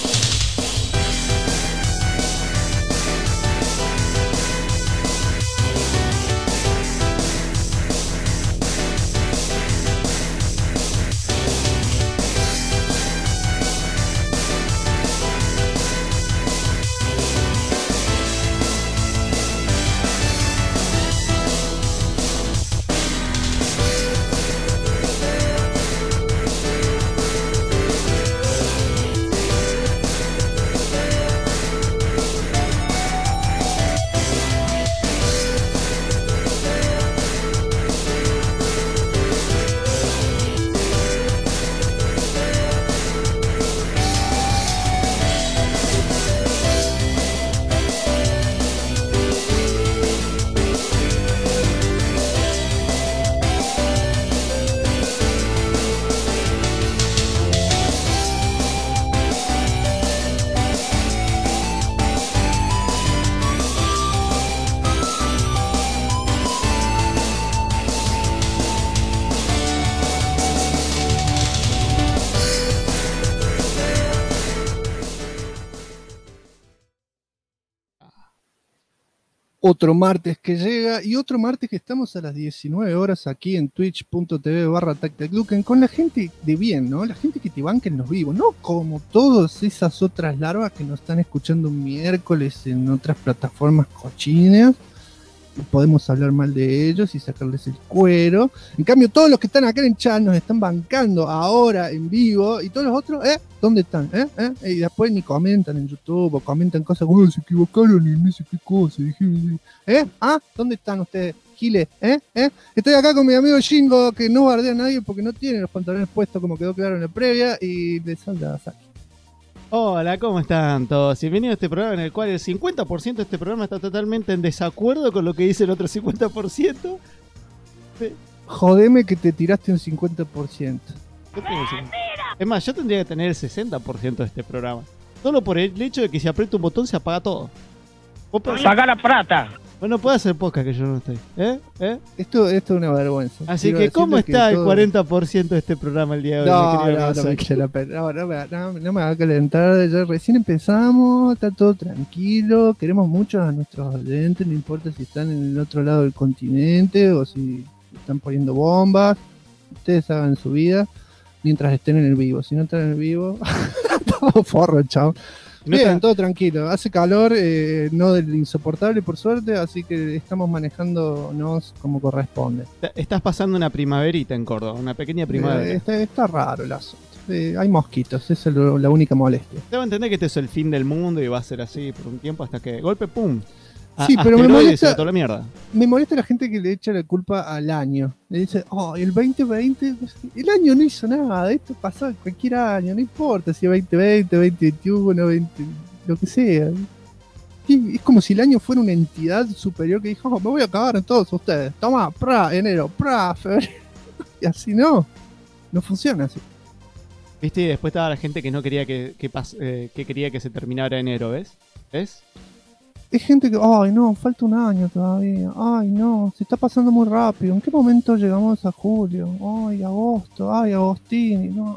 Otro martes que llega y otro martes que estamos a las 19 horas aquí en twitch.tv/tactacluken con la gente de bien, ¿no? La gente que te banca en los vivos, no como todas esas otras larvas que nos están escuchando un miércoles en otras plataformas cochinas. Podemos hablar mal de ellos y sacarles el cuero. En cambio, todos los que están acá en el chat nos están bancando ahora en vivo. Y todos los otros, ¿dónde están? Y después ni comentan en YouTube o comentan cosas como se equivocaron y no sé qué cosa. ¿Dónde están ustedes? Giles, Estoy acá con mi amigo Shingo, que no bardea a nadie porque no tiene los pantalones puestos, como quedó claro en la previa. Y les habla Saki. Hola, ¿cómo están todos? Bienvenidos a este programa en el cual el 50% de este programa está totalmente en desacuerdo con lo que dice el otro 50%. Jodeme que te tiraste un 50%. Es más, yo tendría que tener el 60% de este programa. Solo por el hecho de que si aprieto un botón se apaga todo. ¡Paga la plata! Vos no podés hacer podcast que yo no estoy. Esto es una vergüenza. Así que, ¿cómo está el 40% de este programa el día de hoy? No me haga calentar. Ya recién empezamos, está todo tranquilo. Queremos mucho a nuestros oyentes, no importa si están en el otro lado del continente o si están poniendo bombas. Ustedes hagan su vida mientras estén en el vivo. Si no están en el vivo, todo forro, chao. Bien, todo tranquilo, hace calor, no del insoportable por suerte, así que estamos manejándonos como corresponde. Estás pasando una primaverita en Córdoba, una pequeña primavera. Está raro el asunto, hay mosquitos, esa es la única molestia. Debo entender que este es el fin del mundo y va a ser así por un tiempo hasta que golpe, pum. Sí, pero me molesta toda la mierda. Me molesta la gente que le echa la culpa al año. Le dice, el 2020, el año no hizo nada, esto pasó en cualquier año, no importa si es 2020, 2021, 20, lo que sea. Es como si el año fuera una entidad superior que dijo, me voy a cagar en todos ustedes. Toma, enero, febrero. Y así no funciona así. Viste, y después estaba la gente que no quería que quería que se terminara enero, ¿ves? Es gente que, no, falta un año todavía. No, se está pasando muy rápido. ¿En qué momento llegamos a julio? Agosto, Agostini. No.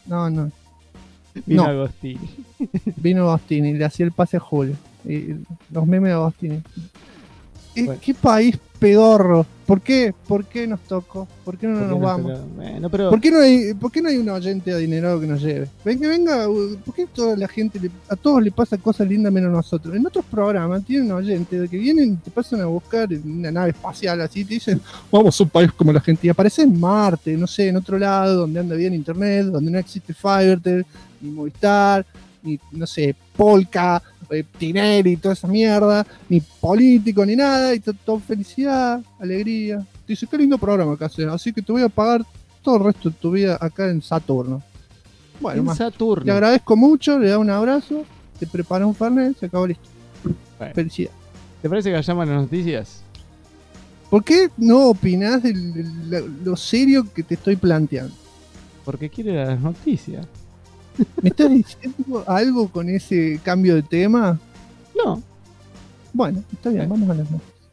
Vino Agostini. Vino Agostini, le hacía el pase a Julio. Y los memes de Agostini. Bueno. ¿Qué país pedorro? ¿Por qué nos tocó? ¿Por qué no nos vamos? Bueno, pero... ¿Por qué no hay un oyente adinerado que nos lleve? Venga, ¿por qué toda la gente, a todos le pasa cosas lindas menos a nosotros? En otros programas tienen oyentes que vienen y te pasan a buscar en una nave espacial así, te dicen, vamos a un país como la Argentina. Y aparece en Marte, no sé, en otro lado, donde anda bien internet, donde no existe Fivertel, ni Movistar, ni, no sé, Polka, Tinelli y toda esa mierda, ni político ni nada, y todo felicidad, alegría. Te dice, qué lindo programa que haces, así que te voy a pagar todo el resto de tu vida acá en Saturno. Bueno, Saturno. Te agradezco mucho, le da un abrazo, te prepara un fernet, se acabó, listo. Bueno. Felicidad. ¿Te parece que vayamos a las noticias? ¿Por qué no opinás de lo serio que te estoy planteando? Porque quiero ir a las noticias. ¿Me estás diciendo algo con ese cambio de tema? No. Bueno, está bien, vamos a las noticias.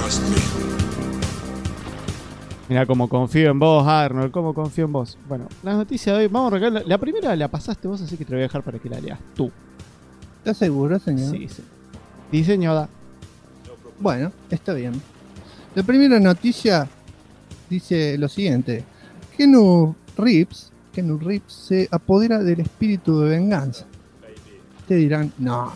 Mira cómo confío en vos, Arnold, cómo confío en vos. Bueno, las noticias de hoy, vamos a arrancar. La primera la pasaste vos, así que te la voy a dejar para que la leas tú. ¿Estás seguro, señor? Sí. Sí, señora. Bueno, está bien. La primera noticia dice lo siguiente. Keanu Reeves se apodera del espíritu de venganza. Te dirán, no.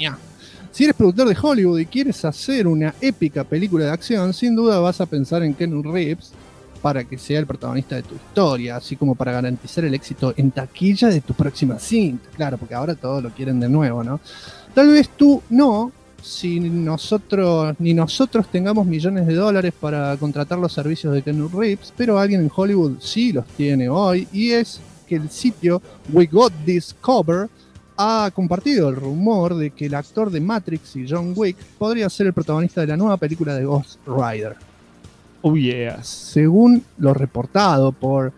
Si eres productor de Hollywood y quieres hacer una épica película de acción, sin duda vas a pensar en Keanu Reeves para que sea el protagonista de tu historia, así como para garantizar el éxito en taquilla de tu próxima cinta. Claro, porque ahora todos lo quieren de nuevo, ¿no? Tal vez tú no, si ni nosotros tengamos millones de dólares para contratar los servicios de Keanu Reeves, pero alguien en Hollywood sí los tiene hoy, y es que el sitio We Got This Cover ha compartido el rumor de que el actor de Matrix y John Wick podría ser el protagonista de la nueva película de Ghost Rider. Oh yeah. Según lo reportado por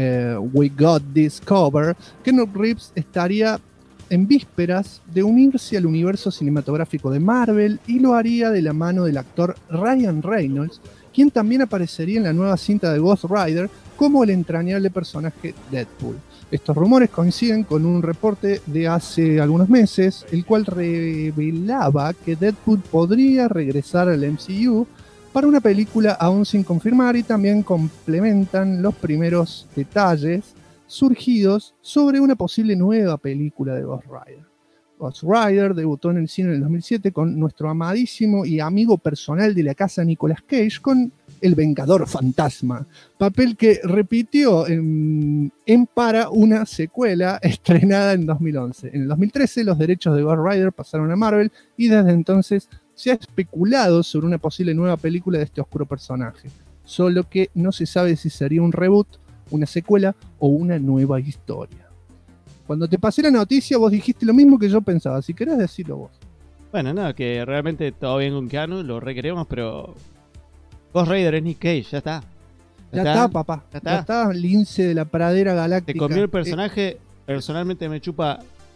We Got This Cover, Keanu Reeves estaría en vísperas de unirse al universo cinematográfico de Marvel, y lo haría de la mano del actor Ryan Reynolds, quien también aparecería en la nueva cinta de Ghost Rider como el entrañable personaje Deadpool. Estos rumores coinciden con un reporte de hace algunos meses, el cual revelaba que Deadpool podría regresar al MCU para una película aún sin confirmar, y también complementan los primeros detalles surgidos sobre una posible nueva película de Ghost Rider. Ghost Rider debutó en el cine en el 2007 con nuestro amadísimo y amigo personal de la casa Nicolas Cage con El Vengador Fantasma, papel que repitió en para una secuela estrenada en 2011. En el 2013 los derechos de Ghost Rider pasaron a Marvel, y desde entonces se ha especulado sobre una posible nueva película de este oscuro personaje, solo que no se sabe si sería un reboot, una secuela o una nueva historia. Cuando te pasé la noticia vos dijiste lo mismo que yo pensaba, si querés decirlo vos. Bueno, nada, que realmente todo bien con Keanu, lo requeremos, pero Ghost Rider es Nick Cage, ya está. Ya está, papá. Ya está, lince de la pradera galáctica. Te comió el personaje, personalmente me chupa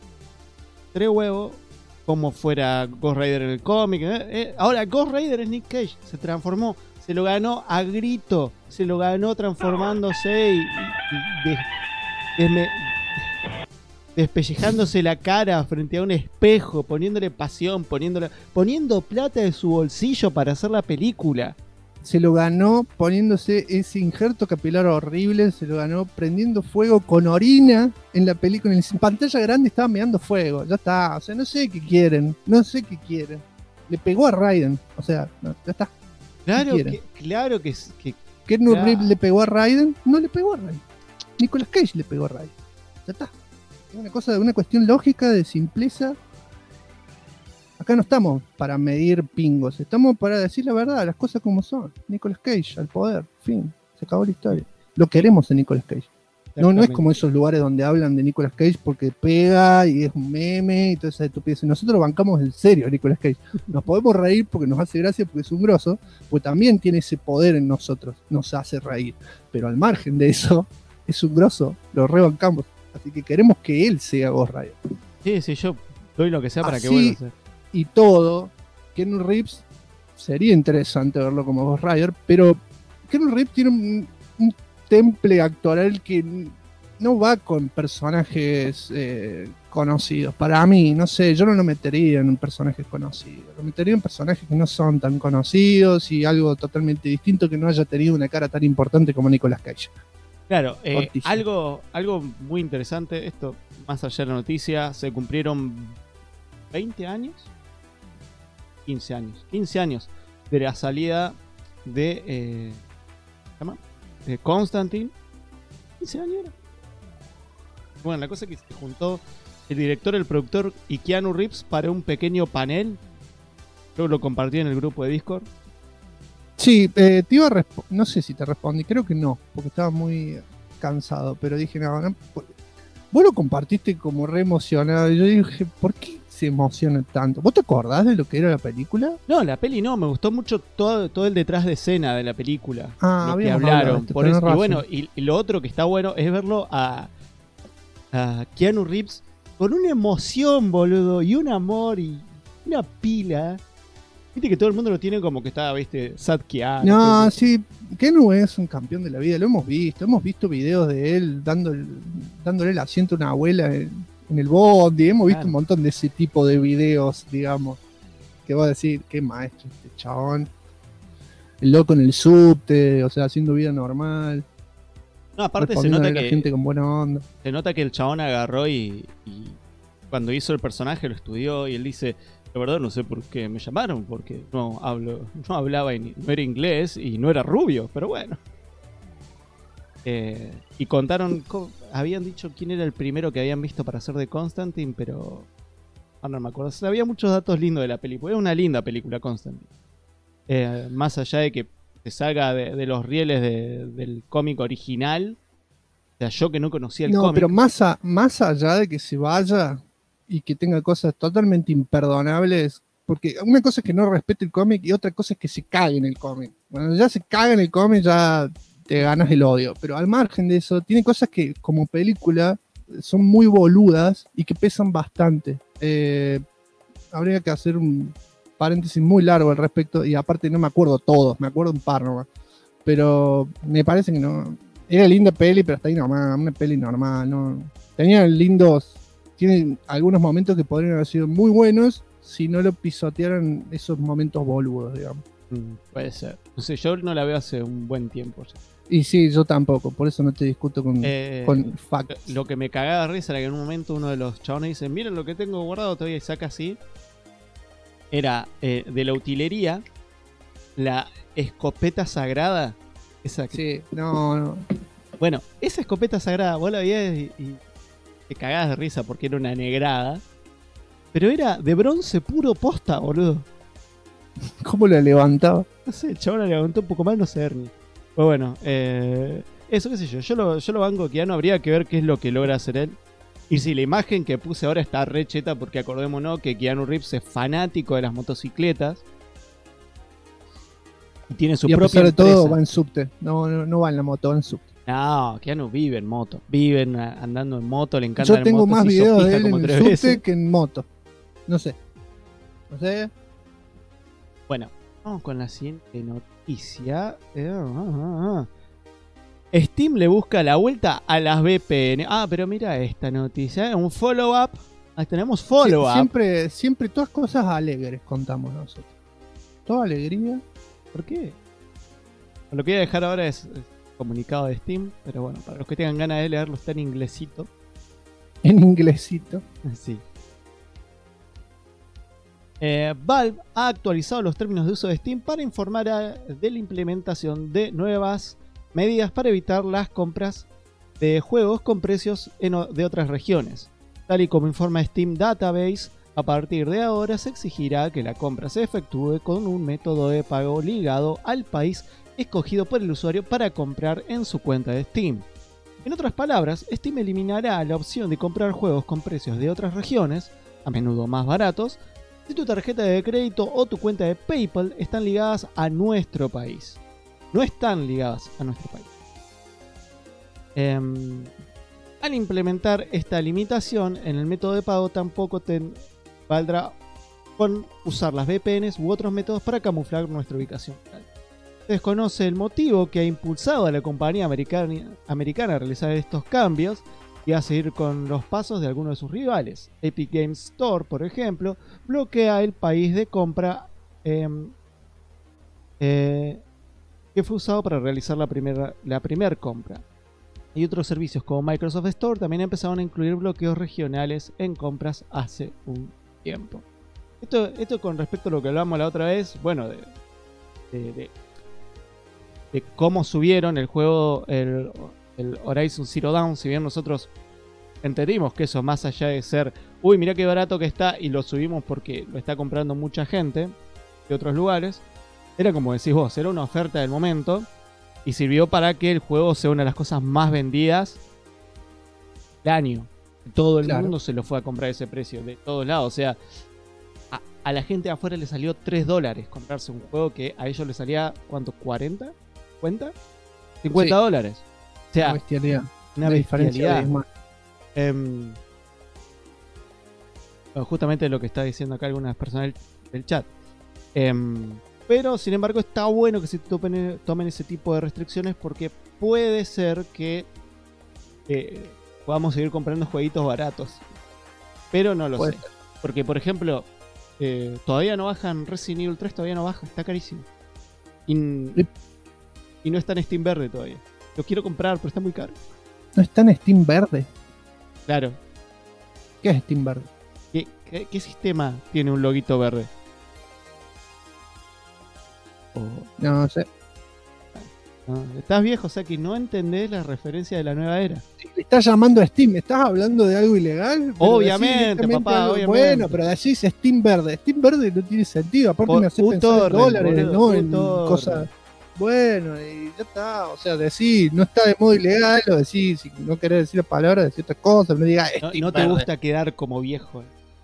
3 huevos como fuera Ghost Rider en el cómic. Ahora Ghost Rider es Nick Cage, se transformó, se lo ganó a grito, se lo ganó transformándose y despellejándose la cara frente a un espejo, poniéndole pasión, poniendo plata de su bolsillo para hacer la película. Se lo ganó poniéndose ese injerto capilar horrible, se lo ganó prendiendo fuego con orina en la película, en pantalla grande estaba meando fuego, ya está, o sea, no sé qué quieren. Le pegó a Raiden, o sea, no, ya está. Claro que Keanu Reeves le pegó a Raiden, no le pegó a Raiden. Nicolas Cage le pegó a Raiden, ya está. Es una cuestión lógica, de simpleza. Acá no estamos para medir pingos, estamos para decir la verdad, las cosas como son. Nicolas Cage al poder, fin, se acabó la historia. Lo queremos en Nicolas Cage. No es como esos lugares donde hablan de Nicolas Cage porque pega y es un meme y toda esa estupidez. Nosotros bancamos en serio a Nicolas Cage. Nos podemos reír porque nos hace gracia, porque es un grosso, pues también tiene ese poder en nosotros, nos hace reír. Pero al margen de eso, es un grosso, lo rebancamos. Así que queremos que él sea Ghost Rider. Sí, yo doy lo que sea para que vuelva a ser. Y todo, Keanu Reeves sería interesante verlo como Ghost Rider, pero Keanu Reeves tiene un temple actoral que no va con personajes conocidos. Para mí, no sé, yo no lo metería en personajes conocidos. Lo metería en personajes que no son tan conocidos y algo totalmente distinto, que no haya tenido una cara tan importante como Nicolas Cage. Claro, algo muy interesante, esto más allá de la noticia, se cumplieron 20 años, 15 años de la salida de Constantine. 15 años era. Bueno, la cosa es que se juntó el director, el productor y Keanu Reeves para un pequeño panel. Luego lo compartí en el grupo de Discord. Sí, te iba a no sé si te respondí, creo que no, porque estaba muy cansado, pero dije, no, vos lo compartiste como re emocionado, y yo dije, ¿por qué se emociona tanto? ¿Vos te acordás de lo que era la película? No, la peli no, me gustó mucho todo el detrás de escena de la película, lo que hablaron. Hablado, por eso, y bueno, y lo otro que está bueno es verlo a Keanu Reeves con una emoción, boludo, y un amor y una pila Viste que todo el mundo lo tiene como que está, viste, Sad Keanu. No, sí, Keanu es un campeón de la vida, lo hemos visto videos de él dándole el asiento a una abuela en el bondi, hemos visto un montón de ese tipo de videos, digamos, que va a decir, qué maestro este chabón, el loco en el subte, o sea, haciendo vida normal. No, aparte se nota que la gente con buena onda. Se nota que el chabón agarró y cuando hizo el personaje lo estudió y él dice, la verdad no sé por qué me llamaron, porque no hablaba, no era inglés y no era rubio, pero bueno. Y contaron, habían dicho quién era el primero que habían visto para hacer de Constantine, pero no me acuerdo. O sea, había muchos datos lindos de la película. Es una linda película, Constantine. Más allá de que se salga de los rieles del cómic original. O sea, yo que no conocía el cómic. No, pero más allá de que se vaya y que tenga cosas totalmente imperdonables, porque una cosa es que no respete el cómic y otra cosa es que se cague en el cómic. Cuando ya se caga en el cómic ya te ganas el odio, pero al margen de eso, tiene cosas que como película son muy boludas y que pesan bastante. Habría que hacer un paréntesis muy largo al respecto, y aparte no me acuerdo todos, me acuerdo un par nomás, pero me parece que no, era linda peli, pero está ahí nomás, una peli normal, no, tiene algunos momentos que podrían haber sido muy buenos si no lo pisotearan esos momentos boludos, digamos. Puede ser, no sé, yo no la veo hace un buen tiempo ya. Y sí, yo tampoco, por eso no te discuto con facts. Lo que me cagaba de risa era que en un momento uno de los chabones dice, miren lo que tengo guardado todavía, y saca así. Era de la utilería la escopeta sagrada. Esa que... Sí, no. Bueno, esa escopeta sagrada, vos la veías y te cagabas de risa porque era una negrada. Pero era de bronce puro posta, boludo. ¿Cómo la levantaba? No sé, el chabón la levantó un poco más, no sé, Ernie. Pues bueno, eso qué sé yo. Yo lo banco Keanu, habría que ver qué es lo que logra hacer él. Y si la imagen que puse ahora está re cheta, porque acordémonos que Keanu Reeves es fanático de las motocicletas. Y tiene su propia empresa. Y a pesar de todo va en subte. No va en la moto, va en subte. No, Keanu vive en moto. Vive andando en moto, le encanta. Yo tengo más videos de él en el subte que en moto. No sé. Bueno, vamos con la siguiente noticia. Steam le busca la vuelta a las VPN. Pero mira esta noticia, un follow-up. Ahí tenemos follow-up. Siempre todas cosas alegres contamos nosotros. Toda alegría. ¿Por qué? Lo que voy a dejar ahora es comunicado de Steam, pero bueno, para los que tengan ganas de leerlo está en inglesito. En inglesito. Sí. Valve ha actualizado los términos de uso de Steam para informar de la implementación de nuevas medidas para evitar las compras de juegos con precios de otras regiones. Tal y como informa Steam Database, a partir de ahora se exigirá que la compra se efectúe con un método de pago ligado al país escogido por el usuario para comprar en su cuenta de Steam. En otras palabras, Steam eliminará la opción de comprar juegos con precios de otras regiones, a menudo más baratos, si tu tarjeta de crédito o tu cuenta de PayPal están ligadas a nuestro país. No están ligadas a nuestro país. Al implementar esta limitación en el método de pago, tampoco te valdrá con usar las VPNs u otros métodos para camuflar nuestra ubicación. Se desconoce el motivo que ha impulsado a la compañía americana a realizar estos cambios y a seguir con los pasos de algunos de sus rivales. Epic Games Store, por ejemplo, bloquea el país de compra que fue usado para realizar la primera compra. Y otros servicios como Microsoft Store también empezaron a incluir bloqueos regionales en compras hace un tiempo. Esto con respecto a lo que hablamos la otra vez, bueno, de cómo subieron el juego, el Horizon Zero Dawn. Si bien nosotros entendimos que eso, más allá de ser, uy, mirá qué barato que está, y lo subimos porque lo está comprando mucha gente de otros lugares, era como decís vos, era una oferta del momento y sirvió para que el juego sea una de las cosas más vendidas del año. Todo el mundo se lo fue a comprar a ese precio, de todos lados. O sea, a la gente de afuera le salió $3 comprarse un juego que a ellos les salía, ¿cuánto? ¿40? ¿50? $50. O sea, una bestialidad. Justamente lo que está diciendo acá algunas personas del chat. Pero, sin embargo, está bueno que se tomen ese tipo de restricciones porque puede ser que podamos seguir comprando jueguitos baratos. Pero no lo sé. Porque, por ejemplo, todavía no bajan Resident Evil 3, todavía no baja, está carísimo. Y no está en Steam verde todavía. Lo quiero comprar, pero está muy caro. ¿No está en Steam verde? Claro. ¿Qué es Steam verde? ¿Qué sistema tiene un loguito verde? No sé. No, estás viejo, o sea que no entendés la referencia de la nueva era. Si me estás llamando a Steam, ¿me estás hablando de algo ilegal? Obviamente, papá, obviamente. Bueno, pero decís Steam verde. Steam verde no tiene sentido. Aparte me hace pensar en dólares, boludo, no en cosas. Bueno, y ya está. O sea, decís, no está de modo ilegal, o decís, si no querés decir la palabra, decís otra cosa. No digas Steam no te verde. gusta quedar como viejo.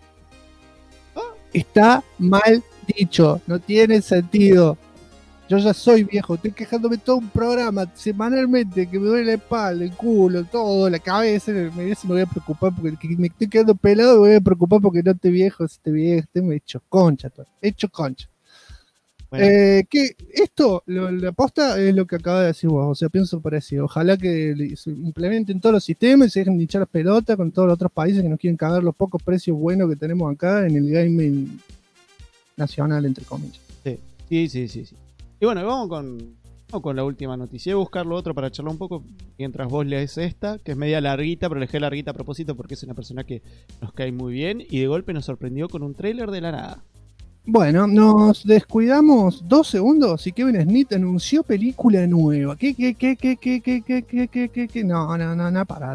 Está mal dicho, no tiene sentido. Yo ya soy viejo, estoy quejándome todo un programa semanalmente que me duele la espalda, el culo, todo, la cabeza. Me voy a preocupar porque me estoy quedando pelado, me voy a preocupar porque no esté viejo, me hecho concha, todo. Hecho concha. Bueno. Que esto, la posta es lo que acaba de decir vos, o sea, pienso parecido. Ojalá que se implementen todos los sistemas y se dejen de hinchar las pelotas con todos los otros países que nos quieren cagar los pocos precios buenos que tenemos acá en el gaming nacional, entre comillas. Sí. Y bueno, vamos con la última noticia. Voy a buscar lo otro para charlar un poco mientras vos lees esta, que es media larguita, pero le dejé larguita a propósito porque es una persona que nos cae muy bien y de golpe nos sorprendió con un tráiler de la nada. Bueno, nos descuidamos 2 segundos y Kevin Smith anunció película nueva. ¿Qué? No, para.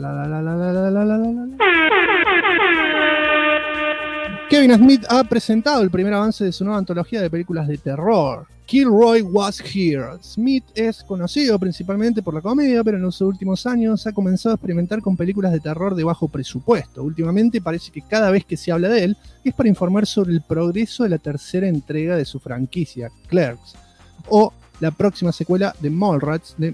Kevin Smith ha presentado el primer avance de su nueva antología de películas de terror. Kilroy Was Here. Smith es conocido principalmente por la comedia, pero en los últimos años ha comenzado a experimentar con películas de terror de bajo presupuesto. Últimamente parece que cada vez que se habla de él es para informar sobre el progreso de la tercera entrega de su franquicia, Clerks, o la próxima secuela de Mallrats de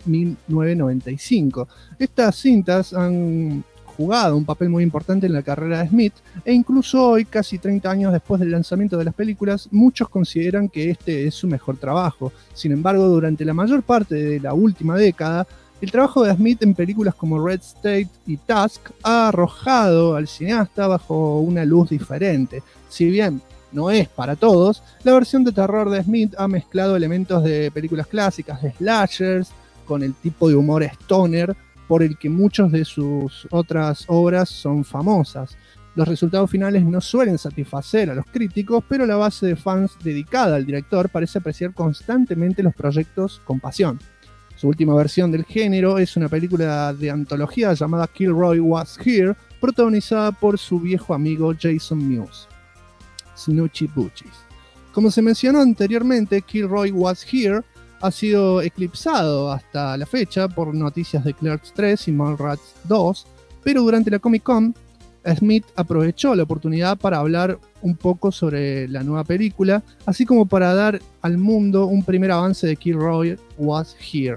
1995. Estas cintas han jugado un papel muy importante en la carrera de Smith, e incluso hoy, casi 30 años después del lanzamiento de las películas, muchos consideran que este es su mejor trabajo. Sin embargo, durante la mayor parte de la última década, el trabajo de Smith en películas como Red State y Tusk ha arrojado al cineasta bajo una luz diferente. Si bien no es para todos, la versión de terror de Smith ha mezclado elementos de películas clásicas de slashers con el tipo de humor stoner por el que muchas de sus otras obras son famosas. Los resultados finales no suelen satisfacer a los críticos, pero la base de fans dedicada al director parece apreciar constantemente los proyectos con pasión. Su última versión del género es una película de antología llamada Kilroy Was Here, protagonizada por su viejo amigo Jason Mewes, Snoochie Boochies. Como se mencionó anteriormente, Kilroy Was Here ha sido eclipsado hasta la fecha por noticias de Clerks 3 y Mallrats 2, pero durante la Comic Con, Smith aprovechó la oportunidad para hablar un poco sobre la nueva película, así como para dar al mundo un primer avance de Kilroy Was Here.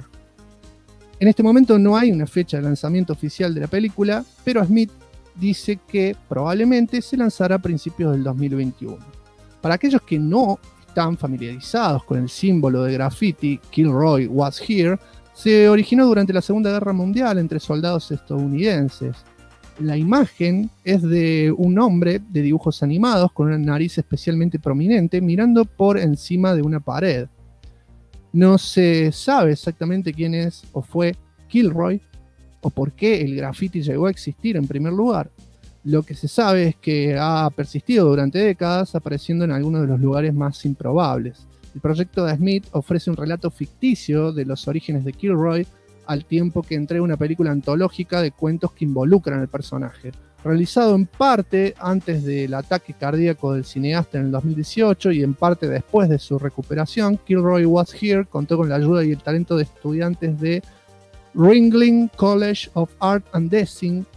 En este momento no hay una fecha de lanzamiento oficial de la película, pero Smith dice que probablemente se lanzará a principios del 2021. Para aquellos que no están familiarizados con el símbolo de graffiti Kilroy Was Here, se originó durante la Segunda Guerra Mundial entre soldados estadounidenses. La imagen es de un hombre de dibujos animados con una nariz especialmente prominente mirando por encima de una pared. No se sabe exactamente quién es o fue Kilroy o por qué el graffiti llegó a existir en primer lugar. Lo que se sabe es que ha persistido durante décadas, apareciendo en algunos de los lugares más improbables. El proyecto de Smith ofrece un relato ficticio de los orígenes de Kilroy, al tiempo que entrega una película antológica de cuentos que involucran al personaje. Realizado en parte antes del ataque cardíaco del cineasta en el 2018 y en parte después de su recuperación, Kilroy Was Here contó con la ayuda y el talento de estudiantes de Ringling College of Art and Design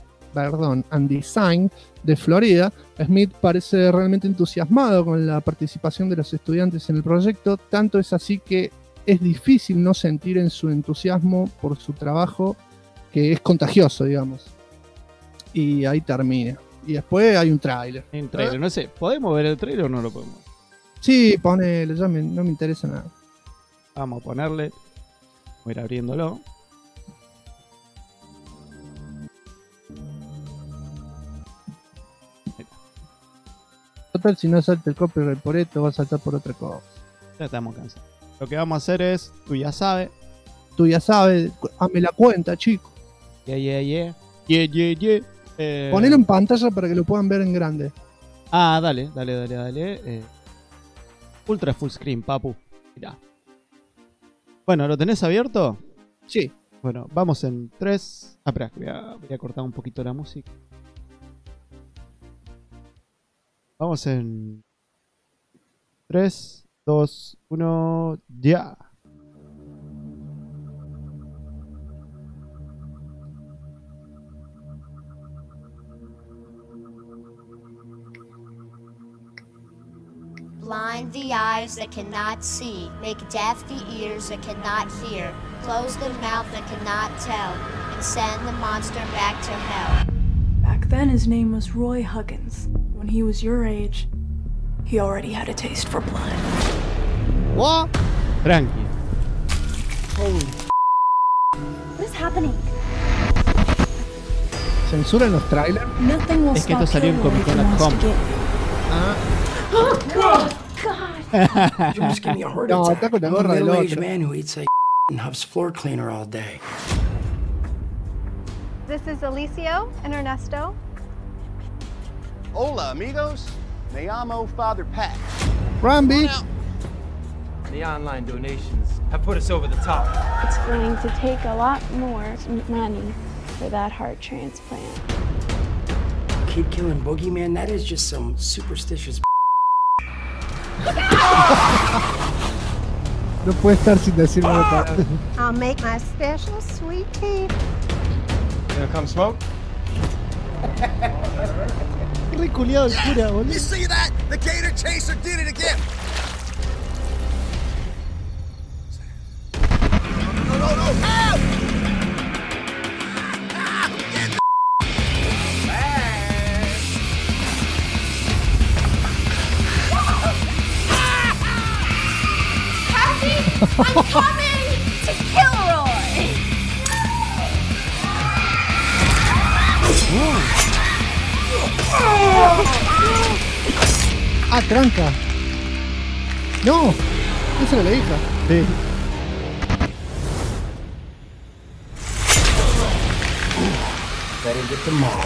de Florida. Smith parece realmente entusiasmado con la participación de los estudiantes en el proyecto, tanto es así que es difícil no sentir en su entusiasmo por su trabajo, que es contagioso, digamos. Y ahí termina. Y después hay un tráiler. No sé, ¿podemos ver el tráiler o no lo podemos? Sí, ponele, no me interesa nada. Vamos a ponerle. Voy a ir abriéndolo. Total, si no salta el copyright por esto, va a saltar por otra cosa. Ya estamos cansados. Lo que vamos a hacer es, tú ya sabes. Tú ya sabes, hazme la cuenta, chico. Yeah. Ponelo en pantalla para que lo puedan ver en grande. Dale. Ultra full screen, papu. Mirá. Bueno, ¿lo tenés abierto? Sí. Bueno, vamos en 3. Espera, voy a cortar un poquito la música. Vamos en 3, 2, 1, ya. Blind the eyes that cannot see, make deaf the ears that cannot hear, close the mouth that cannot tell, and send the monster back to hell. Back then his name was Roy Huggins. When he was your age, he already had a taste for blood. What? Tranqui. What is happening? ¿Censuran los trailers? Nothing will Es que esto stop salió en Kilroy Comic Con from at us to Home. get You just give me a heart No, attack. está con la I'm a gorra del middle-aged otro. man who eats a and huffs floor cleaner all day. This is Alicio and Ernesto. Hola, amigos. Me llamo Father Pat. Rambi. The online donations have put us over the top. It's going to take a lot more money for that heart transplant. Kid killing boogeyman, that is just some superstitious. No puede estar sin decirme una palabra. I'll make my special sweet tea. Gonna come smoke? Re culiado el cura, boludo. You see that? The gator chaser did it again. No. Ow! I'm coming to Kilroy! Ah, tranca. No, esa era la hija. Sí. Better get the mob.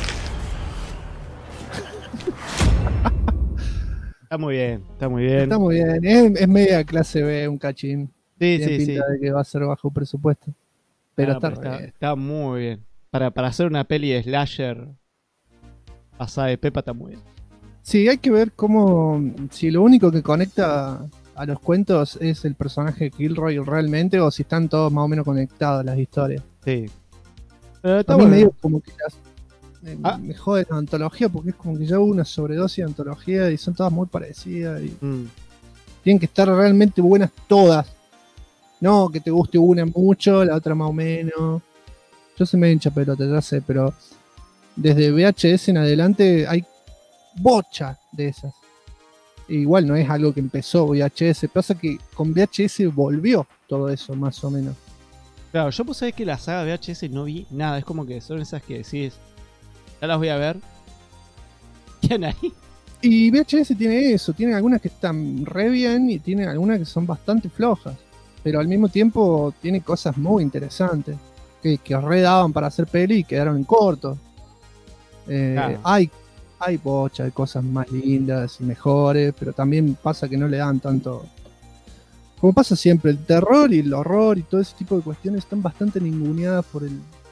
Está muy bien, está muy bien. Está muy bien. Es media clase B, un cachín. Sí, Tiene sí, pinta sí. de que va a ser bajo presupuesto. Pero No, está pero re bien. está muy bien. Para hacer una peli de slasher pasada de pepa está muy bien. Sí, hay que ver cómo. Si lo único que conecta a los cuentos es el personaje de Kilroy realmente, o si están todos más o menos conectados las historias. Sí. Pero está A mí bueno. medio como que Ah. me jode la antología porque es como que ya hubo una sobredosis de antología y son todas muy parecidas y tienen que estar realmente buenas todas. No que te guste una mucho, la otra más o menos. Yo soy medio hincha pelota, ya sé, pero desde VHS en adelante hay bocha de esas. E igual no es algo que empezó VHS, pasa que con VHS volvió todo eso, más o menos. Claro, yo pues sabés que la saga VHS no vi nada. Es como que son esas que decís, ya las voy a ver. ¿Quién ahí? Y VHS tiene eso, tiene algunas que están re bien y tiene algunas que son bastante flojas, pero al mismo tiempo tiene cosas muy interesantes que re daban para hacer peli y quedaron en corto. Claro. Hay bocha de cosas más lindas y mejores, pero también pasa que no le dan tanto. Como pasa siempre, el terror y el horror y todo ese tipo de cuestiones están bastante ninguneadas por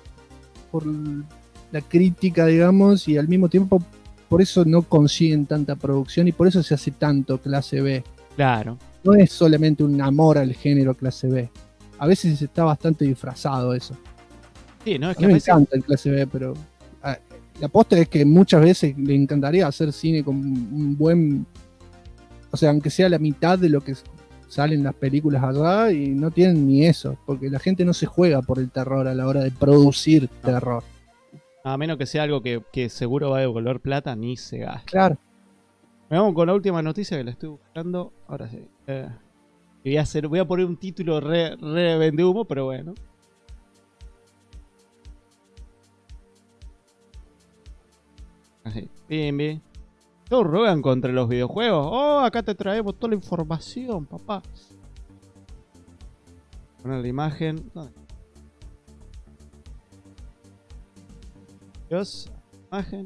la crítica, digamos, y al mismo tiempo por eso no consiguen tanta producción y por eso se hace tanto clase B. Claro. No es solamente un amor al género clase B. A veces está bastante disfrazado eso. Sí, ¿no? Es A que mí a me veces... encanta el clase B, pero la posta es que muchas veces le encantaría hacer cine con un buen... O sea, aunque sea la mitad de lo que salen las películas allá y no tienen ni eso, porque la gente no se juega por el terror a la hora de producir terror. A menos que sea algo que seguro va a devolver plata, ni se gasta. Claro. Vamos con la última noticia que la estoy buscando. Ahora sí. Voy a poner un título re vende humo, pero bueno. Así. Bien. Joe Rogan contra los videojuegos. Oh, acá te traemos toda la información, papá. Poner la imagen. ¿Dónde? Dios, imagen.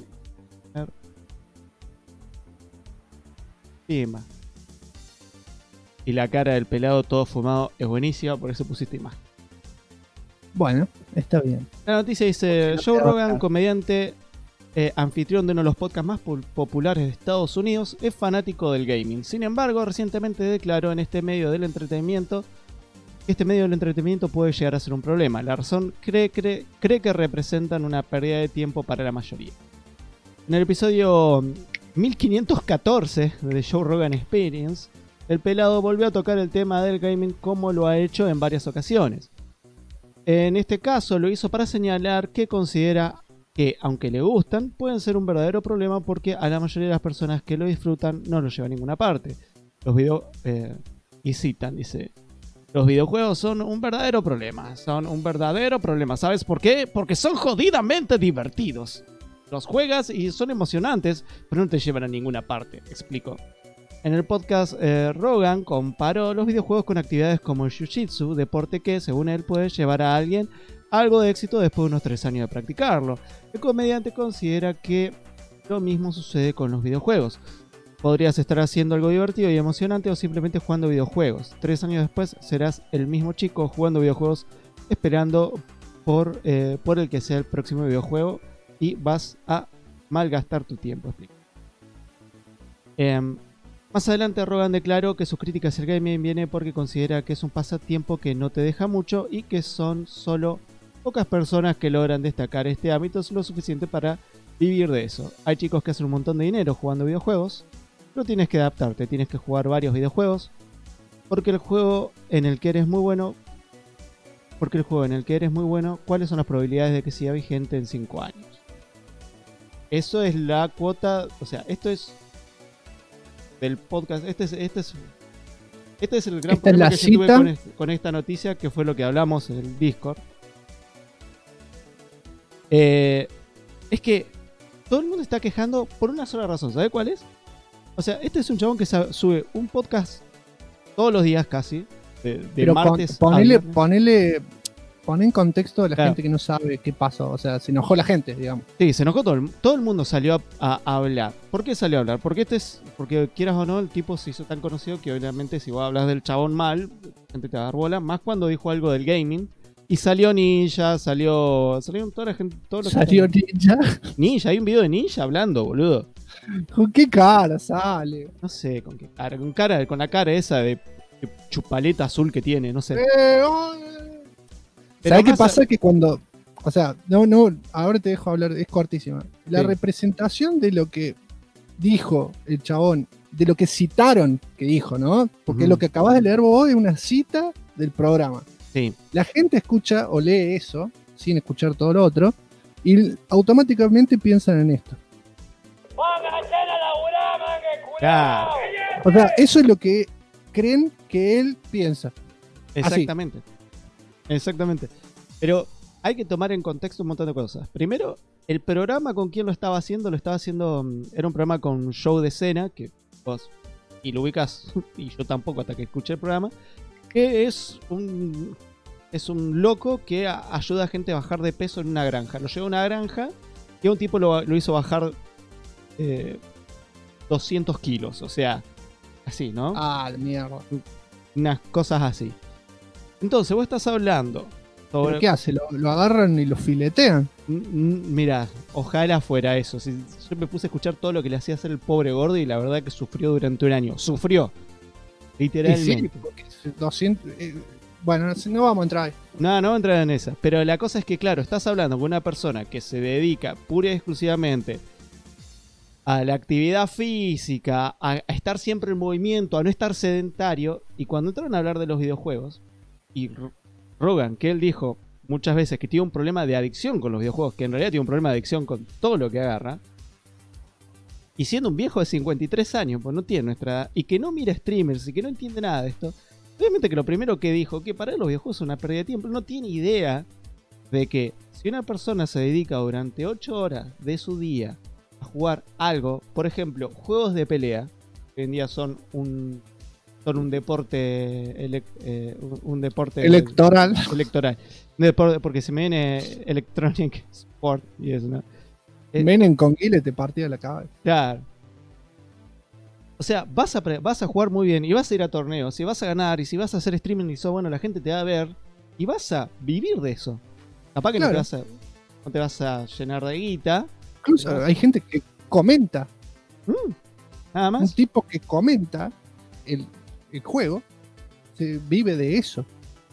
Imagen. Y la cara del pelado todo fumado es buenísima, por eso pusiste imagen. Bueno, está bien. La noticia dice: Joe Rogan, comediante, anfitrión de uno de los podcasts más populares de Estados Unidos, es fanático del gaming. Sin embargo, recientemente declaró en este medio del entretenimiento que este medio del entretenimiento puede llegar a ser un problema. La razón cree que representan una pérdida de tiempo para la mayoría. En el episodio 1514 de Joe Rogan Experience, el pelado volvió a tocar el tema del gaming como lo ha hecho en varias ocasiones. En este caso lo hizo para señalar que considera que, aunque le gustan, pueden ser un verdadero problema porque a la mayoría de las personas que lo disfrutan no lo llevan a ninguna parte. Y citan, dice: los videojuegos son un verdadero problema. ¿Sabes por qué? Porque son jodidamente divertidos. Los juegas y son emocionantes, pero no te llevan a ninguna parte, explicó. En el podcast, Rogan comparó los videojuegos con actividades como el Jiu-Jitsu, deporte que, según él, puede llevar a alguien a algo de éxito después de unos 3 años de practicarlo. El comediante considera que lo mismo sucede con los videojuegos. Podrías estar haciendo algo divertido y emocionante o simplemente jugando videojuegos. 3 años después serás el mismo chico jugando videojuegos esperando por el que sea el próximo videojuego y vas a malgastar tu tiempo, explica. Más adelante Rogan declaró que sus críticas hacia el gaming viene porque considera que es un pasatiempo que no te deja mucho y que son solo pocas personas que logran destacar este ámbito lo suficiente para vivir de eso. Hay chicos que hacen un montón de dinero jugando videojuegos, pero tienes que adaptarte, tienes que jugar varios videojuegos porque el juego en el que eres muy bueno, ¿cuáles son las probabilidades de que siga vigente en 5 años? Eso es la cuota, o sea, esto es del podcast, este es el gran problema que yo tuve con esta noticia, que fue lo que hablamos en el Discord. Es que todo el mundo está quejando por una sola razón, ¿sabe cuál es? O sea, este es un chabón que sube un podcast todos los días casi, de martes a viernes. Pon en contexto a la gente que no sabe qué pasó. O sea, se enojó la gente, digamos. Sí, se enojó todo el mundo salió a hablar. ¿Por qué salió a hablar? Porque quieras o no, el tipo se hizo tan conocido que obviamente si vos hablas del chabón mal, la gente te va a dar bola. Más cuando dijo algo del gaming. Y salió Ninja, salió toda la gente. ¿Salió Ninja? Ninja, hay un video de Ninja hablando, boludo. ¿Con qué cara sale? No sé, con qué cara. Con la cara esa de chupaleta azul que tiene, no sé. ¿Sabes qué pasa? Que cuando... O sea, ahora te dejo hablar, es cortísima. La representación de lo que dijo el chabón, de lo que citaron que dijo, ¿no? Porque lo que acabas de leer vos es una cita del programa. Sí. La gente escucha o lee eso, sin escuchar todo lo otro, y automáticamente piensan en esto. ¡Pónganse a laburar, mangue, culiao! O sea, eso es lo que creen que él piensa. Exactamente. Exactamente. Pero hay que tomar en contexto un montón de cosas. Primero, el programa con quien lo estaba haciendo, era un programa con show de escena, que vos y lo ubicás, y yo tampoco hasta que escuché el programa, que es un loco que ayuda a gente a bajar de peso en una granja. Lo lleva a una granja y a un tipo lo hizo bajar 200 kilos, o sea, así, ¿no? Ah, la mierda. Unas cosas así. Entonces vos estás hablando sobre... ¿Pero qué hace? ¿Lo agarran y lo filetean? Mirá, ojalá fuera eso. Yo me puse a escuchar todo lo que le hacía hacer el pobre gordo y la verdad que sufrió durante un año. Sufrió. Literalmente. Sí, porque 200... bueno, no vamos a entrar ahí. No vamos a entrar en esa. Pero la cosa es que, claro, estás hablando con una persona que se dedica pura y exclusivamente a la actividad física, a estar siempre en movimiento, a no estar sedentario. Y cuando entraron a hablar de los videojuegos, y Rogan, que él dijo muchas veces que tiene un problema de adicción con los videojuegos, que en realidad tiene un problema de adicción con todo lo que agarra, y siendo un viejo de 53 años, pues no tiene nuestra edad, y que no mira streamers y que no entiende nada de esto, obviamente que lo primero que dijo, que para él los videojuegos son una pérdida de tiempo, no tiene idea de que si una persona se dedica durante 8 horas de su día a jugar algo, por ejemplo, juegos de pelea, que hoy en día son un deporte electoral. Un deporte, porque se me viene Electronic Sport y eso, ¿no? Menem con Guile te partía la cabeza. Claro. O sea, vas a jugar muy bien y vas a ir a torneos y vas a ganar y si vas a hacer streaming y sos bueno, la gente te va a ver y vas a vivir de eso. Capaz que Claro. no te vas a llenar de guita. Incluso hay gente que comenta. Nada más. Un tipo que comenta el juego se vive de eso.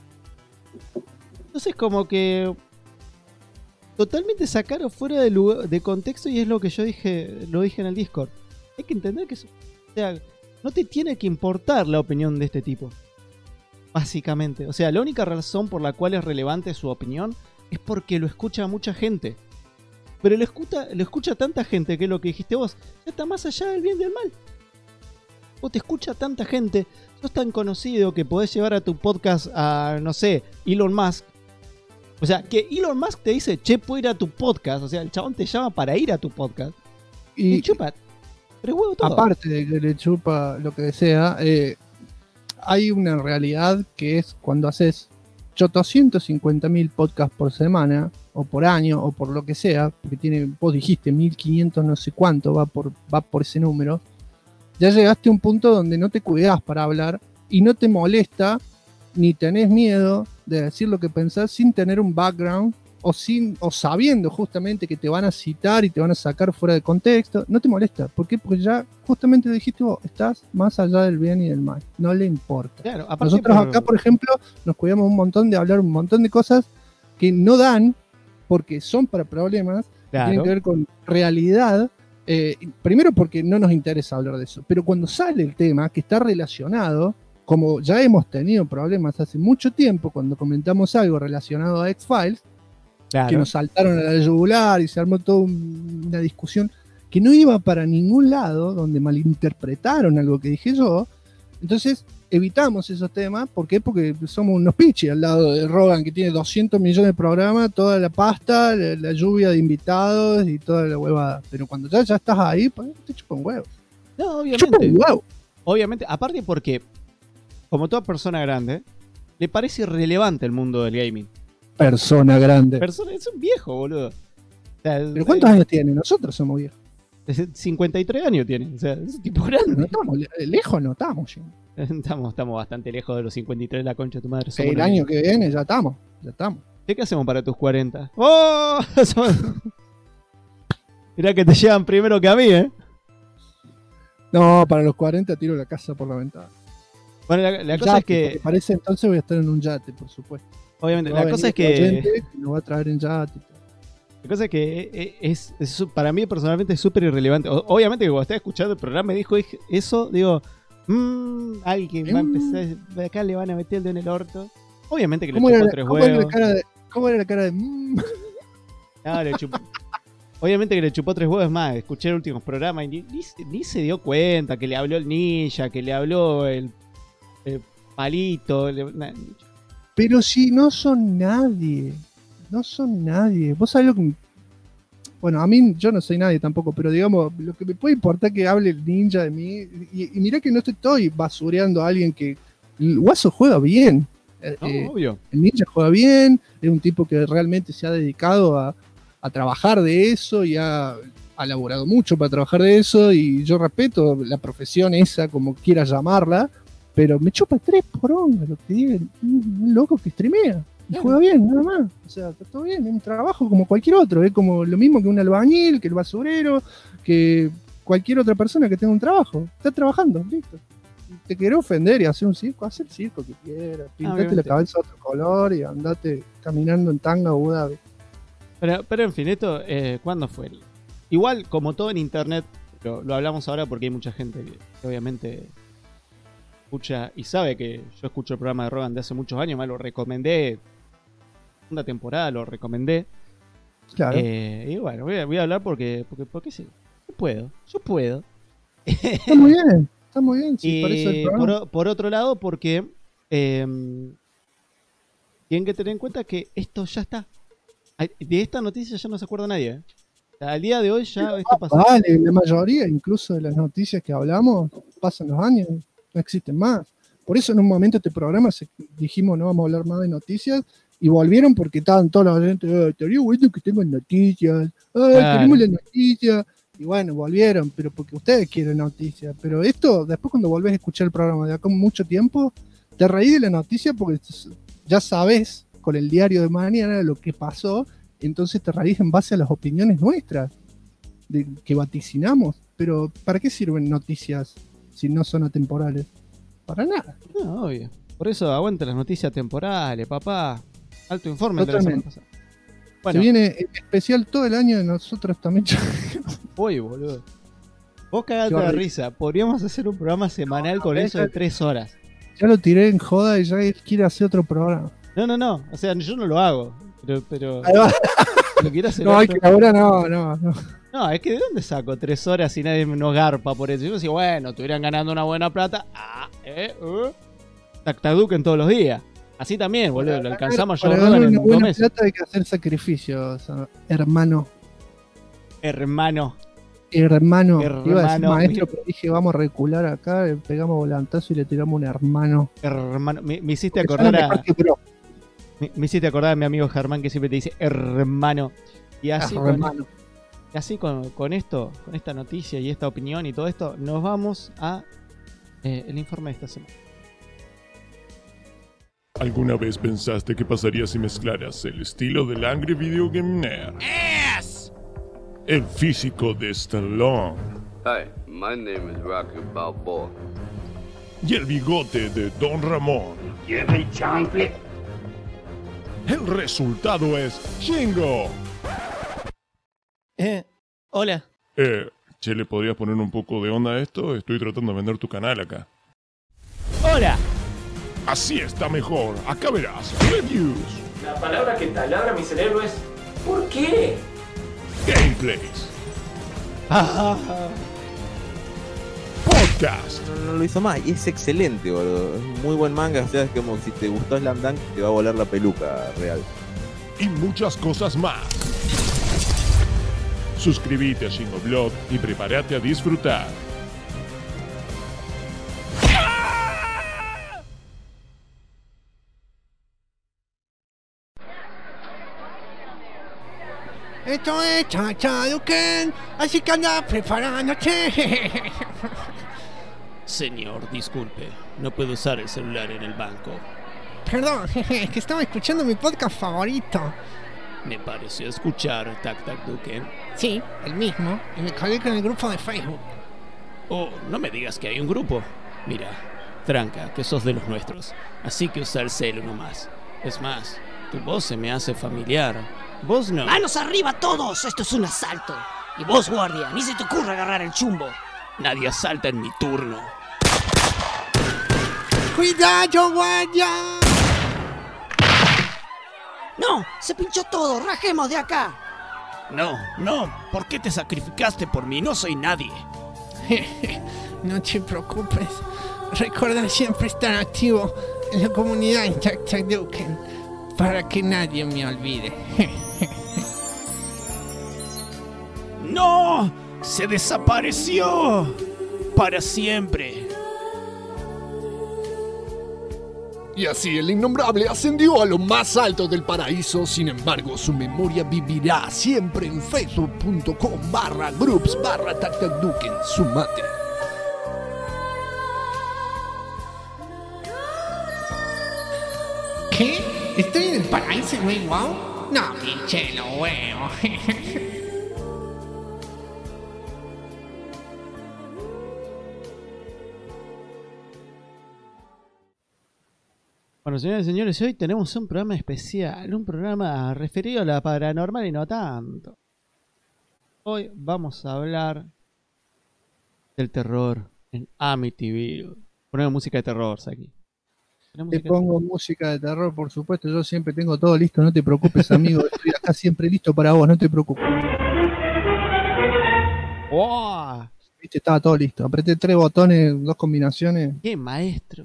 Entonces como que totalmente sacaron fuera de contexto y es lo que yo lo dije en el Discord. Hay que entender que o sea, no te tiene que importar la opinión de este tipo. Básicamente. O sea, la única razón por la cual es relevante su opinión es porque lo escucha mucha gente. Pero lo escucha tanta gente que es lo que dijiste vos. Ya está más allá del bien y del mal. Vos te escucha tanta gente. Sos tan conocido que podés llevar a tu podcast a, no sé, Elon Musk. O sea, que Elon Musk te dice, che, puedo ir a tu podcast. O sea, el chabón te llama para ir a tu podcast. Y chupa. Pero huevo todo. Aparte de que le chupa lo que desea, hay una realidad que es cuando haces 850.000 podcasts por semana, o por año, o por lo que sea, porque vos dijiste 1500 no sé cuánto, va por ese número, ya llegaste a un punto donde no te cuidás para hablar y no te molesta ni tenés miedo de decir lo que pensás sin tener un background o sabiendo justamente que te van a citar y te van a sacar fuera de contexto. No te molesta. ¿Por qué? Porque ya justamente dijiste vos, estás más allá del bien y del mal. No le importa. Claro, aparte nosotros acá, por ejemplo, nos cuidamos un montón de hablar un montón de cosas que no dan porque son para problemas, claro, que tienen que ver con realidad. Primero porque no nos interesa hablar de eso, pero cuando sale el tema que está relacionado, como ya hemos tenido problemas hace mucho tiempo cuando comentamos algo relacionado a X-Files, claro, que nos saltaron a la yugular y se armó toda una discusión que no iba para ningún lado, donde malinterpretaron algo que dije yo. Entonces evitamos esos temas. ¿Por qué? Porque somos unos pichis al lado de Rogan, que tiene 200 millones de programas, toda la pasta, la lluvia de invitados y toda la huevada. Pero cuando ya estás ahí, pues te chupan huevos. No, obviamente. Chupan huevos. Obviamente, aparte porque, como toda persona grande, le parece irrelevante el mundo del gaming. Persona grande. Es un viejo, boludo. O sea, ¿Pero cuántos años tiene? Nosotros somos viejos. 53 años tiene. O sea, es un tipo grande. No estamos lejos, no estamos. Estamos bastante lejos de los 53, la concha de tu madre. El año que viene ya estamos. ¿Qué hacemos para tus 40? ¡Oh! Mirá que te llevan primero que a mí, ¿eh? No, para los 40 tiro la casa por la ventana. Bueno, la cosa es que... Parece entonces voy a estar en un yate, por supuesto. Obviamente, la cosa es que... Nos va a traer en yate. La cosa es que es para mí personalmente es súper irrelevante. Obviamente que cuando estaba escuchando el programa me dijo eso, digo, alguien va a empezar, acá le van a meter el dedo en el orto. Obviamente que le chupó 3 huevos. ¿Cómo era la cara de No, le chupó. Obviamente que le chupó 3 huevos más. Escuché el último programa y ni se dio cuenta que le habló el ninja, que le habló el palito. Pero si no son nadie. No son nadie. Vos sabés lo que... Bueno, a mí yo no soy nadie tampoco, pero digamos, lo que me puede importar que hable el ninja de mí. Y mirá que no estoy basureando a alguien que... El Guaso juega bien. No, obvio. El ninja juega bien. Es un tipo que realmente se ha dedicado a trabajar de eso y ha laborado mucho para trabajar de eso. Y yo respeto la profesión esa, como quieras llamarla, pero me chupa 3 porongas lo que diga un loco que streamea. Y juega bien, nada más. O sea, está todo bien, es un trabajo como cualquier otro. Es como lo mismo que un albañil, que el basurero, que cualquier otra persona que tenga un trabajo. Está trabajando, listo. Te querés ofender y hacer un circo, haz el circo que quieras. Pintate la cabeza de otro color y andate caminando en tanga o Abu Dhabi. Pero en fin, esto, ¿cuándo fue? Igual, como todo en internet, lo hablamos ahora porque hay mucha gente que obviamente escucha y sabe que yo escucho el programa de Rogan de hace muchos años, más lo recomendé. Segunda temporada lo recomendé. Claro. Y bueno, voy a hablar porque sí. Yo puedo. Está muy bien. Sí, Y para eso el programa. por otro lado, porque tienen que tener en cuenta que esto ya está. De esta noticia ya no se acuerda nadie. Al día de hoy ya esto pasó. Vale, la mayoría, incluso de las noticias que hablamos, pasan los años, no existen más. Por eso en un momento este programa dijimos no vamos a hablar más de noticias y volvieron porque estaban todos los oyentes, estaría bueno que tengan noticias, queremos las noticias. Y bueno, volvieron, pero porque ustedes quieren noticias. Pero esto, después cuando volvés a escuchar el programa de acá mucho tiempo, te reís de la noticia porque ya sabes con el diario de mañana lo que pasó. Entonces te reís en base a las opiniones nuestras que vaticinamos. Pero ¿para qué sirven noticias si no son atemporales? Para nada. No, obvio. Por eso aguanta las noticias temporales, papá. Alto informe de la semana pasada. Bueno. Se viene especial todo el año de nosotros también. Uy, boludo. Vos cagate de risa. Podríamos hacer un programa semanal con eso de 3 horas. Ya lo tiré en joda y ya él quiere hacer otro programa. No. O sea, yo no lo hago. Pero lo quiero hacer. No, hay que ahora no. No, es que ¿de dónde saco 3 horas y nadie nos garpa por eso? Yo decía, bueno, estuvieran ganando una buena plata. Tactaduquen todos los días. Así también, boludo. Lo alcanzamos a Para Jordan ganar en una buena 2 meses. plata hay que hacer sacrificios, hermano. Hermano. Iba a decir maestro, mi... pero dije, vamos a recular acá, le pegamos volantazo y le tiramos un hermano. Hermano. Me hiciste acordar Me hiciste acordar a mi amigo Germán que siempre te dice hermano. Y así, con esto, con esta noticia y esta opinión y todo esto, nos vamos a el informe de esta semana. ¿Alguna vez pensaste qué pasaría si mezclaras el estilo del Angry Video Game Nerd? Yes! El físico de Stallone. Hi, my name is Rocky Balboa. Y el bigote de Don Ramón. El resultado es Shingo. Hola. Che, ¿le podrías poner un poco de onda a esto? Estoy tratando de vender tu canal acá. Hola. Así está mejor. Acá verás. Reviews. La palabra que taladra mi cerebro es ¿por qué? Gameplays. Podcast. No lo hizo más y es excelente, boludo. Es un muy buen manga. O sea, es como si te gustó Slam Dunk, te va a volar la peluca real. Y muchas cosas más. Suscríbete a Shingo Blog y prepárate a disfrutar. Esto es Tactaduken, así que anda preparándote. Señor, disculpe, no puedo usar el celular en el banco. Perdón, es que estaba escuchando mi podcast favorito. Me pareció escuchar Tactaduken. Sí, el mismo, y me colgué con el grupo de Facebook. Oh, no me digas que hay un grupo. Mira, tranca, que sos de los nuestros, así que usa el celu nomás. Es más, tu voz se me hace familiar. Vos no. ¡Manos arriba todos! Esto es un asalto. Y vos, guardia, ni se te ocurra agarrar el chumbo. Nadie asalta en mi turno. ¡Cuidado, guardia! ¡No! ¡Se pinchó todo! ¡Rajemos de acá! No. ¿Por qué te sacrificaste por mí? No soy nadie. No te preocupes. Recuerda siempre estar activo en la comunidad en Tactaduken para que nadie me olvide. ¡No! ¡Se desapareció! ¡Para siempre! Y así el innombrable ascendió a lo más alto del paraíso. Sin embargo, su memoria vivirá siempre en facebook.com/groups/Tactaduken. Sumate. ¿Qué? ¿Estoy en el paraíso, güey? ¿Wow? No, pinche lo huevo. Bueno, señores y señores, hoy tenemos un programa especial, un programa referido a la paranormal y no tanto. Hoy vamos a hablar del terror en Amityville. Ponemos música de terror, Saki. Te pongo música de terror, por supuesto. Yo siempre tengo todo listo, no te preocupes, amigo. Estoy acá siempre listo para vos, no te preocupes. ¡Oh! Viste, estaba todo listo. Apreté 3 botones, 2 combinaciones. ¡Qué maestro!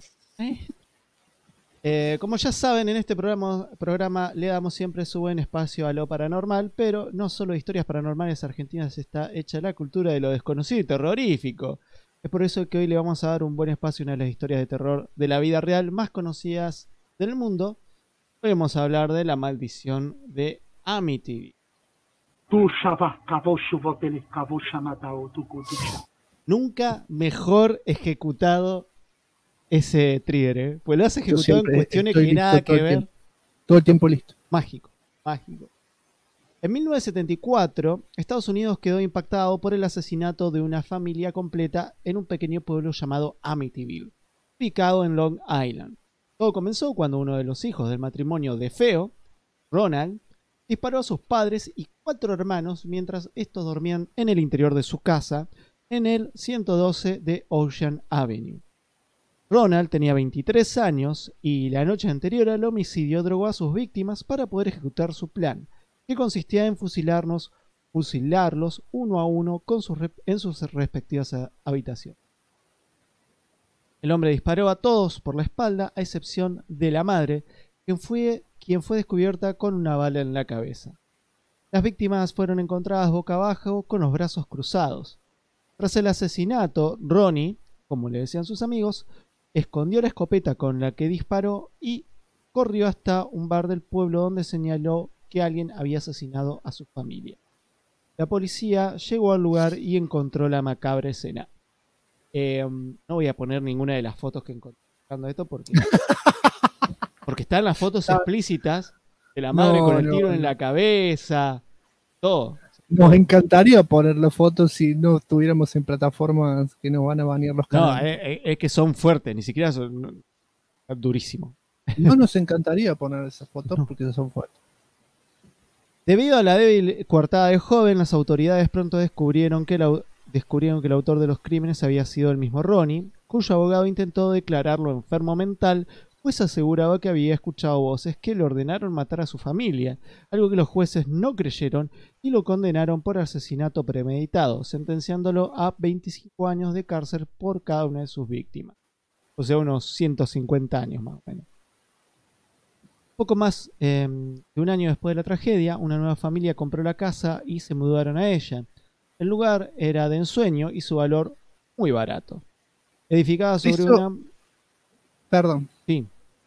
Como ya saben, en este programa le damos siempre su buen espacio a lo paranormal, pero no solo de historias paranormales argentinas está hecha la cultura de lo desconocido y terrorífico. Es por eso que hoy le vamos a dar un buen espacio a una de las historias de terror de la vida real más conocidas del mundo. Hoy vamos a hablar de la maldición de Amityville. Nunca mejor ejecutado ese trigger, pues lo has ejecutado en cuestiones que nada que ver. Todo el tiempo listo. Mágico. En 1974, Estados Unidos quedó impactado por el asesinato de una familia completa en un pequeño pueblo llamado Amityville, ubicado en Long Island. Todo comenzó cuando uno de los hijos del matrimonio de feo, Ronald, disparó a sus padres y 4 hermanos mientras estos dormían en el interior de su casa, en el 112 de Ocean Avenue. Ronald tenía 23 años y la noche anterior al homicidio drogó a sus víctimas para poder ejecutar su plan, que consistía en fusilarlos uno a uno en sus respectivas habitaciones. El hombre disparó a todos por la espalda, a excepción de la madre, quien fue descubierta con una bala en la cabeza. Las víctimas fueron encontradas boca abajo con los brazos cruzados. Tras el asesinato, Ronnie, como le decían sus amigos, escondió la escopeta con la que disparó y corrió hasta un bar del pueblo donde señaló que alguien había asesinado a su familia. La policía llegó al lugar y encontró la macabra escena. No voy a poner ninguna de las fotos que encontré buscando esto porque están las fotos explícitas de la madre con el tiro en la cabeza, todo. Nos encantaría poner las fotos si no estuviéramos en plataformas que nos van a banear los canales. No, es que son fuertes, ni siquiera son durísimos. No nos encantaría poner esas fotos porque son fuertes. Debido a la débil coartada del joven, las autoridades pronto descubrieron que el autor de los crímenes había sido el mismo Ronnie, cuyo abogado intentó declararlo enfermo mental, pues aseguraba que había escuchado voces que le ordenaron matar a su familia, algo que los jueces no creyeron y lo condenaron por asesinato premeditado, sentenciándolo a 25 años de cárcel por cada una de sus víctimas. O sea, unos 150 años más o menos. Poco más de un año después de la tragedia, una nueva familia compró la casa y se mudaron a ella. El lugar era de ensueño y su valor muy barato. Edificada sobre una... Perdón. Sí.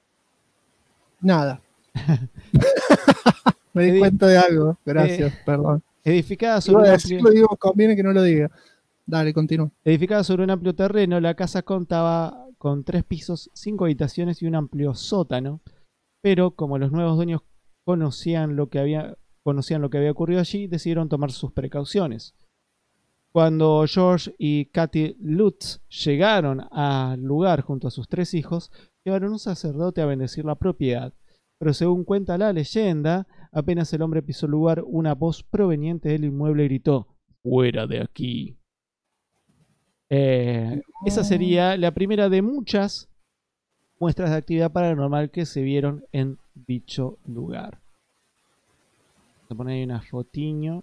Nada. Me di cuenta de algo. Gracias, perdón. Edificada sobre conviene que no lo diga. Dale, continúa. Edificada sobre un amplio terreno, la casa contaba con 3 pisos, 5 habitaciones y un amplio sótano. Pero como los nuevos dueños conocían lo que había ocurrido allí, decidieron tomar sus precauciones. Cuando George y Kathy Lutz llegaron al lugar junto a sus 3 hijos, llevaron un sacerdote a bendecir la propiedad. Pero según cuenta la leyenda, apenas el hombre pisó el lugar, una voz proveniente del inmueble gritó: ¡fuera de aquí! Esa sería la primera de muchas muestras de actividad paranormal que se vieron en dicho lugar. Voy a poner ahí una fotiño.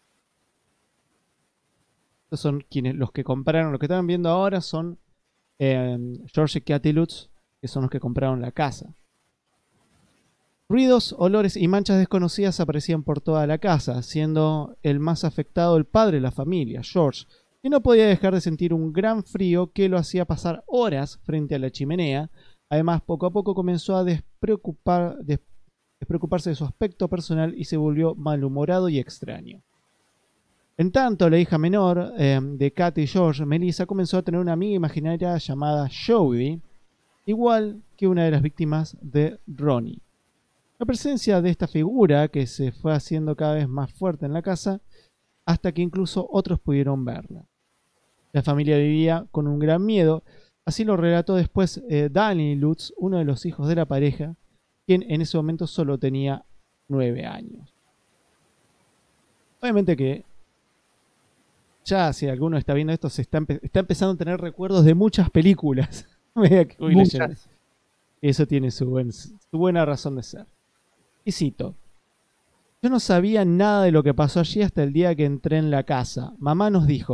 Estos son los que compraron, lo que están viendo ahora son George y Kathy Lutz, que son los que compraron la casa. Ruidos, olores y manchas desconocidas aparecían por toda la casa, siendo el más afectado el padre de la familia, George, que no podía dejar de sentir un gran frío que lo hacía pasar horas frente a la chimenea. Además, poco a poco comenzó a despreocuparse de su aspecto personal y se volvió malhumorado y extraño. En tanto, la hija menor de Kathy y George, Melissa, comenzó a tener una amiga imaginaria llamada Jodie, igual que una de las víctimas de Ronnie. La presencia de esta figura, que se fue haciendo cada vez más fuerte en la casa, hasta que incluso otros pudieron verla. La familia vivía con un gran miedo. Así lo relató después Danny Lutz, uno de los hijos de la pareja, quien en ese momento solo tenía 9 años. Obviamente que ya si alguno está viendo esto, está empezando a tener recuerdos de muchas películas. Muchas. Eso tiene su buena razón de ser. Y cito: yo no sabía nada de lo que pasó allí hasta el día que entré en la casa. Mamá nos dijo: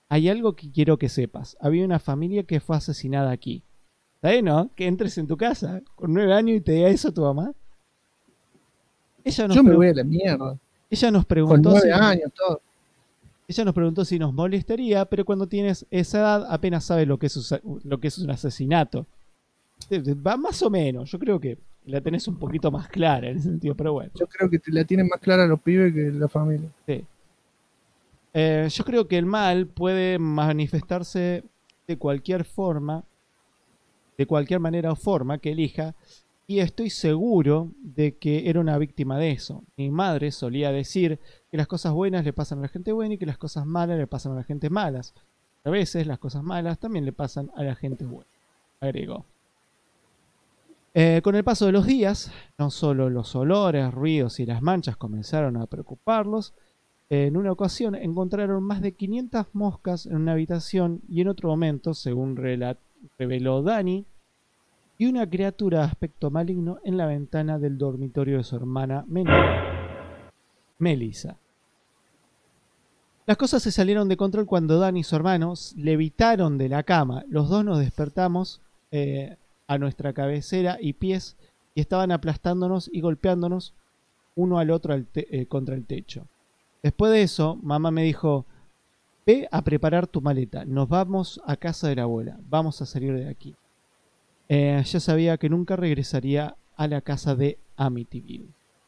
hay algo que quiero que sepas. Había una familia que fue asesinada aquí. ¿Sabes, no? Que entres en tu casa con 9 años y te diga eso a tu mamá. Yo me voy a la mierda. Ella nos preguntó con 9 años, todo. Ella nos preguntó si nos molestaría, pero cuando tienes esa edad apenas sabes lo que es un asesinato. Va más o menos. Yo creo que la tenés un poquito más clara en ese sentido, pero bueno. Yo creo que te la tienen más clara los pibes que la familia. Sí. Yo creo que el mal puede manifestarse de cualquier forma, de cualquier manera o forma que elija, y estoy seguro de que era una víctima de eso. Mi madre solía decir que las cosas buenas le pasan a la gente buena y que las cosas malas le pasan a la gente malas. A veces las cosas malas también le pasan a la gente buena, agregó. Con el paso de los días, no solo los olores, ruidos y las manchas comenzaron a preocuparlos. En una ocasión encontraron más de 500 moscas en una habitación y en otro momento, según reveló Dani, y una criatura de aspecto maligno en la ventana del dormitorio de su hermana menor, Melissa. Las cosas se salieron de control cuando Dani y su hermano levitaron de la cama. Los dos nos despertamos a nuestra cabecera y pies y estaban aplastándonos y golpeándonos uno al otro contra el techo. Después de eso, mamá me dijo: ve a preparar tu maleta, nos vamos a casa de la abuela, vamos a salir de aquí. Ya sabía que nunca regresaría a la casa de Amityville.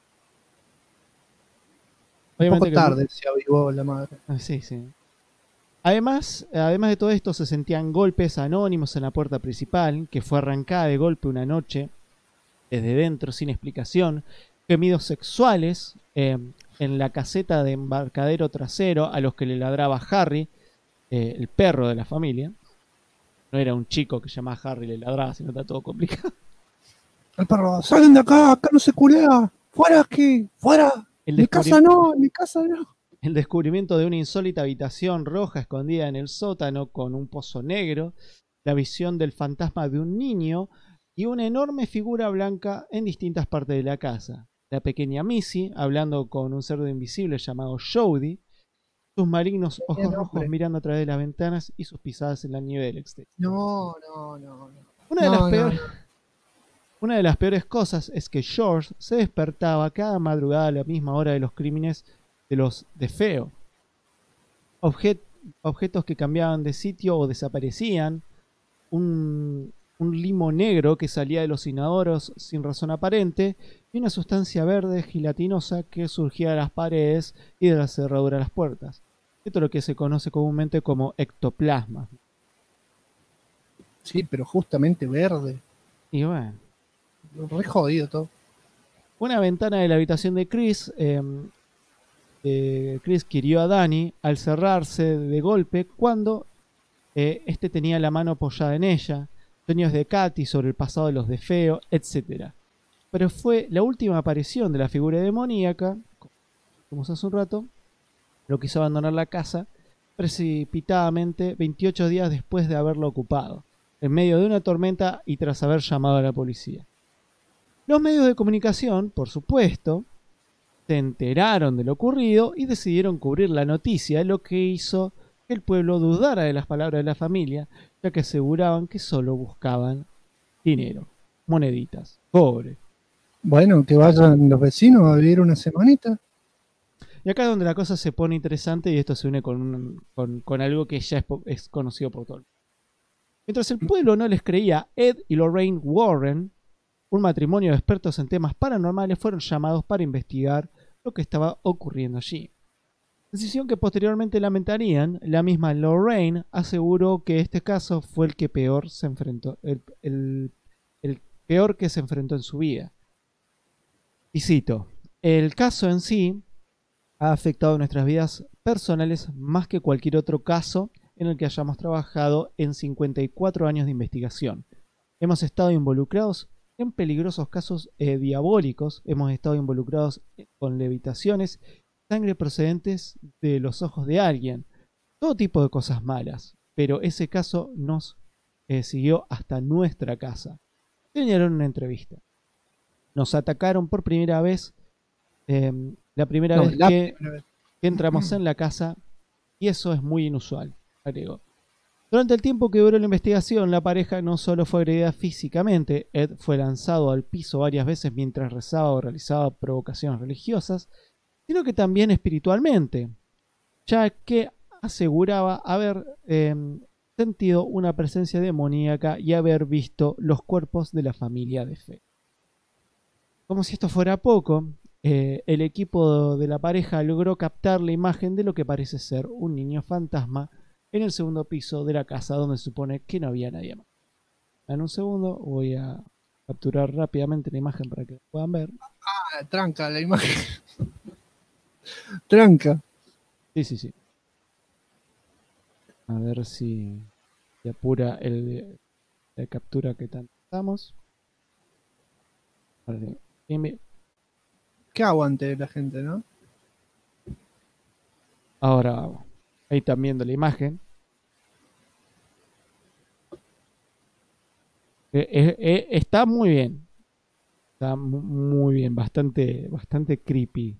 Un poco tarde se avivó la madre. Sí, sí. Además de todo esto, se sentían golpes anónimos en la puerta principal, que fue arrancada de golpe una noche desde dentro sin explicación, gemidos sexuales en la caseta de embarcadero trasero a los que le ladraba Harry, el perro de la familia. No era un chico que se llamaba Harry y le ladraba, sino está todo complicado. El perro, salen de acá, acá no se culea, fuera aquí, fuera, mi casa no, mi casa no. El descubrimiento de una insólita habitación roja escondida en el sótano con un pozo negro, la visión del fantasma de un niño y una enorme figura blanca en distintas partes de la casa. La pequeña Missy hablando con un cerdo invisible llamado Jody, sus malignos ojos rojos mirando a través de las ventanas y sus pisadas en la nieve del exterior. No. Una de las peores cosas es que George se despertaba cada madrugada a la misma hora de los crímenes de los de Feo. Objetos que cambiaban de sitio o desaparecían, un limo negro que salía de los inodoros sin razón aparente y una sustancia verde gelatinosa que surgía de las paredes y de la cerradura de las puertas. Esto es lo que se conoce comúnmente como ectoplasma. Sí, pero justamente verde. Y bueno. Re jodido todo. Una ventana de la habitación de Chris... Chris hirió a Dani al cerrarse de golpe cuando este tenía la mano apoyada en ella, sueños de Katy sobre el pasado de los de Feo, etc. Pero fue la última aparición de la figura demoníaca, como hace un rato, lo que hizo abandonar la casa precipitadamente 28 días después de haberlo ocupado, en medio de una tormenta y tras haber llamado a la policía. Los medios de comunicación, por supuesto, se enteraron de lo ocurrido y decidieron cubrir la noticia, lo que hizo que el pueblo dudara de las palabras de la familia, ya que aseguraban que solo buscaban dinero, moneditas, cobre. Bueno, que vayan los vecinos a vivir una semanita. Y acá es donde la cosa se pone interesante y esto se une con algo que ya es conocido por todos. Mientras el pueblo no les creía a Ed y Lorraine Warren, un matrimonio de expertos en temas paranormales fueron llamados para investigar lo que estaba ocurriendo allí. Decisión que posteriormente lamentarían. La misma Lorraine aseguró que este caso fue el que peor se enfrentó, el peor que se enfrentó en su vida. Y cito: el caso en sí ha afectado nuestras vidas personales más que cualquier otro caso en el que hayamos trabajado en 54 años de investigación. Hemos estado involucrados en peligrosos casos diabólicos, hemos estado involucrados con levitaciones, sangre procedentes de los ojos de alguien, todo tipo de cosas malas, pero ese caso nos siguió hasta nuestra casa. Señaló en una entrevista. Nos atacaron por primera vez, la primera vez que entramos en la casa, y eso es muy inusual. agregó. Durante el tiempo que duró la investigación, la pareja no solo fue agredida físicamente, Ed fue lanzado al piso varias veces mientras rezaba o realizaba provocaciones religiosas, sino que también espiritualmente, ya que aseguraba haber sentido una presencia demoníaca y haber visto los cuerpos de la familia de Fe. Como si esto fuera poco, el equipo de la pareja logró captar la imagen de lo que parece ser un niño fantasma en el segundo piso de la casa donde se supone que no había nadie más. En un segundo voy a capturar rápidamente la imagen para que puedan ver. Ah, tranca la imagen. Tranca. Sí. A ver si apura la captura que tanto estamos. Vale. Qué aguante la gente, ¿no? Ahora vamos. Ahí están viendo la imagen. Está muy bien. Está muy bien. Bastante creepy.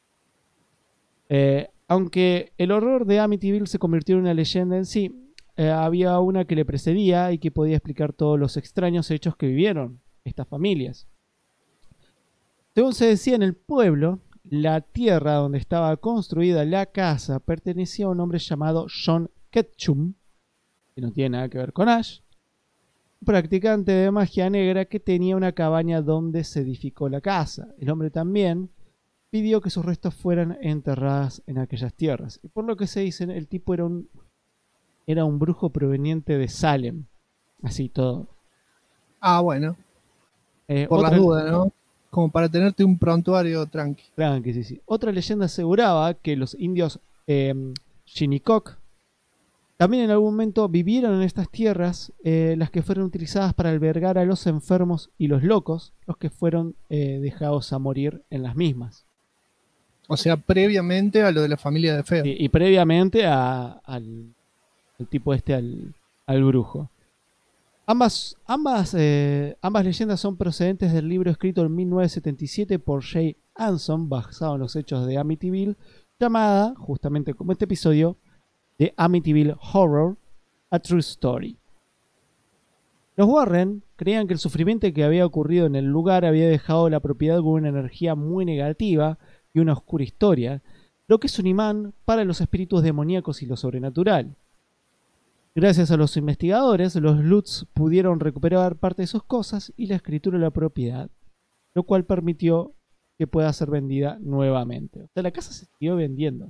Aunque el horror de Amityville se convirtió en una leyenda en sí, había una que le precedía y que podía explicar todos los extraños hechos que vivieron estas familias. Según se decía en el pueblo, la tierra donde estaba construida la casa pertenecía a un hombre llamado John Ketchum, que no tiene nada que ver con Ash, un practicante de magia negra que tenía una cabaña donde se edificó la casa. El hombre también pidió que sus restos fueran enterrados en aquellas tierras. Y por lo que se dice, el tipo era un brujo proveniente de Salem. Así todo. Ah, bueno. Por las dudas, ¿no? Como para tenerte un prontuario tranqui. Tranqui, sí. Otra leyenda aseguraba que los indios Shinnecock también en algún momento vivieron en estas tierras, las que fueron utilizadas para albergar a los enfermos y los locos, los que fueron dejados a morir en las mismas. O sea, previamente a lo de la familia de Feo. Y previamente al tipo al brujo. Ambas leyendas son procedentes del libro escrito en 1977 por Jay Anson, basado en los hechos de Amityville, llamada, justamente como este episodio, The Amityville Horror, A True Story. Los Warren creían que el sufrimiento que había ocurrido en el lugar había dejado la propiedad con una energía muy negativa y una oscura historia, lo que es un imán para los espíritus demoníacos y lo sobrenatural. Gracias a los investigadores, los Lutz pudieron recuperar parte de sus cosas y la escritura de la propiedad, lo cual permitió que pueda ser vendida nuevamente. O sea, la casa se siguió vendiendo.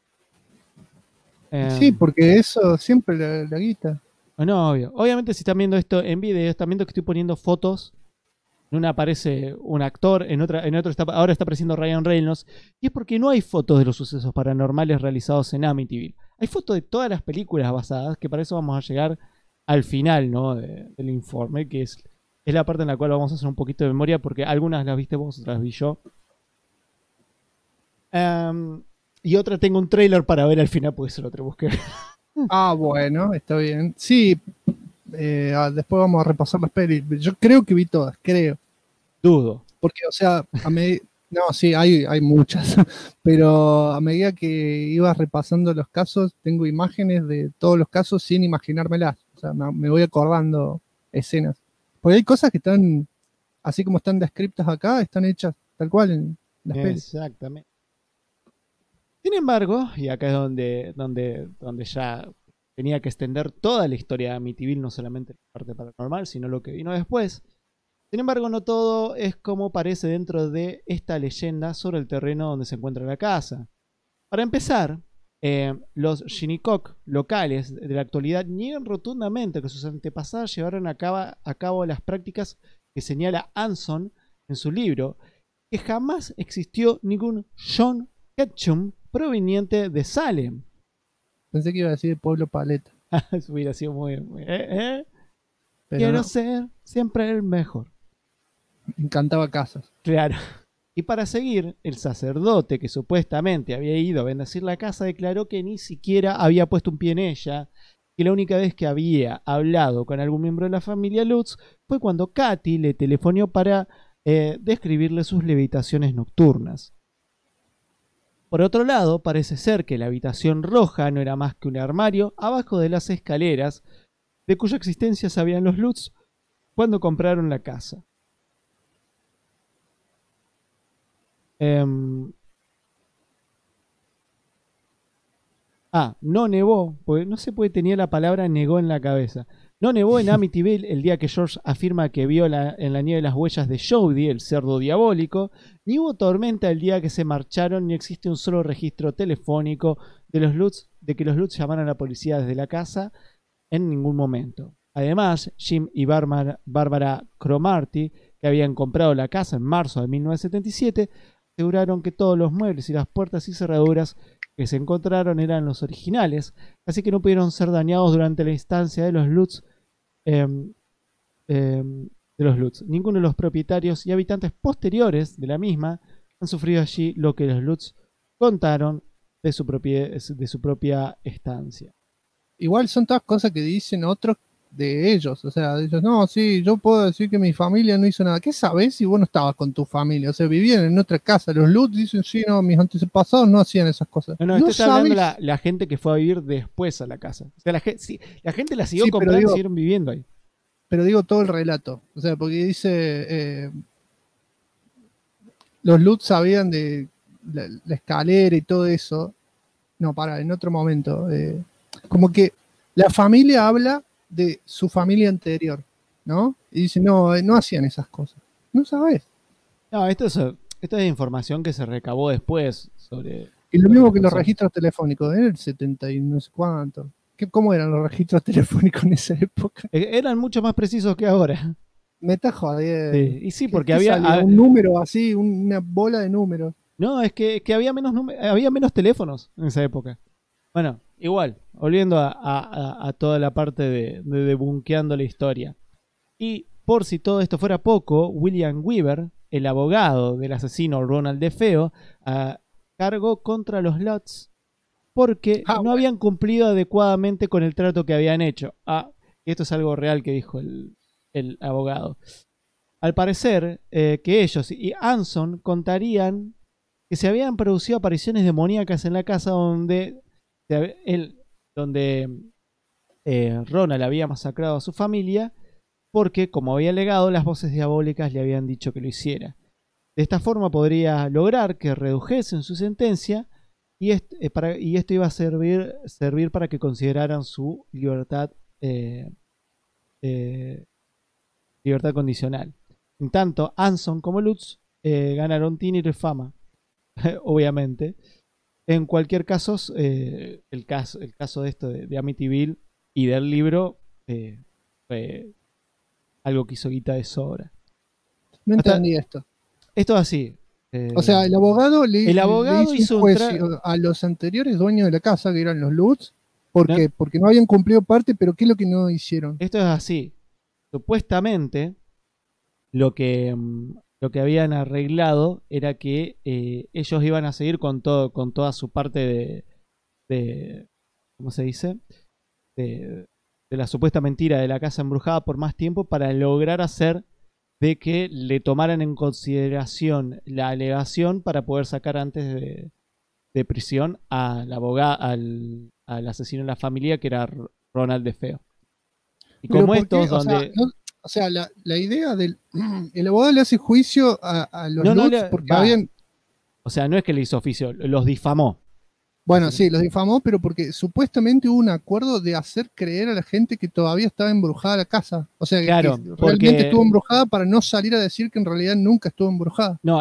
Sí, porque eso siempre la guita. No, obvio. Obviamente si están viendo esto en video, están viendo que estoy poniendo fotos. En una aparece un actor, en otro ahora está apareciendo Ryan Reynolds. Y es porque no hay fotos de los sucesos paranormales realizados en Amityville. Hay fotos de todas las películas basadas, que para eso vamos a llegar al final, ¿no? del informe, que es la parte en la cual vamos a hacer un poquito de memoria, porque algunas las viste vos, otras vi yo. Y otra tengo un trailer para ver al final, porque eso lo tenemos que ver. Ah, bueno, está bien. Sí, después vamos a repasar las pelis. Yo creo que vi todas, creo. Dudo. Porque, o sea, no, sí, hay muchas. Pero a medida que iba repasando los casos, tengo imágenes de todos los casos sin imaginármelas. O sea, me voy acordando escenas. Porque hay cosas que están, así como están descritas acá, están hechas tal cual en las pelis. Exactamente. Sin embargo, y acá es donde ya tenía que extender toda la historia de Amityville, no solamente la parte paranormal, sino lo que vino después. Sin embargo, no todo es como parece dentro de esta leyenda sobre el terreno donde se encuentra la casa. Para empezar, los Shinnecock locales de la actualidad niegan rotundamente que sus antepasados llevaron a cabo las prácticas que señala Anson en su libro, que jamás existió ningún John Ketchum proveniente de Salem. Pensé que iba a decir Pueblo Paleta. Eso hubiera sido muy Pero quiero no. ser siempre el mejor. Me encantaba casas. Claro. Y para seguir, el sacerdote que supuestamente había ido a bendecir la casa declaró que ni siquiera había puesto un pie en ella, que la única vez que había hablado con algún miembro de la familia Lutz fue cuando Katy le telefonó para describirle sus levitaciones nocturnas. Por otro lado, parece ser que la habitación roja no era más que un armario abajo de las escaleras, de cuya existencia sabían los Lutz cuando compraron la casa. No nevó, porque no sé por qué tenía la palabra negó en la cabeza. No nevó en Amityville el día que George afirma que vio en la nieve las huellas de Jody, el cerdo diabólico, ni hubo tormenta el día que se marcharon, ni existe un solo registro telefónico de que los Lutz llamaran a la policía desde la casa en ningún momento. Además, Jim y Barbara Cromarty, que habían comprado la casa en marzo de 1977, aseguraron que todos los muebles y las puertas y cerraduras que se encontraron eran los originales, así que no pudieron ser dañados durante la instancia de los Lutz. Ninguno de los propietarios y habitantes posteriores de la misma han sufrido allí lo que los Lutz contaron de su propia estancia. Igual son todas cosas que dicen otros de ellos, o sea, ellos, no, sí, yo puedo decir que mi familia no hizo nada. ¿Qué sabés si vos no estabas con tu familia? O sea, vivían en otra casa. Los Lutz dicen, sí, no, mis antepasados no hacían esas cosas. No, esto está hablando la gente que fue a vivir después a la casa. O sea, la gente la siguió comprando y siguieron viviendo ahí. Pero digo todo el relato, o sea, porque dice, los Lutz sabían de la escalera y todo eso. No, en otro momento. Como que la familia habla de su familia anterior, ¿no? Y dice, no hacían esas cosas. No sabes. No, esto es información que se recabó después sobre... Y lo mismo que los registros telefónicos, en el 70 y no sé cuánto. ¿Cómo eran los registros telefónicos en esa época? Eran mucho más precisos que ahora. Me está jodiendo. Sí, y sí, porque había un número así, una bola de números. No, es que había menos teléfonos en esa época. Bueno, igual, volviendo a toda la parte de debunkeando la historia. Y por si todo esto fuera poco, William Weaver, el abogado del asesino Ronald DeFeo, cargó contra los Lutz porque no habían cumplido adecuadamente con el trato que habían hecho. Y esto es algo real que dijo el abogado. Al parecer, que ellos y Anson contarían que se habían producido apariciones demoníacas en la casa donde Ronald había masacrado a su familia, porque, como había alegado, las voces diabólicas le habían dicho que lo hiciera. De esta forma podría lograr que redujesen su sentencia y esto iba a servir para que consideraran su libertad condicional. En tanto, Anson como Lutz ganaron dinero y fama, obviamente. En cualquier caso, el caso de esto de Amityville y del libro fue algo que hizo guita de sobra. No entendí esto. Esto es así. O sea, el abogado le hizo un juicio a los anteriores dueños de la casa, que eran los Lutz, porque no habían cumplido parte, pero ¿qué es lo que no hicieron? Esto es así. Supuestamente, lo que habían arreglado era que ellos iban a seguir con toda su parte de ¿cómo se dice? De la supuesta mentira de la casa embrujada por más tiempo, para lograr hacer de que le tomaran en consideración la alegación para poder sacar antes de prisión al abogado, al asesino de la familia, que era Ronald DeFeo. Y como estos, donde... O sea, la idea del... El abogado le hace juicio a los Lutz porque habían... O sea, no es que le hizo oficio, los difamó. Bueno, sí, los difamó, pero porque supuestamente hubo un acuerdo de hacer creer a la gente que todavía estaba embrujada la casa. O sea, claro, que realmente estuvo embrujada, para no salir a decir que en realidad nunca estuvo embrujada. No,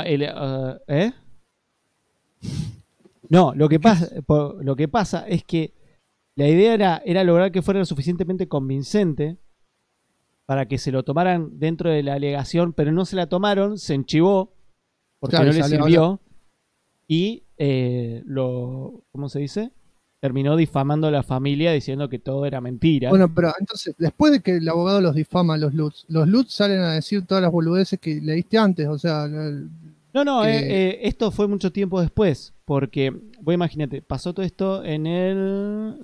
No, lo que pasa es que la idea era lograr que fuera lo suficientemente convincente para que se lo tomaran dentro de la alegación, pero no se la tomaron, se enchivó porque no le sirvió y ¿cómo se dice? Terminó difamando a la familia diciendo que todo era mentira. Bueno, pero entonces, después de que el abogado los difama a los Lutz salen a decir todas las boludeces que leíste antes, o sea... Esto fue mucho tiempo después, porque, vos imagínate, pasó todo esto en el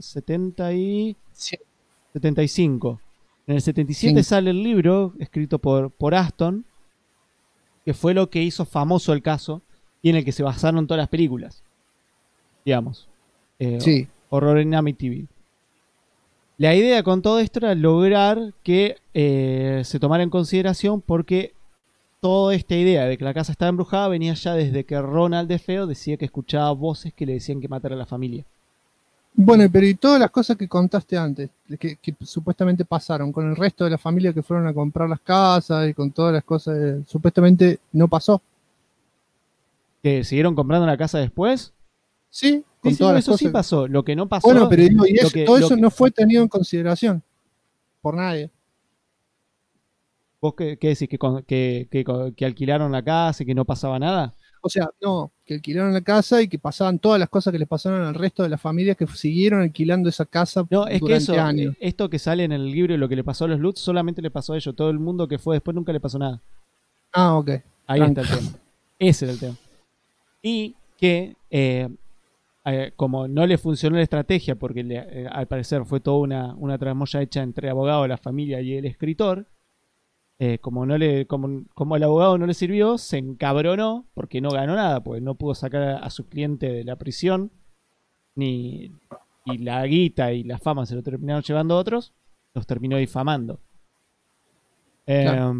75. En el 77 sale el libro escrito por Aston, que fue lo que hizo famoso el caso y en el que se basaron todas las películas. digamos. Sí. Horror en Amityville. La idea con todo esto era lograr que se tomara en consideración, porque toda esta idea de que la casa estaba embrujada venía ya desde que Ronald DeFeo decía que escuchaba voces que le decían que matara a la familia. Bueno, pero y todas las cosas que contaste antes, que supuestamente pasaron con el resto de la familia que fueron a comprar las casas y con todas las cosas, supuestamente no pasó. ¿Que siguieron comprando la casa después? Sí, con Sí, todas las eso cosas. sí pasó. Lo que no pasó... Bueno, pero digo, y todo eso que- no fue tenido en consideración por nadie. ¿Vos qué decís? ¿Que alquilaron la casa y que no pasaba nada? O sea, no, que alquilaron la casa y que pasaban todas las cosas que le pasaron al resto de las familias que siguieron alquilando esa casa No, es que durante eso, años. esto que sale en el libro y lo que le pasó a los Lutz solamente le pasó a ellos. Todo el mundo que fue después nunca le pasó nada. Ah, ok. Ahí está el tema. Ese era el tema. Y que como no le funcionó la estrategia, porque al parecer fue toda una tramoya hecha entre abogado, la familia y el escritor, como el abogado no le sirvió, se encabronó porque no ganó nada, porque no pudo sacar a su cliente de la prisión, y la guita y la fama se lo terminaron llevando a otros, los terminó difamando. Claro.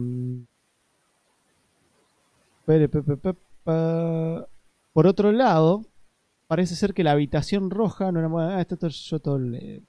Por otro lado, parece ser que la habitación roja no era buena. Yo todo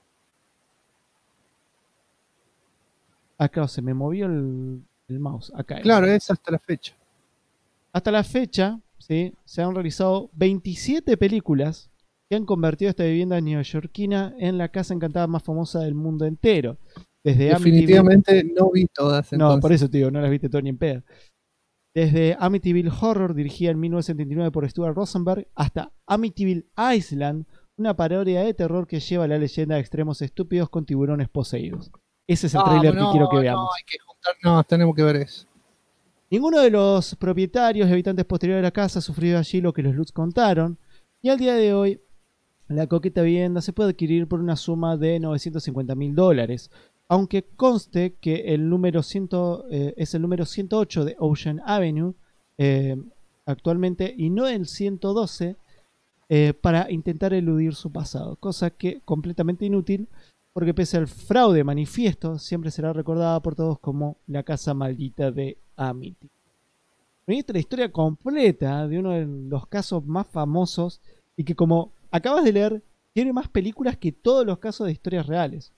acá se me movió el mouse. Acá. Claro, es hasta la fecha. Hasta la fecha, ¿sí? Se han realizado 27 películas que han convertido esta vivienda neoyorquina en la casa encantada más famosa del mundo entero. Desde Definitivamente no vi todas. No, Entonces. por eso te digo, no las viste todo ni en pedo. Desde Amityville Horror, dirigida en 1979 por Stuart Rosenberg, hasta Amityville Island, una parodia de terror que lleva la leyenda a extremos estúpidos con tiburones poseídos. Ese es el tráiler que quiero que veamos. No, hay que juntar, no, tenemos que ver eso. Ninguno de los propietarios y habitantes posteriores de la casa ha sufrido allí lo que los Lutz contaron, y al día de hoy la coqueta vivienda se puede adquirir por una suma de $950,000, aunque conste que el número es el número 108 de Ocean Avenue actualmente, y no el 112, para intentar eludir su pasado, cosa que completamente inútil, porque pese al fraude manifiesto siempre será recordada por todos como la casa maldita de Amity. Esta es la historia completa de uno de los casos más famosos y que, como acabas de leer, tiene más películas que todos los casos de historias reales.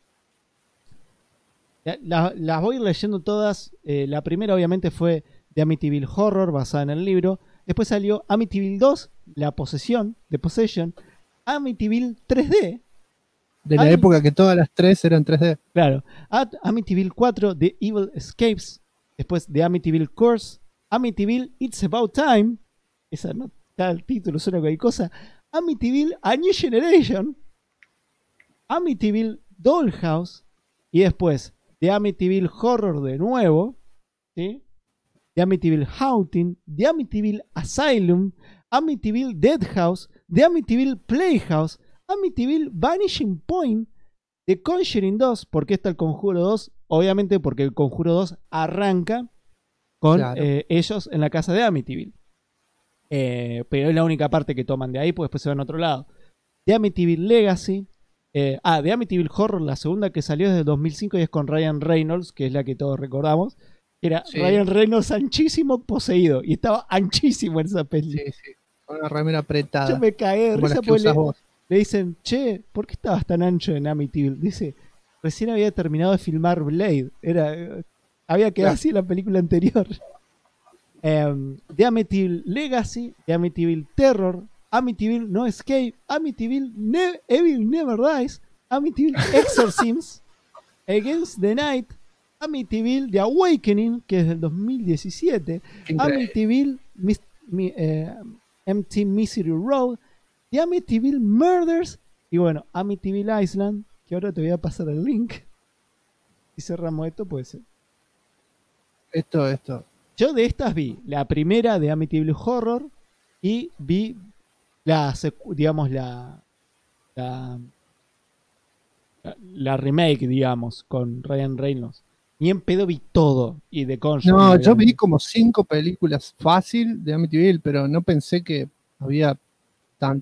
Las voy a ir leyendo todas. La primera obviamente fue de Amityville Horror, basada en el libro. Después salió Amityville 2, La Posesión, The Possession. Amityville 3D. De la época que todas las tres eran 3D. Claro. Amityville 4, The Evil Escapes. Después de Amityville Curse. Amityville It's About Time. Esa no está el título, suena cualquier cosa. Amityville A New Generation. Amityville Dollhouse. Y después de Amityville Horror de nuevo. ¿Sí? De Amityville Haunting. De Amityville Asylum. Amityville Deadhouse. De Amityville Playhouse. Amityville Vanishing Point. The Conjuring 2. ¿Por qué está el Conjuro 2? Obviamente porque el Conjuro 2 arranca con ellos en la casa de Amityville. Pero es la única parte que toman de ahí, pues después se van a otro lado. The Amityville Legacy. The Amityville Horror, la segunda que salió desde el 2005 y es con Ryan Reynolds, que es la que todos recordamos. Era Ryan Reynolds anchísimo poseído. Y estaba anchísimo en esa peli. Sí. Con una remera apretada. Yo me cagué de como risa las que porque usas vos. le dicen, che, ¿por qué estabas tan ancho en Amityville? Dice, recién había terminado de filmar Blade. Había quedado así en la película anterior. The Amityville Legacy, The Amityville Terror, Amityville No Escape, Amityville Evil Never Dies, Amityville Exorcisms, Against the Night, Amityville The Awakening, que es del 2017, Amityville Empty Misery Road, The Amityville Murders, y bueno, Amityville Island, que ahora te voy a pasar el link. Y cerramos esto, puede ser. Esto. Yo de estas vi la primera de Amityville Horror y vi la remake, digamos, con Ryan Reynolds. Y en pedo vi todo. Y de Conjuring. No, yo vi como 5 películas fácil de Amityville, pero no pensé que había tantas.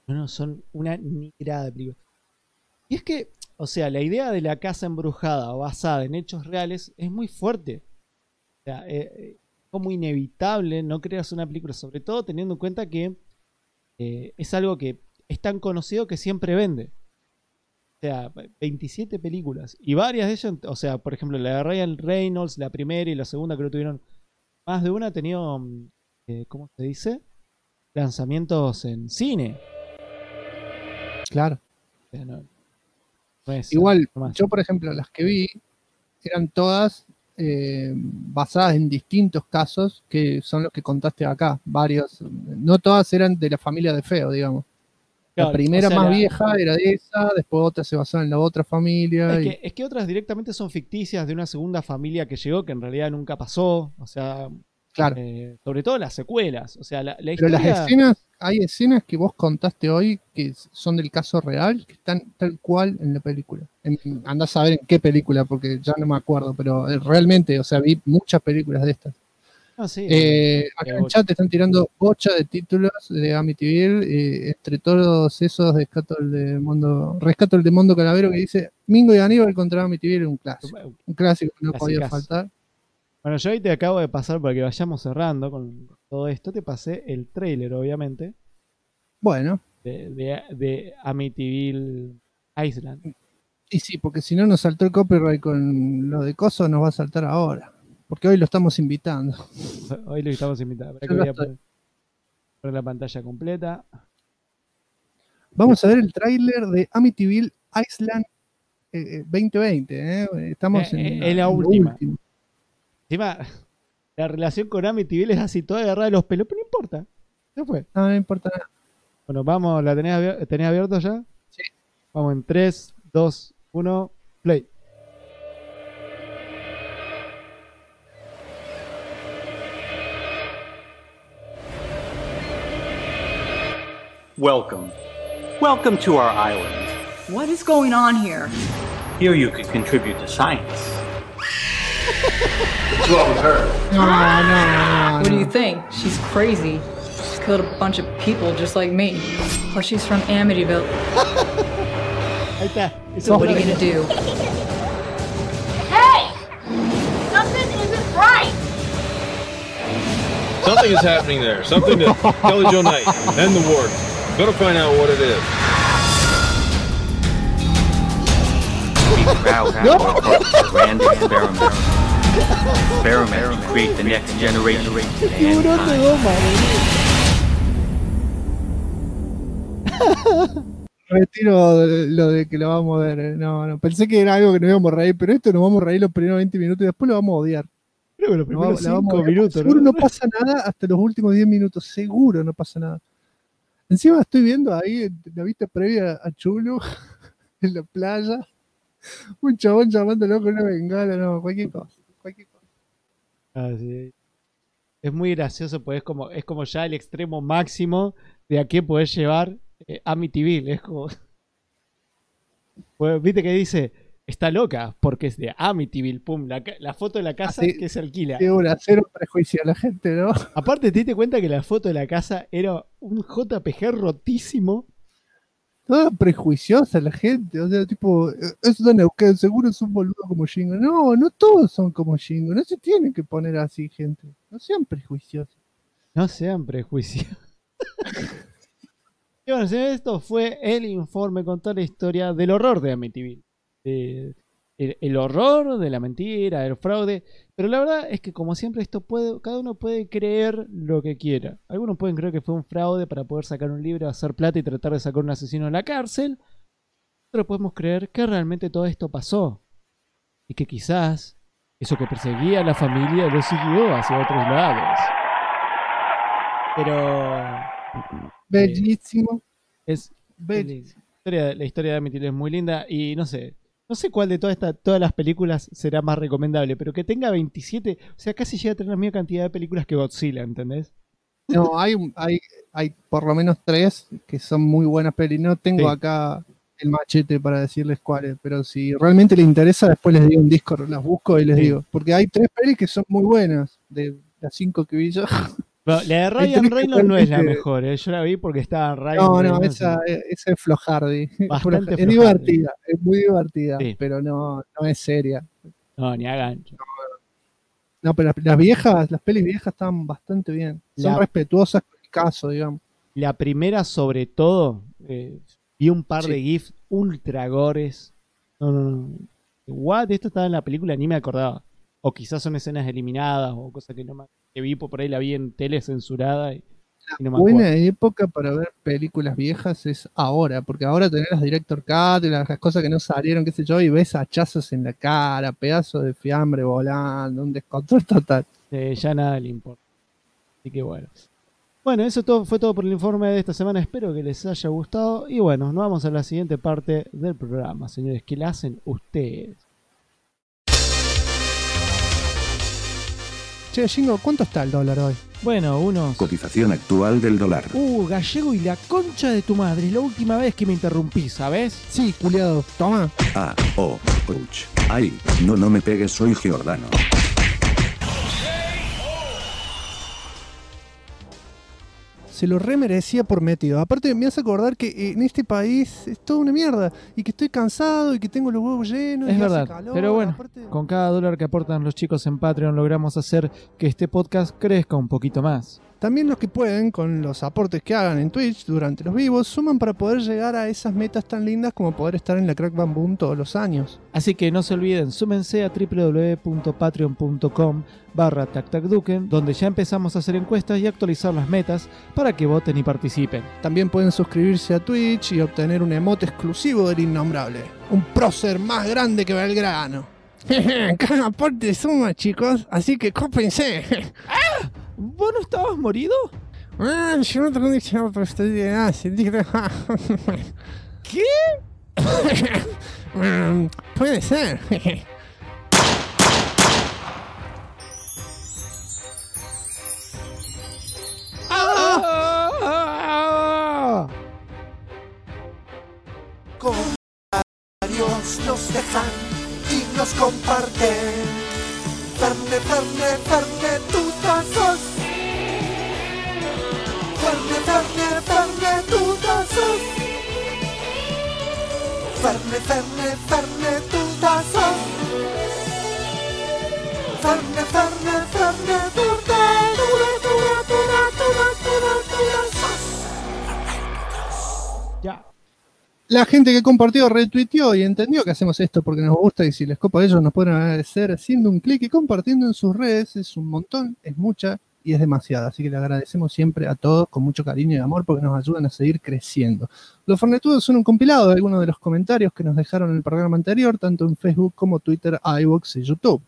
No, son una nigrada de películas. Y es que, o sea, la idea de la casa embrujada basada en hechos reales es muy fuerte. O sea, es como inevitable no creas una película, sobre todo teniendo en cuenta que es algo que es tan conocido que siempre vende. O sea, 27 películas. Y varias de ellas, o sea, por ejemplo, la de Ryan Reynolds, la primera y la segunda, creo que tuvieron más de una, ha tenido, ¿cómo se dice? Lanzamientos en cine. Claro. O sea, no es Igual, más. yo por ejemplo, las que vi eran todas basadas en distintos casos que son los que contaste acá. Varios, no todas eran de la familia de Feo, digamos. Claro, la primera o sea, más vieja era de esa, después otra se basaba en la otra familia. Es que otras directamente son ficticias de una segunda familia que llegó, que en realidad nunca pasó. O sea, claro. Sobre todo las secuelas. O sea, la Pero historia... las escenas, hay escenas que vos contaste hoy que son del caso real, que están tal cual en la película. Andás a ver en qué película, porque ya no me acuerdo, pero realmente, o sea, vi muchas películas de estas. Ah, sí, acá en el chat te están tirando 8 de títulos de Amityville, entre todos esos rescato el de Mondo Calavero, que dice Mingo y Aníbal contra Amityville, un clásico que no podía faltar. Bueno, yo hoy te acabo de pasar para que vayamos cerrando con todo esto, te pasé el tráiler, obviamente. Bueno. De Amityville Island. Y sí, porque si no nos saltó el copyright con lo de Coso, nos va a saltar ahora. Porque hoy lo estamos invitando. Hoy lo estamos invitando. Para que voy a poner la pantalla completa. Vamos a ver el tráiler de Amityville Island 2020. Estamos en la última. Encima, la relación con Amityville es así, toda agarrada de los pelos, pero no importa. ¿Qué fue? No importa nada. Bueno, vamos, ¿la tenés abierto ya? Sí. Vamos en 3, 2, 1, play. Welcome. Welcome to our island. What is going on here? Here you can contribute to science. What's wrong with her? No. What do you think? She's crazy. She's killed a bunch of people just like me. Plus she's from Amityville. Ahí está. So what are you gonna do? Hey! Something isn't right! Something is happening there. Something to Kelly Jo Knight and the ward. Gotta find out what it is. We proud to work for grand experiment. Experiment to create the next generation of mankind. Retiro lo de que lo vamos a ver. No, pensé que era algo que nos íbamos a reír, pero esto nos vamos a reír los primeros 20 minutos y después lo vamos a odiar. Creo que los primeros 5 minutos. Seguro no pasa nada hasta los últimos 10 minutos. Seguro no pasa nada. Encima estoy viendo ahí en la vista previa a Chulo en la playa. Un chabón llamándolo con una bengala. No, cualquier cosa. Ah, sí. Es muy gracioso, pues es como ya el extremo máximo de a qué podés llevar Amityville. Es como... Pues, viste que dice, está loca porque es de Amityville, pum, la foto de la casa que se alquila. Cero prejuicio a la gente, ¿no? Aparte, te diste cuenta que la foto de la casa era un JPG rotísimo. Toda prejuiciosa la gente, o sea, tipo, eso de Neuquén, seguro es un boludo como Jingo. No todos son como Jingo, no se tienen que poner así, gente. No sean prejuiciosos. No sean prejuiciosos. Y bueno, esto fue el informe con toda la historia del horror de Amityville. El horror de la mentira, del fraude. Pero la verdad es que, como siempre, cada uno puede creer lo que quiera. Algunos pueden creer que fue un fraude para poder sacar un libro, hacer plata y tratar de sacar un asesino de la cárcel. Nosotros podemos creer que realmente todo esto pasó. Y que quizás eso que perseguía a la familia lo siguió hacia otros lados. Pero... bellísimo. Es bellísimo. La historia de Amityville es muy linda y no sé cuál de todas las películas será más recomendable, pero que tenga 27, o sea, casi llega a tener la misma cantidad de películas que Godzilla, ¿entendés? No, hay por lo menos 3 que son muy buenas pelis. No tengo acá el machete para decirles cuáles, pero si realmente les interesa, después les digo en Discord, las busco y les digo. Porque hay 3 pelis que son muy buenas, de las 5 que vi yo. Bueno, la de Ryan Reynolds no es la mejor, yo la vi porque estaba Ryan Reynolds. No, esa es flojardi. Bastante Es divertida, es muy divertida, sí. pero no es seria. No, ni a gancho. No, pero las viejas, las pelis viejas están bastante bien. Son respetuosas con el caso, digamos. La primera, sobre todo, vi un par de GIFs ultra gores. No. What? Esto estaba en la película, ni me acordaba. O quizás son escenas eliminadas o cosas que vi por ahí, la vi en tele censurada y no me acuerdo. Buena época para ver películas viejas es ahora, porque ahora tenés las Director Cut y las cosas que no salieron, qué sé yo, y ves hachazos en la cara, pedazos de fiambre volando, un descontrol total. Ya nada le importa. Así que bueno. Bueno, eso fue todo por el informe de esta semana. Espero que les haya gustado. Y bueno, nos vamos a la siguiente parte del programa, señores. ¿Qué le hacen ustedes? Che, Jingo, ¿cuánto está el dólar hoy? Bueno, unos... Cotización actual del dólar. Gallego y la concha de tu madre. Es la última vez que me interrumpí, ¿sabes? Sí, culiado. Toma. Ouch. Ay, no me pegues, soy Giordano. Se lo remerecía por metido. Aparte me hace acordar que en este país es toda una mierda y que estoy cansado y que tengo los huevos llenos. Es y verdad, hace calor, pero bueno, aparte... con cada dólar que aportan los chicos en Patreon logramos hacer que este podcast crezca un poquito más. También los que pueden, con los aportes que hagan en Twitch durante los vivos, suman para poder llegar a esas metas tan lindas como poder estar en la Crack Bam Boom todos los años. Así que no se olviden, súmense a www.patreon.com/tactacduken, donde ya empezamos a hacer encuestas y actualizar las metas para que voten y participen. También pueden suscribirse a Twitch y obtener un emote exclusivo del Innombrable. Un prócer más grande que Belgrano. Cada aporte suma, chicos, así que cópense. ¡Ah! ¿Vos no estabas morido? Yo no tengo dicho, pero estoy de ¿Qué? Puede ser. Comentarios nos dejan y nos comparten. Ferne, tutazos. Ferne, tutazos. Ferne, tutazos. Ferne, Ya. La gente que compartió, retuiteó y entendió que hacemos esto porque nos gusta y si les copa a ellos nos pueden agradecer haciendo un clic y compartiendo en sus redes. Es un montón, es mucha y es demasiada. Así que le agradecemos siempre a todos con mucho cariño y amor porque nos ayudan a seguir creciendo. Los Fornetudos son un compilado de algunos de los comentarios que nos dejaron en el programa anterior, tanto en Facebook como Twitter, iVoox y YouTube.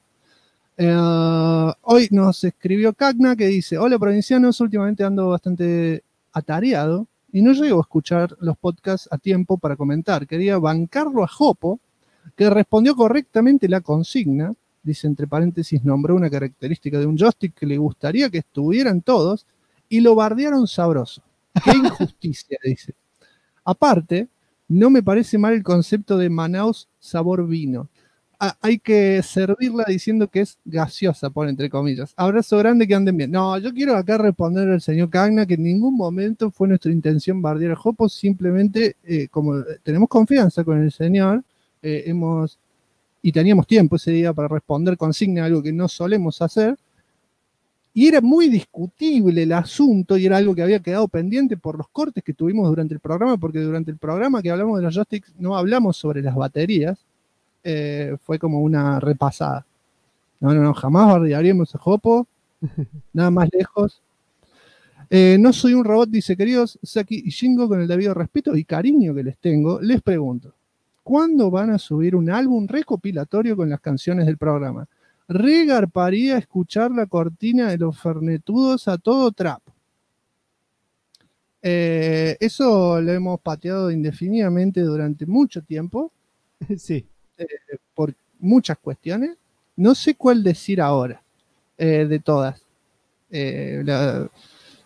Hoy nos escribió Cagna que dice: hola provincianos, últimamente ando bastante atareado y no llego a escuchar los podcasts a tiempo para comentar. Quería bancarlo a Jopo, que respondió correctamente la consigna. Dice, entre paréntesis, nombró una característica de un joystick que le gustaría que estuvieran todos y lo bardearon sabroso. ¡Qué injusticia! Dice. Aparte, no me parece mal el concepto de Manaus sabor vino. Hay que servirla diciendo que es gaseosa, pone entre comillas. Abrazo grande, que anden bien. No, yo quiero acá responder al señor Cagna que en ningún momento fue nuestra intención bardear a Jopo, simplemente como tenemos confianza con el señor, y teníamos tiempo ese día para responder consigna, algo que no solemos hacer, y era muy discutible el asunto y era algo que había quedado pendiente por los cortes que tuvimos durante el programa, porque durante el programa que hablamos de los joysticks no hablamos sobre las baterías. Fue como una repasada. No, jamás bardearíamos a Jopo, nada más lejos. No soy un robot, dice, queridos Saki y Jingo, con el debido respeto y cariño que les tengo, les pregunto, ¿cuándo van a subir un álbum recopilatorio con las canciones del programa? Regarparía escuchar la cortina de los Fernetudos a todo trapo. Eso lo hemos pateado indefinidamente durante mucho tiempo. Sí. Por muchas cuestiones. No sé cuál decir ahora de todas. Es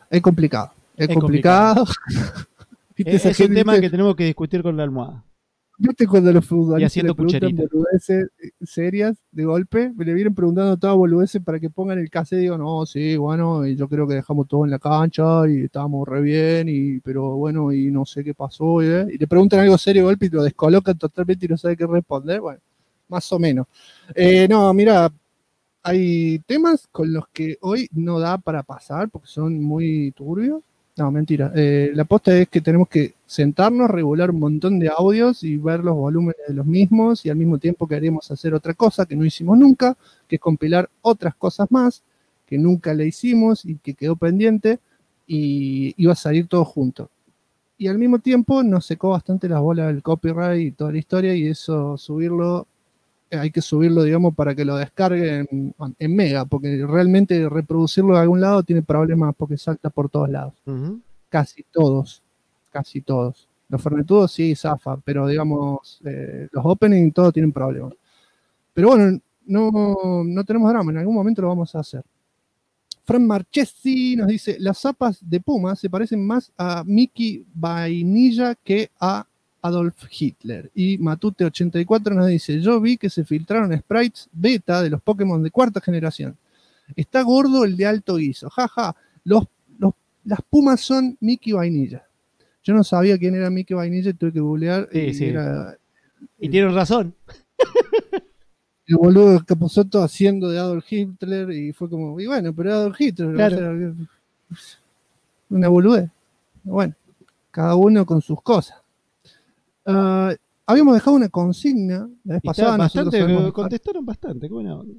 complicado. Es complicado. Es un tema que tenemos que discutir con la almohada. ¿Viste cuando los futbolistas haciendo le preguntan pucherita. boludeces serias de golpe? Me le vienen preguntando todas boludeces para que pongan el cassette y digo, no, sí, bueno, y yo creo que dejamos todo en la cancha y estábamos re bien, pero bueno, y no sé qué pasó, y le preguntan algo serio de golpe y lo descolocan totalmente y no sabe qué responder. Bueno, más o menos. No, mira, hay temas con los que hoy no da para pasar porque son muy turbios. No, mentira. La posta es que tenemos que sentarnos, regular un montón de audios y ver los volúmenes de los mismos y al mismo tiempo queremos hacer otra cosa que no hicimos nunca, que es compilar otras cosas más que nunca le hicimos y que quedó pendiente y iba a salir todo junto. Y al mismo tiempo nos secó bastante las bolas del copyright y toda la historia y eso subirlo, hay que subirlo, digamos, para que lo descarguen en Mega, porque realmente reproducirlo de algún lado tiene problemas porque salta por todos lados. Casi todos. Los fernetudos sí zafa, pero digamos, los opening todos tienen problemas. Pero bueno, no tenemos drama, en algún momento lo vamos a hacer. Fran Marchesi nos dice, las zapas de Puma se parecen más a Mickey Vainilla que a Adolf Hitler. Y Matute84 nos dice, yo vi que se filtraron sprites beta de los Pokémon de 4ª generación. Está gordo el de alto guiso. Jaja, las Pumas son Mickey Vainilla. Yo no sabía quién era Mickey Vainilla y tuve que googlear. Sí. Y tienen razón. El boludo Capuzotto haciendo de Adolf Hitler y fue como, y bueno, pero Adolf Hitler, claro. O sea, una boludez. Bueno, cada uno con sus cosas. Habíamos dejado una consigna la vez pasada. Bastante, contestaron bastante, qué buena onda.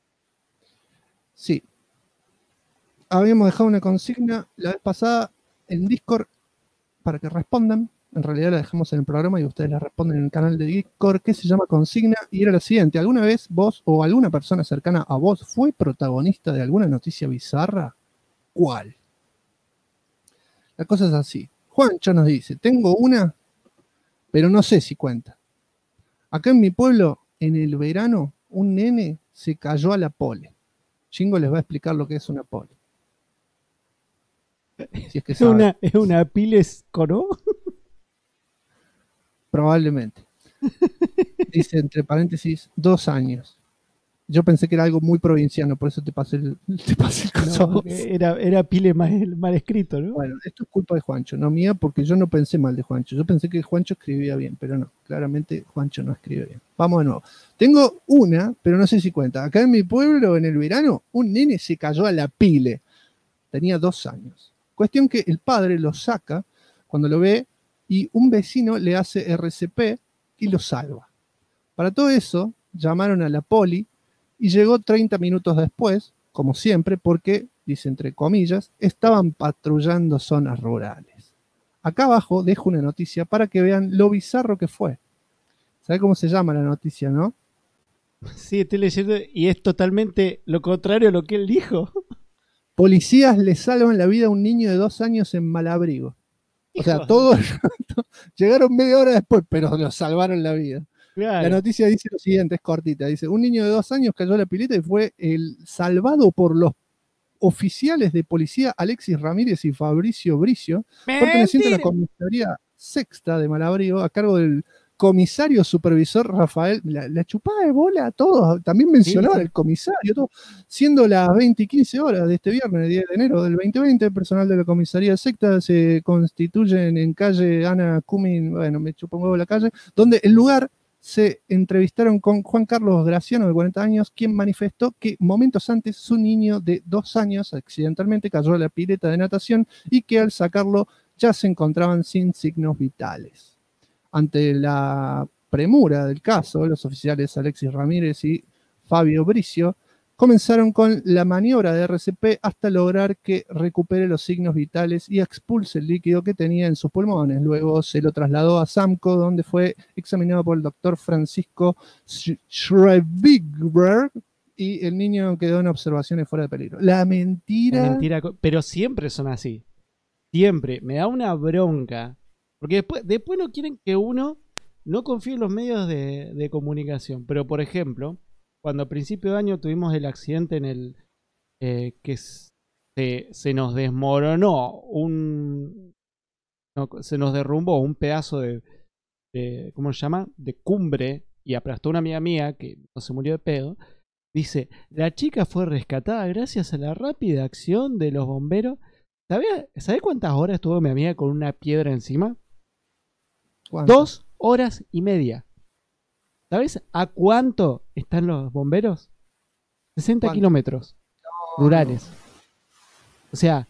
Sí. Habíamos dejado una consigna la vez pasada en Discord para que respondan. En realidad la dejamos en el programa y ustedes la responden en el canal de Discord, que se llama Consigna, y era la siguiente. ¿Alguna vez vos o alguna persona cercana a vos fue protagonista de alguna noticia bizarra? ¿Cuál? La cosa es así. Juancho nos dice, tengo una, pero no sé si cuenta. Acá en mi pueblo, en el verano, un nene se cayó a la pole. Chingo les va a explicar lo que es una pole. Si es que sabe. ¿Es una piles coro? Probablemente. Dice entre paréntesis 2 años. Yo pensé que era algo muy provinciano, por eso te pasé el caso. No, era pile mal escrito, ¿no? Bueno, esto es culpa de Juancho, no mía, porque yo no pensé mal de Juancho. Yo pensé que Juancho escribía bien, pero no. Claramente Juancho no escribe bien. Vamos de nuevo. Tengo una, pero no sé si cuenta. Acá en mi pueblo, en el verano, un nene se cayó a la pile. Tenía 2 años. Cuestión que el padre lo saca cuando lo ve y un vecino le hace RCP y lo salva. Para todo eso, llamaron a la poli y llegó 30 minutos después, como siempre, porque, dice entre comillas, estaban patrullando zonas rurales. Acá abajo dejo una noticia para que vean lo bizarro que fue. ¿Sabe cómo se llama la noticia, no? Sí, estoy leyendo y es totalmente lo contrario a lo que él dijo. Policías le salvan la vida a un niño de 2 años en Malabrigo. O sea, todos llegaron media hora después, pero lo salvaron la vida. Claro. La noticia dice lo siguiente, es cortita. Dice, un niño de 2 años cayó a la pileta y fue salvado por los oficiales de policía Alexis Ramírez y Fabricio Bricio, perteneciente a la comisaría sexta de Malabrigo, a cargo del comisario supervisor Rafael. La chupada de bola a todos, también mencionaba el comisario, todo. Siendo las 20:15 de este viernes, 10 de enero del 2020, el personal de la comisaría sexta se constituyen en calle Ana Cumin, bueno, me chupa un huevo la calle, donde el lugar se entrevistaron con Juan Carlos Graciano, de 40 años, quien manifestó que momentos antes su niño de 2 años accidentalmente cayó a la pileta de natación y que al sacarlo ya se encontraban sin signos vitales. Ante la premura del caso, los oficiales Alexis Ramírez y Fabio Bricio comenzaron con la maniobra de RCP hasta lograr que recupere los signos vitales y expulse el líquido que tenía en sus pulmones. Luego se lo trasladó a Samco, donde fue examinado por el doctor Francisco Schrebiger y el niño quedó en observaciones fuera de peligro. La mentira... Pero siempre son así. Siempre. Me da una bronca. Porque después no quieren que uno no confíe en los medios de comunicación. Pero, por ejemplo, cuando a principio de año tuvimos el accidente en el que se nos desmoronó se nos derrumbó un pedazo de ¿cómo se llama? De Cumbre y aplastó a una amiga mía que no se murió de pedo. Dice, la chica fue rescatada gracias a la rápida acción de los bomberos. ¿Sabés cuántas horas estuvo mi amiga con una piedra encima? ¿Cuánto? 2 horas y media. ¿Sabes a cuánto están los bomberos? 60 ¿Cuánto? kilómetros rurales. O sea,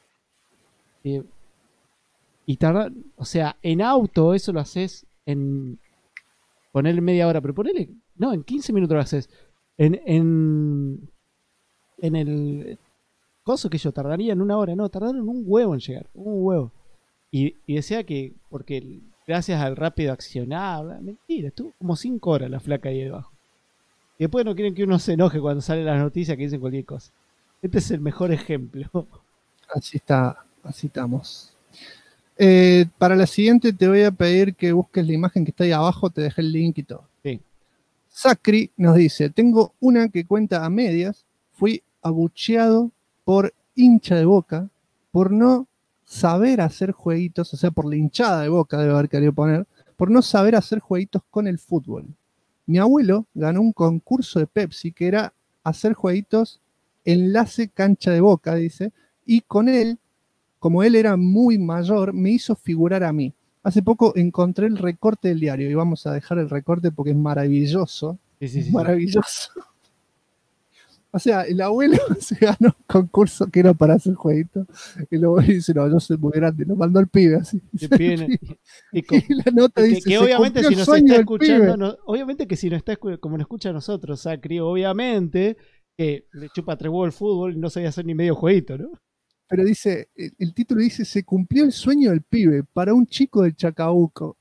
y tarda, o sea, en auto eso lo haces en ponerle media hora, pero ponele, no, en 15 minutos lo haces. En el coso que yo tardaría en 1 hora, no, tardaron un huevo en llegar, un huevo. Y decía que, porque gracias al rápido accionar, mentira, estuvo como 5 horas la flaca ahí debajo. Y después no quieren que uno se enoje cuando salen las noticias que dicen cualquier cosa. Este es el mejor ejemplo. Así está, así estamos. Para la siguiente te voy a pedir que busques la imagen que está ahí abajo, te dejé el link y todo. Sí. Sacri nos dice, tengo una que cuenta a medias, fui abucheado por hincha de Boca por no saber hacer jueguitos, o sea, por la hinchada de Boca debe haber querido poner, por no saber hacer jueguitos con el fútbol. Mi abuelo ganó un concurso de Pepsi que era hacer jueguitos enlace cancha de Boca, dice, y con él, como él era muy mayor, me hizo figurar a mí. Hace poco encontré el recorte del diario y vamos a dejar el recorte porque es maravilloso. Sí. Maravilloso. O sea, el abuelo se ganó un concurso que era para hacer jueguitos y luego dice, no, yo soy muy grande, lo mandó el pibe así. Y la nota dice, que obviamente si nos nos está escuchando, obviamente que si nos está como nos escucha a nosotros, Sacri, obviamente que le chupa 3 huevos el fútbol y no sabía hacer ni medio jueguito, ¿no? Pero dice, el título dice, se cumplió el sueño del pibe para un chico de Chacabuco.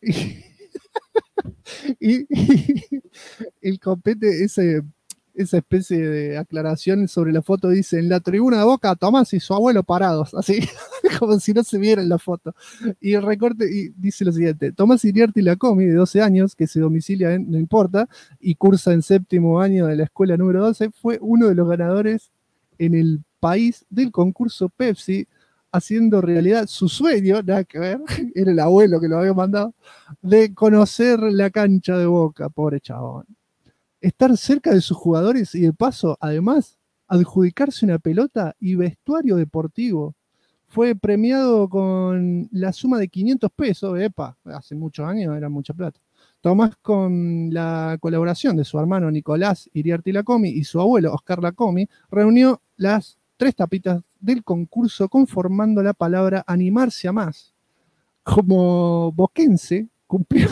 Y el copete, esa especie de aclaración sobre la foto dice, en la tribuna de Boca, Tomás y su abuelo parados, así, como si no se viera en la foto. Y el recorte y dice lo siguiente, Tomás Iriarte Lacomi, de 12 años, que se domicilia en No Importa, y cursa en 7º año de la escuela número 12, fue uno de los ganadores en el país del concurso Pepsi, haciendo realidad su sueño, nada que ver, era el abuelo que lo había mandado, de conocer la cancha de Boca, pobre chabón. Estar cerca de sus jugadores y de paso, además, adjudicarse una pelota y vestuario deportivo. Fue premiado con la suma de 500 pesos, hace muchos años era mucha plata. Tomás, con la colaboración de su hermano Nicolás Iriarte Lacomi y su abuelo Oscar Lacomi, reunió las 3 tapitas del concurso conformando la palabra animarse a más. Como boquense, cumplió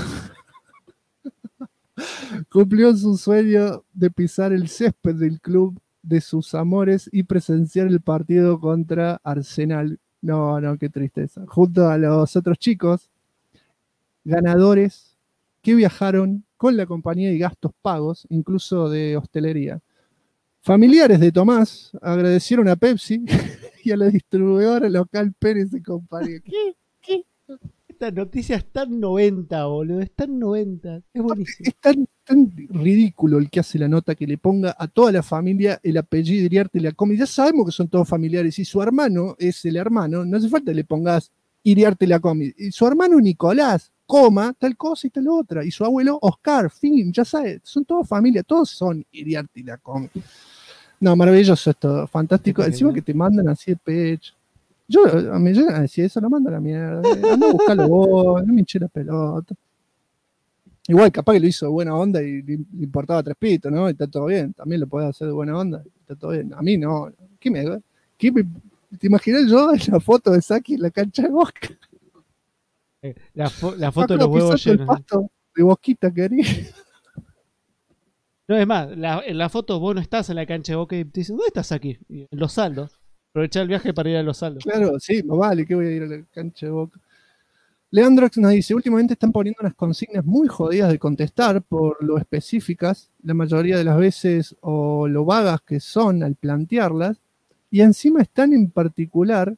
su sueño de pisar el césped del club de sus amores y presenciar el partido contra Arsenal. No, qué tristeza. Junto a los otros chicos ganadores que viajaron con la compañía y gastos pagos, incluso de hostelería. Familiares de Tomás agradecieron a Pepsi y a la distribuidora local Pérez y compañía. ¿Qué? Esta noticia es tan 90, boludo. Es tan 90. Es buenísimo. Es tan ridículo el que hace la nota que le ponga a toda la familia el apellido de Iriarte Lacomi. Ya sabemos que son todos familiares y su hermano es el hermano. No hace falta que le pongas Iriarte Lacomi. Y su hermano Nicolás, tal cosa y tal otra. Y su abuelo Oscar, fin, ya sabes. Son todos familia. Todos son Iriarte Lacomi. No, maravilloso esto. Fantástico. Encima que te mandan así de pecho. Me llegan a decir eso, lo mando a la mierda. Anda a buscarlo vos, no me hinché la pelota. Igual, capaz que lo hizo de buena onda y le importaba 3 pitos, ¿no? Y está todo bien. También lo podés hacer de buena onda. Está todo bien. A mí no. ¿Te imaginas yo en la foto de Saki en la cancha de Boca? La foto de los huevos llenos. El pasto de Boquita, querido. No, es más, en la foto vos no estás en la cancha de Boca y te dicen, ¿dónde estás aquí? En Los Saldos. Aprovechar el viaje para ir a Los Saldos. Claro, sí, no vale, que voy a ir a la cancha de Boca. Leandrox nos dice, últimamente están poniendo unas consignas muy jodidas de contestar por lo específicas, la mayoría de las veces, o lo vagas que son al plantearlas, y encima están en particular,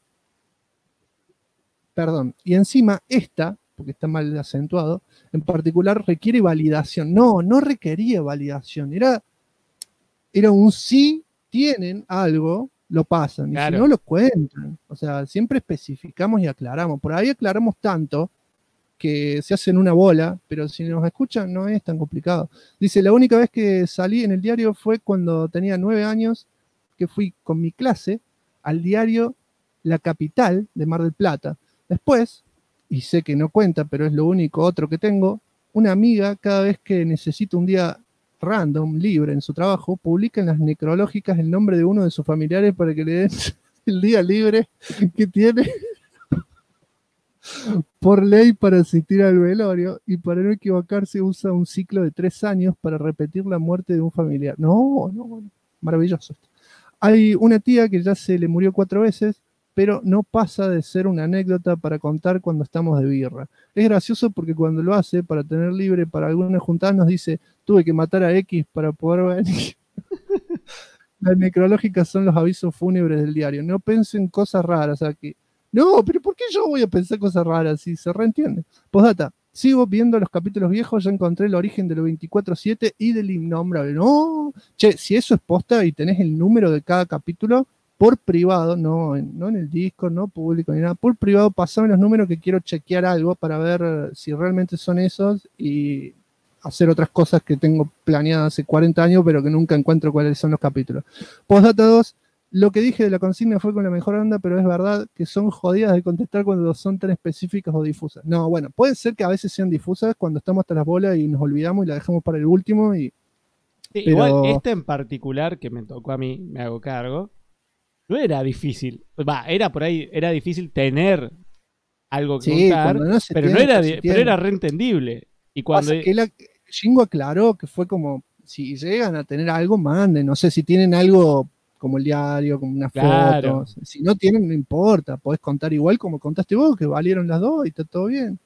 y encima esta, porque está mal acentuado, en particular requiere validación. No requería validación, era un sí, tienen algo, lo pasan, claro. Y si no lo cuentan. O sea, siempre especificamos y aclaramos. Por ahí aclaramos tanto que se hacen una bola, pero si nos escuchan no es tan complicado. Dice, la única vez que salí en el diario fue cuando tenía 9 años, que fui con mi clase al diario La Capital de Mar del Plata. Después, y sé que no cuenta, pero es lo único otro que tengo, una amiga, cada vez que necesita un día random, libre en su trabajo, publica en las necrológicas el nombre de uno de sus familiares para que le den el día libre que tiene por ley para asistir al velorio, y para no equivocarse usa un ciclo de 3 años para repetir la muerte de un familiar. No, maravilloso esto. Hay una tía que ya se le murió 4 veces, pero no pasa de ser una anécdota para contar cuando estamos de birra. Es gracioso porque cuando lo hace, para tener libre para alguna juntada, nos dice, tuve que matar a X para poder venir. Las necrológicas son los avisos fúnebres del diario. No piensen cosas raras aquí. No, pero ¿por qué yo voy a pensar cosas raras si se reentiende? Postdata, sigo viendo los capítulos viejos, ya encontré el origen de los 24/7 y del innombrable. No, che, si eso es posta y tenés el número de cada capítulo, por privado, no en el Discord, no público ni nada, por privado pasame los números que quiero chequear algo para ver si realmente son esos y hacer otras cosas que tengo planeadas hace 40 años, pero que nunca encuentro cuáles son los capítulos. Postdata 2, lo que dije de la consigna fue con la mejor onda, pero es verdad que son jodidas de contestar cuando son tan específicas o difusas. No, bueno, puede ser que a veces sean difusas cuando estamos hasta las bolas y nos olvidamos y la dejamos para el último. Sí, pero... Igual, este en particular, que me tocó a mí, me hago cargo, no era difícil. Era por ahí, era difícil tener algo que contar, no pero, pero era reentendible. Y cuando... Shingo aclaró que fue como, si llegan a tener algo, manden. No sé, si tienen algo como el diario, como una foto. Si no tienen, no importa. Podés contar igual como contaste vos, que valieron las dos y está todo bien.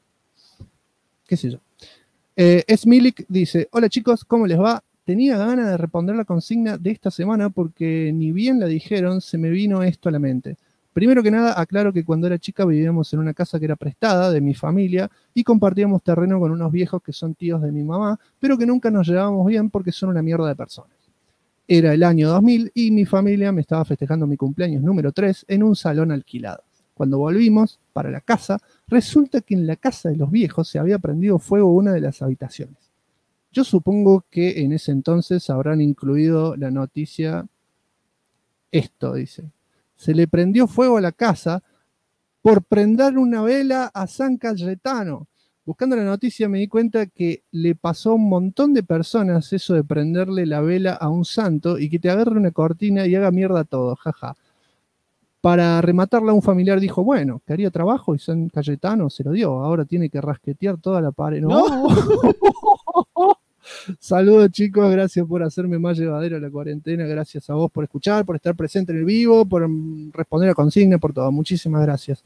Qué sé yo. Smilik dice, hola chicos, ¿cómo les va? Tenía ganas de responder la consigna de esta semana porque ni bien la dijeron, se me vino esto a la mente. Primero que nada, aclaro que cuando era chica vivíamos en una casa que era prestada de mi familia y compartíamos terreno con unos viejos que son tíos de mi mamá, pero que nunca nos llevábamos bien porque son una mierda de personas. Era el año 2000 y mi familia me estaba festejando mi cumpleaños número 3 en un salón alquilado. Cuando volvimos para la casa, resulta que en la casa de los viejos se había prendido fuego una de las habitaciones. Yo supongo que en ese entonces habrán incluido la noticia, esto dice, se le prendió fuego a la casa por prender una vela a San Cayetano. Buscando la noticia me di cuenta que le pasó a un montón de personas eso de prenderle la vela a un santo y que te agarre una cortina y haga mierda todo, jaja. Para rematarla, un familiar dijo, bueno, que haría trabajo y San Cayetano se lo dio, ahora tiene que rasquetear toda la pared. ¡No! Saludos chicos, gracias por hacerme más llevadera la cuarentena, gracias a vos por escuchar, por estar presente en el vivo, por responder a consigna, por todo, muchísimas gracias.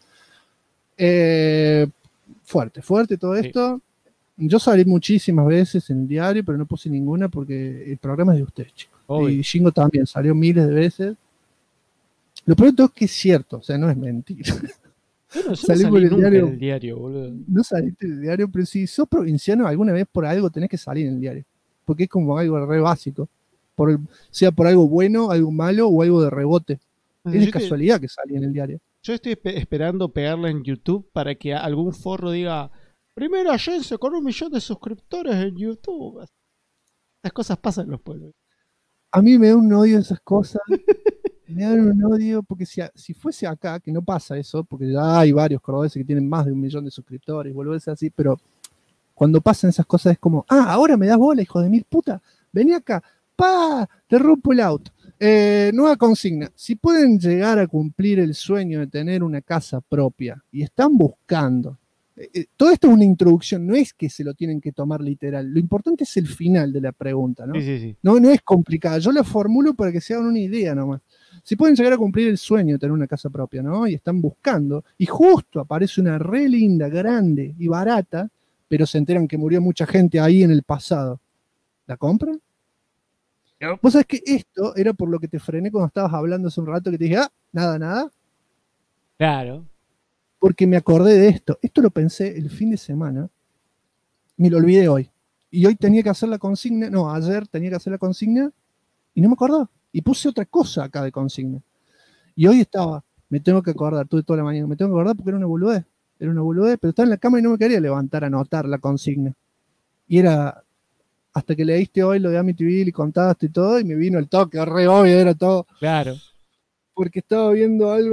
Fuerte todo esto. Yo salí muchísimas veces en el diario, pero no puse ninguna porque el programa es de ustedes, chicos. Y Shingo también salió miles de veces. Lo pronto es que es cierto, o sea, no es mentira. Bueno, yo salí por el diario, boludo. No saliste del diario, pero si sos provinciano alguna vez por algo tenés que salir en el diario. Porque es como algo re básico. Sea por algo bueno, algo malo o algo de rebote. Es casualidad que salí en el diario. Yo estoy esperando pegarla en YouTube para que algún forro diga primera agencia con 1 millón de suscriptores en YouTube. Esas cosas pasan en los pueblos. A mí me da un odio esas cosas. Me dan un odio porque si fuese acá, que no pasa eso, porque ya hay varios cordobeses que tienen más de 1 millón de suscriptores, volverse así, pero cuando pasan esas cosas es como, ahora me das bola, hijo de mil puta, vení acá, te rompo el auto. Nueva consigna, si pueden llegar a cumplir el sueño de tener una casa propia y están buscando, todo esto es una introducción, no es que se lo tienen que tomar literal, lo importante es el final de la pregunta, ¿no? Sí. No es complicada, yo la formulo para que se hagan una idea nomás. Si pueden llegar a cumplir el sueño de tener una casa propia, ¿no? Y están buscando, y justo aparece una re linda, grande y barata, pero se enteran que murió mucha gente ahí en el pasado. ¿La compran? No. Vos sabés que esto era por lo que te frené cuando estabas hablando hace un rato, que te dije, nada. Claro. Porque me acordé de esto. Esto lo pensé el fin de semana, me lo olvidé hoy. Y hoy tenía que hacer la consigna, ayer tenía que hacer la consigna, y no me acordaba. Y puse otra cosa acá de consigna. Y hoy me tengo que acordar, tuve toda la mañana, me tengo que acordar porque era una boludez. Era una boludez, pero estaba en la cama y no me quería levantar a anotar la consigna. Y era hasta que leíste hoy lo de Amityville y contaste y todo, y me vino el toque, re obvio, era todo. Claro. Porque estaba viendo algo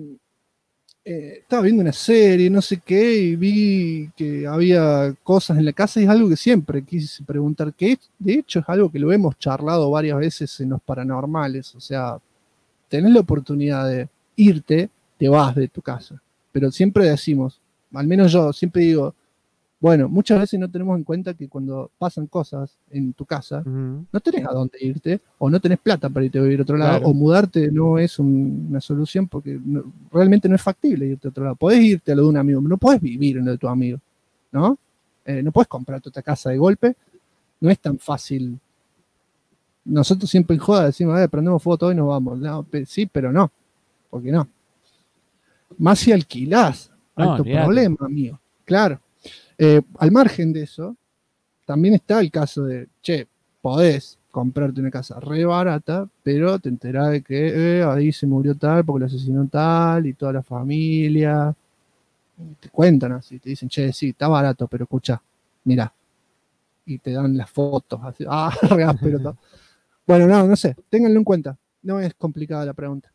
estaba viendo una serie, no sé qué, y vi que había cosas en la casa, y es algo que siempre quise preguntar, que de hecho es algo que lo hemos charlado varias veces en los paranormales. O sea, tenés la oportunidad de irte, te vas de tu casa. Pero siempre decimos, al menos yo siempre digo, bueno, muchas veces no tenemos en cuenta que cuando pasan cosas en tu casa, no tenés a dónde irte, o no tenés plata para irte a vivir a otro lado, Claro. o mudarte no es una solución porque realmente no es factible irte a otro lado. Podés irte a lo de un amigo, pero no podés vivir en lo de tu amigo, ¿no? No podés comprarte otra casa de golpe, no es tan fácil. Nosotros siempre en joda decimos, prendemos fuego todo y nos vamos. No, sí, pero no, porque no. Más si alquilás, No, alto olvidate. problema, amigo. Claro. Al margen de eso, también está el caso de, che, podés comprarte una casa re barata, pero te enterás de que ahí se murió tal porque lo asesinó tal y toda la familia. Y te cuentan así, te dicen, che, sí, está barato, pero escucha, mirá. Y te dan las fotos, así, re áspero todo. Bueno, no sé, ténganlo en cuenta. No es complicada la pregunta.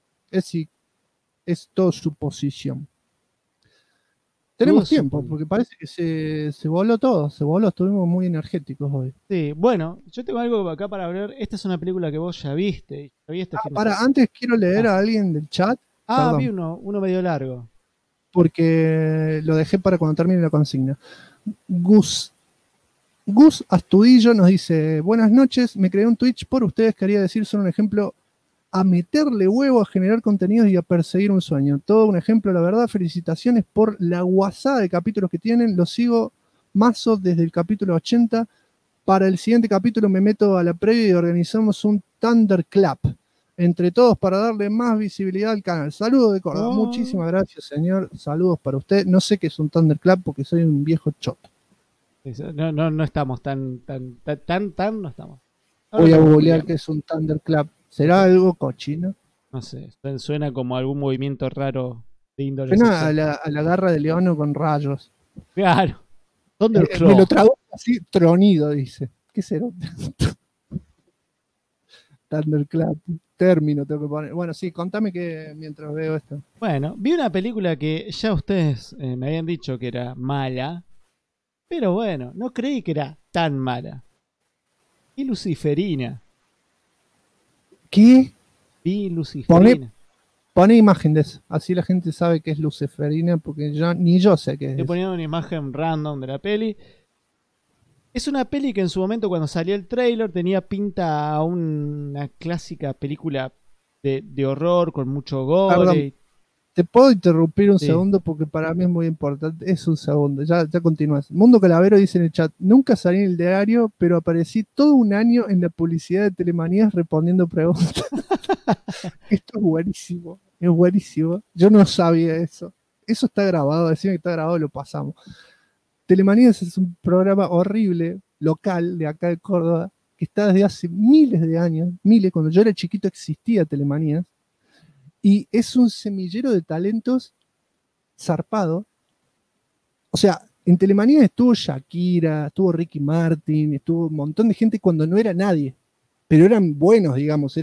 Es todo suposición. Tenemos tiempo, porque parece que se voló todo, estuvimos muy energéticos hoy. Sí, bueno, yo tengo algo acá para ver. Esta es una película que vos ya viste. Antes quiero leer a alguien del chat. Perdón, vi uno medio largo. Porque lo dejé para cuando termine la consigna. Gus Astudillo nos dice, buenas noches, me creé un Twitch por ustedes, quería decir, son un ejemplo a meterle huevo a generar contenidos y a perseguir un sueño. Todo un ejemplo, la verdad. Felicitaciones por la guasada de capítulos que tienen. Los sigo mazo desde el capítulo 80. Para el siguiente capítulo me meto a la previa y organizamos un Thunderclap entre todos para darle más visibilidad al canal. Saludos de Córdoba. Muchísimas gracias, señor. Saludos para usted. No sé qué es un Thunderclap porque soy un viejo choto. No estamos tan no estamos. Voy a googlear qué es un Thunderclap. ¿Será algo cochino? No sé, suena como algún movimiento raro de índole Suena sexual. a la garra de leono con rayos. Claro. Me lo tradujo así, tronido, dice. ¿Qué será? Thunderclap. Término tengo que poner. Bueno, sí, contame que mientras veo esto. Bueno, vi una película que ya ustedes me habían dicho que era mala, pero bueno, no creí que era tan mala. Y Luciferina. ¿Qué? Vi Luciferina. Pone imagen de eso, así la gente sabe que es Luciferina, porque ni yo sé qué es. Estoy poniendo una imagen random de la peli. Es una peli que en su momento, cuando salió el trailer, tenía pinta a una clásica película de horror con mucho gore. Perdón, te puedo interrumpir un Sí. segundo porque para mí es muy importante. Es un segundo, ya continúas. Mundo Calavero dice en el chat, nunca salí en el diario, pero aparecí todo un año en la publicidad de Telemanías respondiendo preguntas. Esto es buenísimo, es buenísimo. Yo no sabía eso. Eso está grabado, decime que está grabado, lo pasamos. Telemanías es un programa horrible, local, de acá de Córdoba, que está desde hace miles de años, cuando yo era chiquito existía Telemanías, y es un semillero de talentos zarpado. O sea, en Telemanías estuvo Shakira, estuvo Ricky Martin, estuvo un montón de gente cuando no era nadie, pero eran buenos, digamos,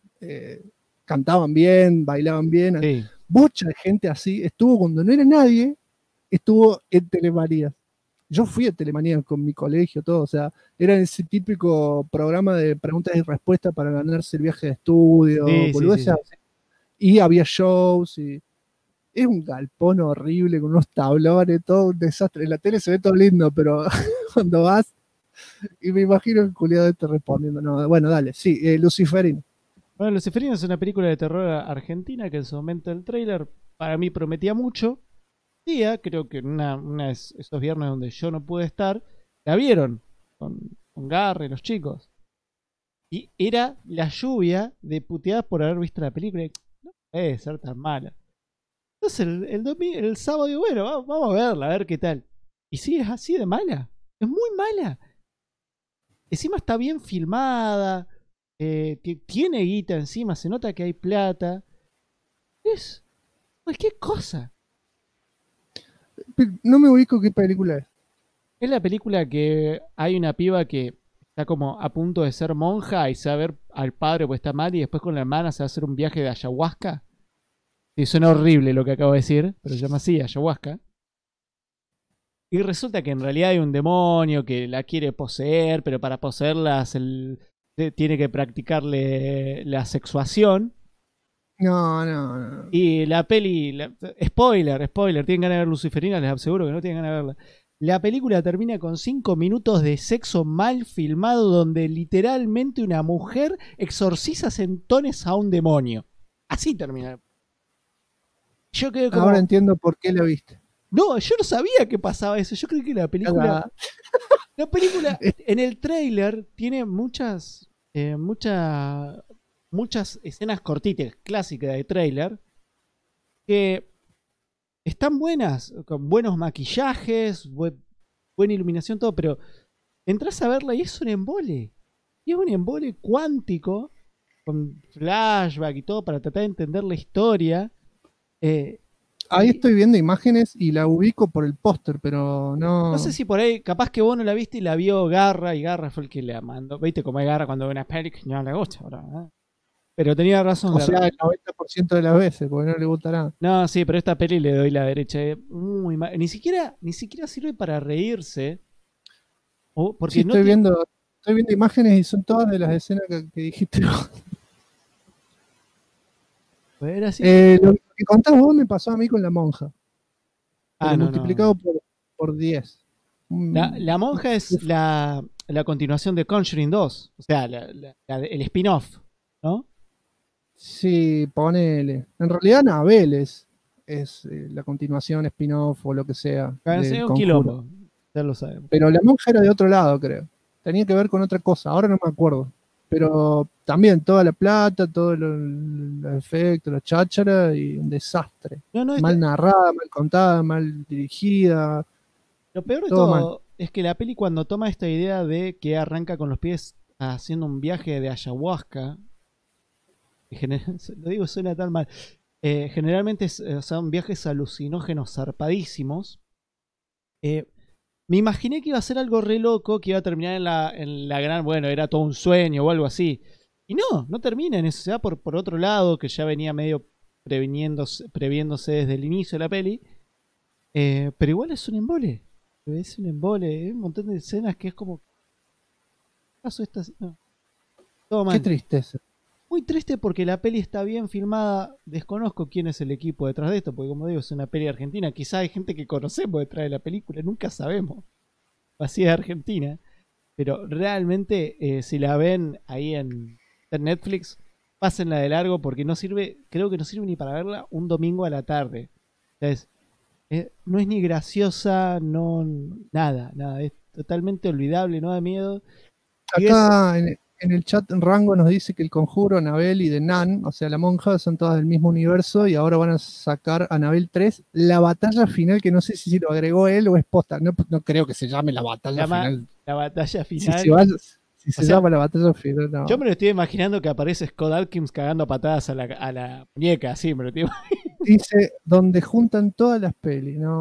cantaban bien, bailaban bien. Sí. Bocha de gente así, estuvo cuando no era nadie, estuvo en Telemanías. Yo fui a Telemanías con mi colegio, todo, o sea, era ese típico programa de preguntas y respuestas para ganarse el viaje de estudio, Sí, boludeces así. Y había shows, y es un galpón horrible con unos tablones, todo un desastre. En la tele se ve todo lindo, pero cuando vas, y me imagino el culiado este respondiendo. No, bueno, dale, sí, Luciferino. Bueno, Luciferina es una película de terror argentina que en su momento el tráiler para mí prometía mucho. Creo que una de esos viernes donde yo no pude estar, la vieron con Garre y los chicos. Y era la lluvia de puteadas por haber visto la película. Y no puede ser tan mala. Entonces el sábado digo, bueno, vamos a verla, a ver qué tal. Y sí, es así de mala. Es muy mala. Encima está bien filmada. Tiene guita encima, se nota que hay plata. Es cualquier cosa. No me ubico qué película es. Es la película que hay una piba que está como a punto de ser monja y se va a ver al padre porque está mal y después con la hermana se va a hacer un viaje de ayahuasca. Sí, suena horrible lo que acabo de decir, pero se llama así, ayahuasca. Y resulta que en realidad hay un demonio que la quiere poseer, pero para poseerla tiene que practicarle la sexuación. No. Y la peli... spoiler, tienen ganas de ver Luciferina, les aseguro que no tienen ganas de verla. La película termina con 5 minutos de sexo mal filmado donde literalmente una mujer exorciza centones a un demonio. Así termina. Yo quedé como... Ahora entiendo por qué la viste. No, yo no sabía que pasaba eso. Yo creí que la película... La película en el tráiler tiene muchas escenas cortitas, clásicas de tráiler, que están buenas, con buenos maquillajes, buena iluminación, todo, pero entras a verla y es un embole. Y es un embole cuántico, con flashback y todo, para tratar de entender la historia. Ahí estoy viendo imágenes y la ubico por el póster, pero no... No sé si por ahí, capaz que vos no la viste y la vio Garra, y Garra fue el que la mandó. ¿Viste cómo es Garra cuando ve una peli que no le gusta? ¿Verdad? Pero tenía razón. O sea, el 90% de las veces, porque no le gusta nada. No, sí, pero esta peli le doy la derecha. Muy mal. Ni siquiera sirve para reírse. Porque sí, no estoy viendo imágenes y son todas de las escenas que dijiste vos. Era así. Lo que contás vos me pasó a mí con La Monja. Multiplicado por 10. La Monja es la continuación de Conjuring 2. O sea, el spin-off, ¿no? Sí, ponele. En realidad Annabelle es la continuación, spin-off o lo que sea. Es un quilombo, ya lo sabemos. Pero La Monja era de otro lado, creo. Tenía que ver con otra cosa, ahora no me acuerdo. Pero también toda la plata, todos los efectos, la cháchara y un desastre. Mal narrada, mal contada, mal dirigida. Lo peor de todo es que la peli cuando toma esta idea de que arranca con los pies haciendo un viaje de ayahuasca, lo digo, suena tan mal. Generalmente son viajes alucinógenos zarpadísimos. Me imaginé que iba a ser algo re loco, que iba a terminar en la gran, bueno, era todo un sueño o algo así. Y no termina en eso, se va por otro lado, que ya venía medio previéndose desde el inicio de la peli. Pero igual es un embole. Es un embole, hay un montón de escenas que es como... ¿Qué pasó esta? No. Todo mal. Qué tristeza. Muy triste porque la peli está bien filmada. Desconozco quién es el equipo detrás de esto, porque como digo, es una peli argentina. Quizá hay gente que conocemos detrás de la película, nunca sabemos. Así es Argentina. Pero realmente, si la ven ahí en Netflix, pásenla de largo porque no sirve, creo que no sirve ni para verla un domingo a la tarde. O sea, no es ni graciosa, nada. Es totalmente olvidable, no da miedo. Acá en el chat Rango nos dice que El Conjuro, Annabelle y The Nun, o sea, La Monja, son todas del mismo universo y ahora van a sacar Annabelle 3, la batalla final, que no sé si lo agregó él o es posta. No creo que se llame la batalla final. La batalla final. Si se llama la batalla final, no. Yo me lo estoy imaginando que aparece Scott Adkins cagando patadas a la muñeca, así me lo estoy imaginando. Dice, donde juntan todas las pelis. No.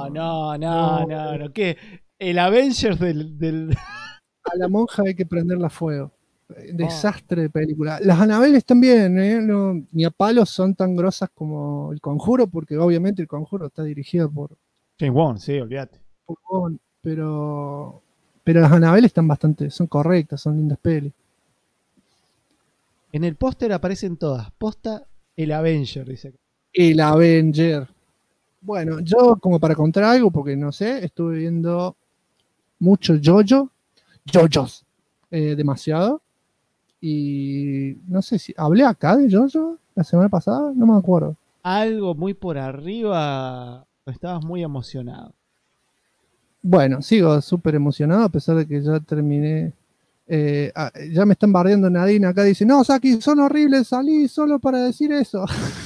¿Qué? El Avengers del... A La Monja hay que prenderla a fuego. Desastre de película. Las Annabelle están bien, ni a palos son tan grosas como El Conjuro, porque obviamente El Conjuro está dirigido por James Wan, sí, olvídate. Pero las Annabelle son correctas, son lindas pelis. En el póster aparecen todas. Posta el Avenger, dice. El Avenger. Bueno, yo como para contar algo, porque no sé, estuve viendo mucho JoJo's, demasiado. Y no sé si hablé acá de JoJo la semana pasada, no me acuerdo. Algo muy por arriba, estabas muy emocionado. Bueno, sigo súper emocionado a pesar de que ya terminé. Ya me están bardeando Nadine acá, dice, no, Saki, son horribles, salí solo para decir eso.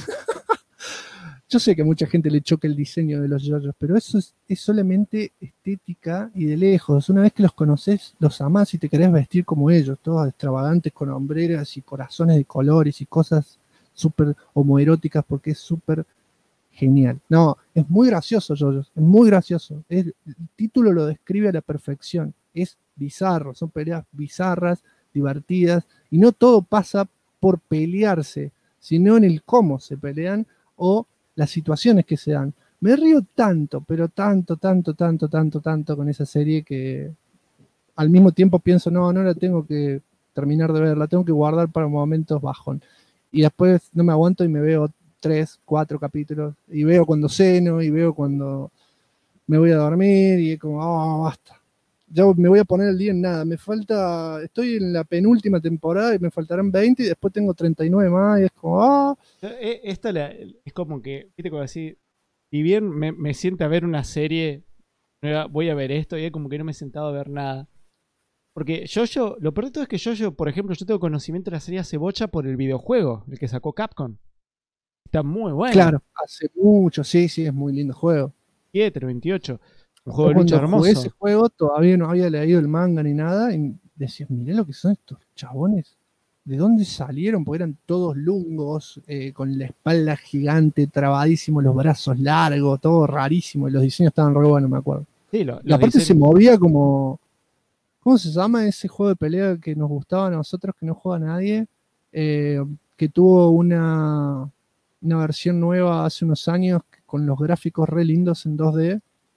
Yo sé que a mucha gente le choca el diseño de los JoJo's, pero eso es solamente estética y de lejos. Una vez que los conoces, los amás y te querés vestir como ellos, todos extravagantes con hombreras y corazones de colores y cosas súper homoeróticas, porque es súper genial. No, es muy gracioso, JoJo, es muy gracioso. El título lo describe a la perfección. Es bizarro, son peleas bizarras, divertidas, y no todo pasa por pelearse, sino en el cómo se pelean o las situaciones que se dan. Me río tanto, pero tanto con esa serie que al mismo tiempo pienso, no la tengo que terminar de ver, la tengo que guardar para momentos bajón. Y después no me aguanto y me veo 3, 4 capítulos, y veo cuando ceno, y veo cuando me voy a dormir, y es como, basta. Ya me voy a poner el día en nada. Estoy en la penúltima temporada y me faltarán 20 y después tengo 39 más y es como, Esta es como que, viste, como así, si bien me siento a ver una serie nueva, voy a ver esto y es como que no me he sentado a ver nada. Porque JoJo, lo peor de todo es que JoJo, por ejemplo, yo tengo conocimiento de la serie hace bocha por el videojuego, el que sacó Capcom. Está muy bueno. Claro, hace mucho, sí, es muy lindo juego. 28. Un juego de lucha hermoso. Cuando jugué ese juego todavía no había leído el manga ni nada y decías, mirá lo que son estos chabones. ¿De dónde salieron? Porque eran todos lungos, con la espalda gigante, trabadísimo, los brazos largos, todo rarísimo. Y los diseños estaban re buenos, me acuerdo. Sí, y aparte se movía como... ¿Cómo se llama ese juego de pelea que nos gustaba a nosotros, que no juega nadie? Que tuvo una versión nueva hace unos años con los gráficos re lindos en 2D.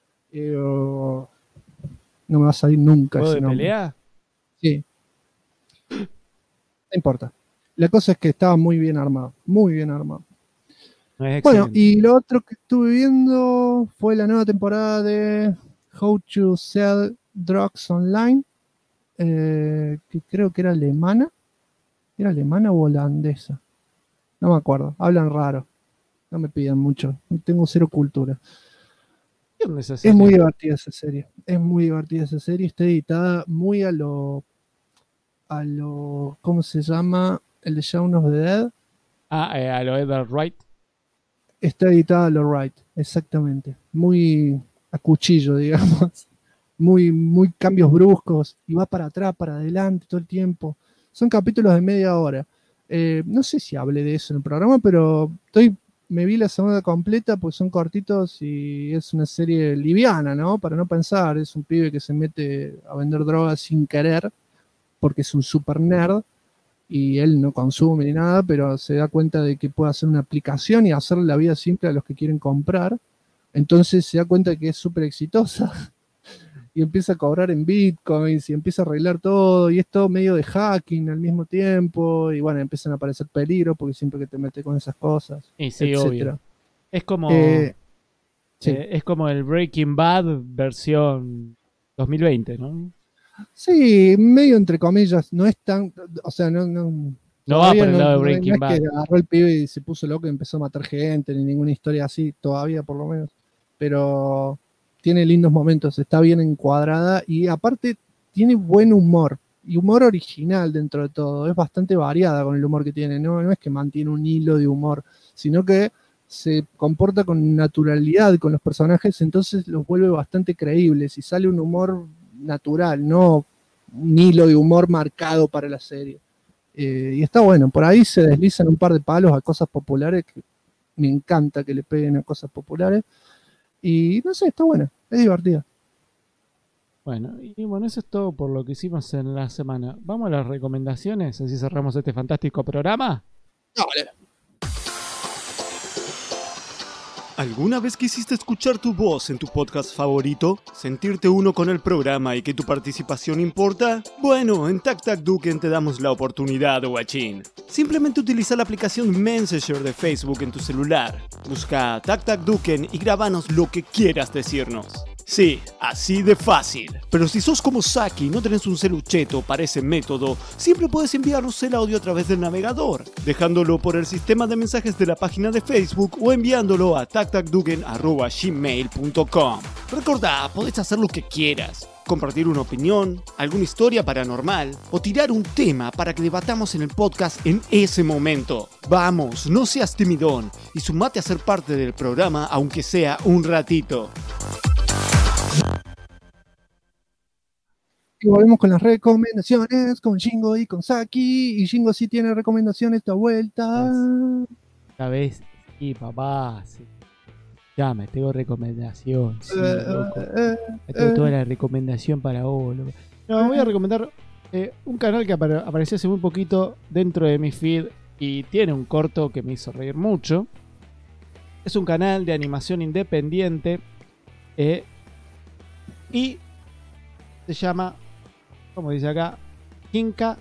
No me va a salir nunca ¿Juego ese de nombre. pelea? Sí. No importa. La cosa es que estaba muy bien armado. Muy bien armado. Bueno, y lo otro que estuve viendo fue la nueva temporada de How to Sell Drugs Online. Que creo que era alemana. ¿Era alemana o holandesa? No me acuerdo. Hablan raro. No me pidan mucho. Tengo cero cultura. Es muy divertida esa serie. Es muy divertida esa serie. Está editada muy a lo ¿cómo se llama? El de Shaun of the Dead. A lo Edgar Wright. Está editada a lo Wright, exactamente. Muy a cuchillo, digamos. Muy cambios bruscos. Y va para atrás, para adelante todo el tiempo. Son capítulos de media hora. No sé si hablé de eso en el programa, pero me vi la segunda completa, pues son cortitos y es una serie liviana, ¿no? Para no pensar, es un pibe que se mete a vender drogas sin querer, porque es un super nerd, y él no consume ni nada, pero se da cuenta de que puede hacer una aplicación y hacerle la vida simple a los que quieren comprar. Entonces se da cuenta de que es súper exitosa, y empieza a cobrar en bitcoins, y empieza a arreglar todo, y es todo medio de hacking al mismo tiempo, y bueno, empiezan a aparecer peligros, porque siempre que te metes con esas cosas, y sí, etcétera. obvio. Es como, sí. Es como el Breaking Bad versión 2020, ¿no? Sí, medio entre comillas, no es tan, o sea, no va por el lado de Breaking Bad. No es que agarró el pibe y se puso loco y empezó a matar gente, ni ninguna historia así, todavía por lo menos, pero tiene lindos momentos, está bien encuadrada y aparte tiene buen humor y humor original dentro de todo, es bastante variada con el humor que tiene, no es que mantiene un hilo de humor, sino que se comporta con naturalidad con los personajes, entonces los vuelve bastante creíbles y sale un humor natural, no un hilo de humor marcado para la serie. Y está bueno, por ahí se deslizan un par de palos a cosas populares, que me encanta que le peguen a cosas populares, y no sé, está buena, es divertida. Bueno, eso es todo por lo que hicimos en la semana. Vamos a las recomendaciones, así cerramos este fantástico programa. Dale. ¿Alguna vez quisiste escuchar tu voz en tu podcast favorito? ¿Sentirte uno con el programa y que tu participación importa? Bueno, en TacTacDuken te damos la oportunidad, guachín. Simplemente utiliza la aplicación Messenger de Facebook en tu celular. Busca TacTacDuken y grábanos lo que quieras decirnos. Sí, así de fácil. Pero si sos como Saki y no tenés un celucheto para ese método, siempre puedes enviarnos el audio a través del navegador, dejándolo por el sistema de mensajes de la página de Facebook o enviándolo a tactacduken@gmail.com. Recordá, podés hacer lo que quieras. Compartir una opinión, alguna historia paranormal o tirar un tema para que debatamos en el podcast en ese momento. Vamos, no seas timidón y sumate a ser parte del programa aunque sea un ratito. Y volvemos con las recomendaciones, con Shingo y con Saki. Y Shingo sí tiene recomendaciones esta vuelta. Esta vez, sí, papá. Sí. Ya, me tengo recomendación. Sí, loco. Me tengo toda la recomendación para vos, loco. No, voy a recomendar un canal que apareció hace muy poquito dentro de mi feed y tiene un corto que me hizo reír mucho. Es un canal de animación independiente y se llama, como dice acá, Hinka,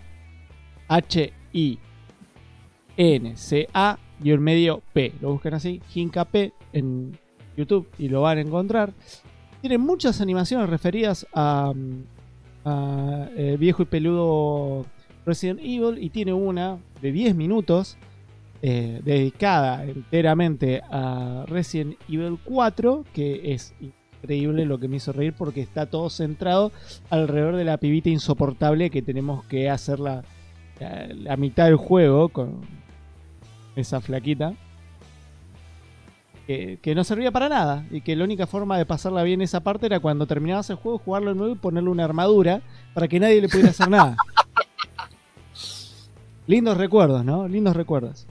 H-I-N-C-A y un medio P. Lo buscan así, Hinka P en YouTube y lo van a encontrar. Tiene muchas animaciones referidas a viejo y peludo Resident Evil y tiene una de 10 minutos dedicada enteramente a Resident Evil 4, que es increíble lo que me hizo reír porque está todo centrado alrededor de la pibita insoportable que tenemos que hacer la mitad del juego con esa flaquita que no servía para nada y que la única forma de pasarla bien esa parte era cuando terminabas el juego, jugarlo de nuevo y ponerle una armadura para que nadie le pudiera hacer nada. Lindos recuerdos, ¿no? Lindos recuerdos.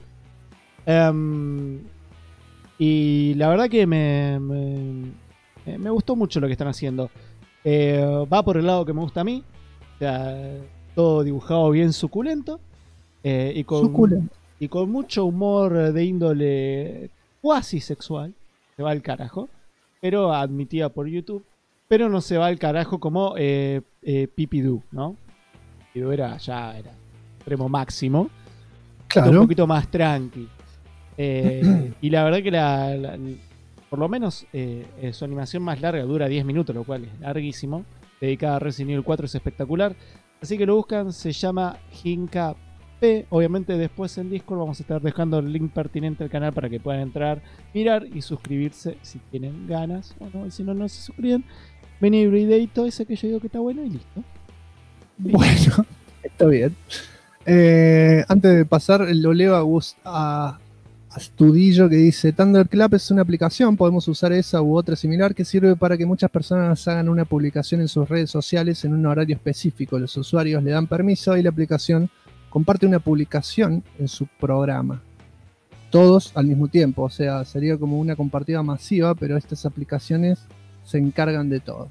Y la verdad que me gustó mucho lo que están haciendo. Va por el lado que me gusta a mí. O sea, todo dibujado bien suculento. Y con mucho humor de índole cuasi sexual. Se va al carajo. Pero admitida por YouTube. Pero no se va al carajo como Pipidoo, ¿no? Pipidoo era extremo máximo. Claro. Un poquito más tranqui. Y la verdad que por lo menos su animación más larga dura 10 minutos, lo cual es larguísimo. Dedicada a Resident Evil 4 es espectacular. Así que lo buscan, se llama Hinka P. Obviamente después en Discord vamos a estar dejando el link pertinente al canal para que puedan entrar, mirar y suscribirse si tienen ganas. O no, y si no, no se suscriben. Ven Everyday y todo ese que yo digo que está bueno y listo. Bueno, está bien. Antes de pasar, lo leo a Astudillo que dice: Thunderclap es una aplicación, podemos usar esa u otra similar que sirve para que muchas personas hagan una publicación en sus redes sociales en un horario específico. Los usuarios le dan permiso y la aplicación comparte una publicación en su programa. Todos al mismo tiempo, o sea, sería como una compartida masiva, pero estas aplicaciones se encargan de todo.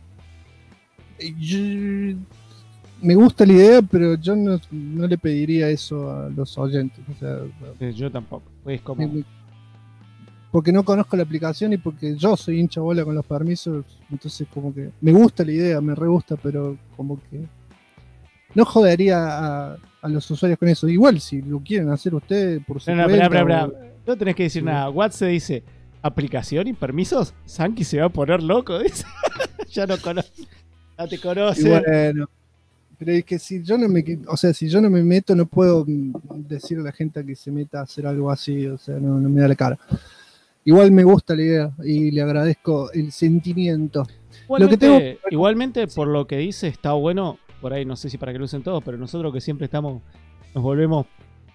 Me gusta la idea, pero yo no le pediría eso a los oyentes. O sea, yo tampoco. Es como... Porque no conozco la aplicación y porque yo soy hincha bola con los permisos. Entonces como que me gusta la idea, me re gusta, pero como que no jodería a los usuarios con eso. Igual si lo quieren hacer ustedes por su cuenta. No tenés que decir nada. WhatsApp dice aplicación y permisos. Sanki se va a poner loco, dice. Ya no conoce. Ya te conoce. Bueno. Pero es que si yo no me meto, no puedo decirle a la gente que se meta a hacer algo así, o sea, no me da la cara. Igual me gusta la idea y le agradezco el sentimiento. Igualmente, por lo que dice, está bueno, por ahí no sé si para que lo usen todos, pero nosotros que siempre nos volvemos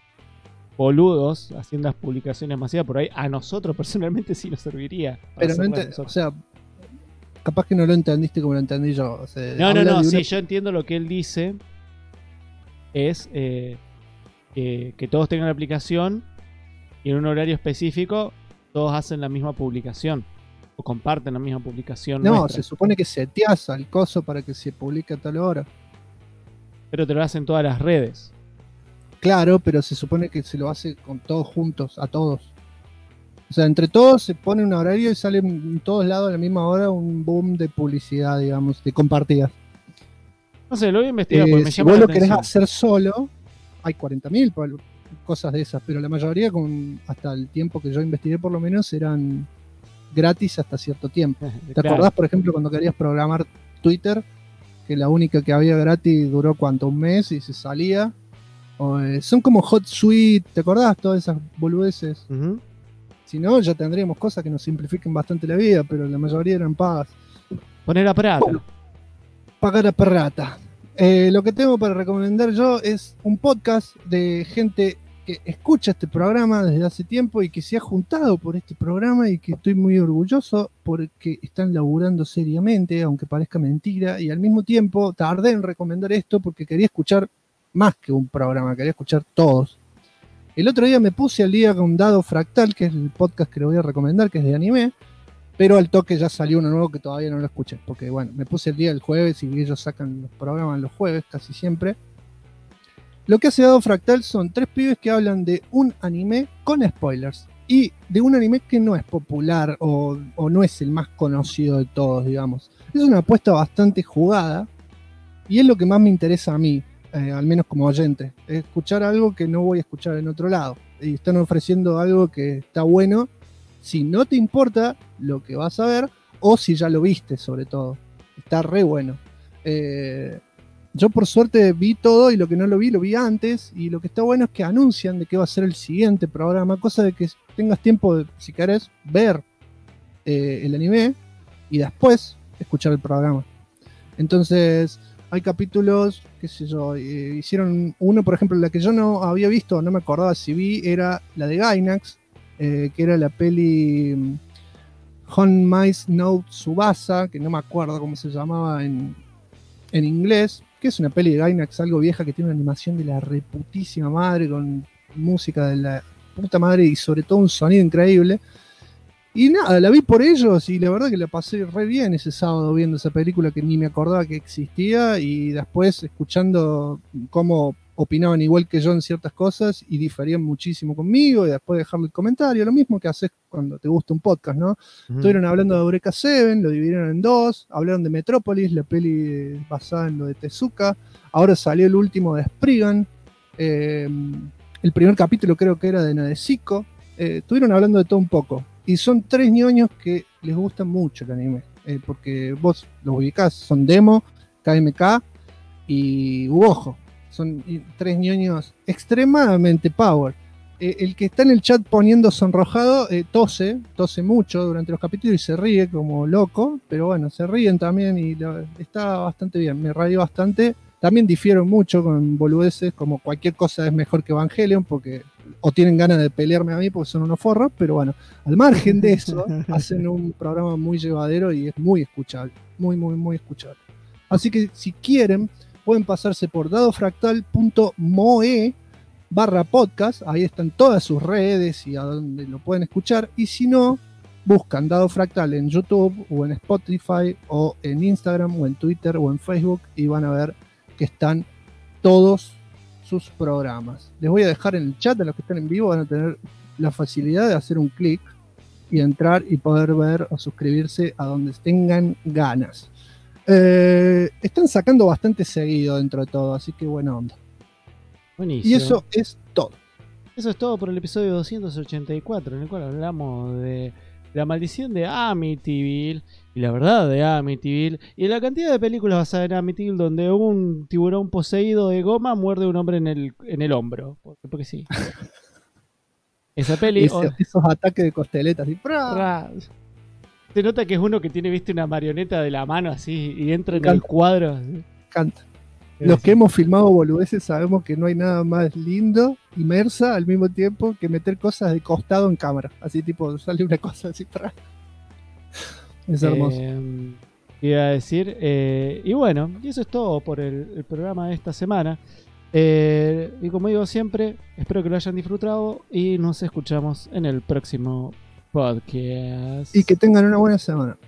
boludos haciendo las publicaciones masivas, por ahí a nosotros personalmente sí nos serviría. Pero o sea, capaz que no lo entendiste como lo entendí yo. O sea, no, sí, yo entiendo lo que él dice. Es que todos tengan la aplicación y en un horario específico todos hacen la misma publicación o comparten la misma publicación. No, nuestra. Se supone que seteás al coso para que se publique a tal hora. Pero te lo hacen todas las redes. Claro, pero se supone que se lo hace con todos juntos, a todos. O sea, entre todos se pone un horario y sale en todos lados a la misma hora un boom de publicidad, digamos, de compartidas. No sé, lo voy a investigar porque me si llama vos la lo querés atención. hacer solo, hay 40.000 cosas de esas, pero la mayoría, hasta el tiempo que yo investigué por lo menos, eran gratis hasta cierto tiempo. ¿Te acordás, por ejemplo, cuando querías programar Twitter? Que la única que había gratis duró ¿cuánto? Un mes y se salía. Son como HotSuite, ¿te acordás? Todas esas boludeces. Uh-huh. Si no, ya tendríamos cosas que nos simplifiquen bastante la vida, pero la mayoría eran pagas. Poner a plata. Bueno, pagar a perrata. Lo que tengo para recomendar yo es un podcast de gente que escucha este programa desde hace tiempo y que se ha juntado por este programa y que estoy muy orgulloso porque están laburando seriamente, aunque parezca mentira, y al mismo tiempo tardé en recomendar esto porque quería escuchar más que un programa, quería escuchar todos. El otro día me puse al día con Dado Fractal, que es el podcast que le voy a recomendar, que es de anime, Pero al toque ya salió uno nuevo que todavía no lo escuché, porque bueno, me puse el día del jueves y ellos sacan los programas los jueves casi siempre. Lo que hace Dado Fractal son 3 pibes que hablan de un anime con spoilers. Y de un anime que no es popular o no es el más conocido de todos, digamos. Es una apuesta bastante jugada y es lo que más me interesa a mí, al menos como oyente. Escuchar algo que no voy a escuchar en otro lado. Y están ofreciendo algo que está bueno si no te importa lo que vas a ver o si ya lo viste, sobre todo. Está re bueno. Yo por suerte vi todo y lo que no lo vi antes, y lo que está bueno es que anuncian de qué va a ser el siguiente programa, cosa de que tengas tiempo de, si querés, ver el anime y después escuchar el programa. Entonces hay capítulos, qué sé yo, hicieron uno, por ejemplo, la que yo no había visto, no me acordaba si vi, era la de Gainax, que era la peli Honmai's no Tsubasa, que no me acuerdo cómo se llamaba en inglés, que es una peli de Gainax algo vieja que tiene una animación de la reputísima madre, con música de la puta madre y sobre todo un sonido increíble. Y nada, la vi por ellos y la verdad que la pasé re bien ese sábado viendo esa película que ni me acordaba que existía, y después escuchando cómo opinaban igual que yo en ciertas cosas y diferían muchísimo conmigo, y después dejarle el comentario, lo mismo que haces cuando te gusta un podcast, ¿no? Estuvieron hablando de Eureka 7, lo dividieron en 2, hablaron de Metrópolis, la peli basada en lo de Tezuka, ahora salió el último de Spriggan, el primer capítulo creo que era de Nadesico, estuvieron hablando de todo un poco, y son 3 ñoños que les gusta mucho el anime, porque vos los ubicás, son Demo, KMK y Uojo. Son 3 ñoños extremadamente power. El que está en el chat poniendo sonrojado tose mucho durante los capítulos y se ríe como loco, pero bueno, se ríen también y está bastante bien, me reí bastante. También difiero mucho con boludeces, como cualquier cosa es mejor que Evangelion, porque o tienen ganas de pelearme a mí porque son unos forros, pero bueno, al margen de eso, hacen un programa muy llevadero y es muy escuchable, muy escuchable. Así que si quieren, pueden pasarse por dadofractal.moe/podcast, ahí están todas sus redes y a donde lo pueden escuchar, y si no, buscan Dado Fractal en YouTube o en Spotify o en Instagram o en Twitter o en Facebook y van a ver que están todos sus programas. Les voy a dejar en el chat, a los que están en vivo van a tener la facilidad de hacer un clic y entrar y poder ver o suscribirse a donde tengan ganas. Están sacando bastante seguido dentro de todo, así que buena onda. Buenísimo. Y eso es todo. Eso es todo por el episodio 284, en el cual hablamos de la maldición de Amityville y la verdad de Amityville y la cantidad de películas basadas en Amityville donde un tiburón poseído de goma muerde a un hombre en el hombro. Porque sí. Esa peli. Esos ataques de costeletas. Se nota que es uno que tiene, viste, una marioneta de la mano así y entra en el cuadro. Canta. Los que hemos filmado boludeces sabemos que no hay nada más lindo, inmersa al mismo tiempo, que meter cosas de costado en cámara. Así tipo, sale una cosa así para. Es hermoso. Iba a decir. Y bueno, y eso es todo por el programa de esta semana. Y como digo siempre, espero que lo hayan disfrutado y nos escuchamos en el próximo podcast. Y que tengan una buena semana.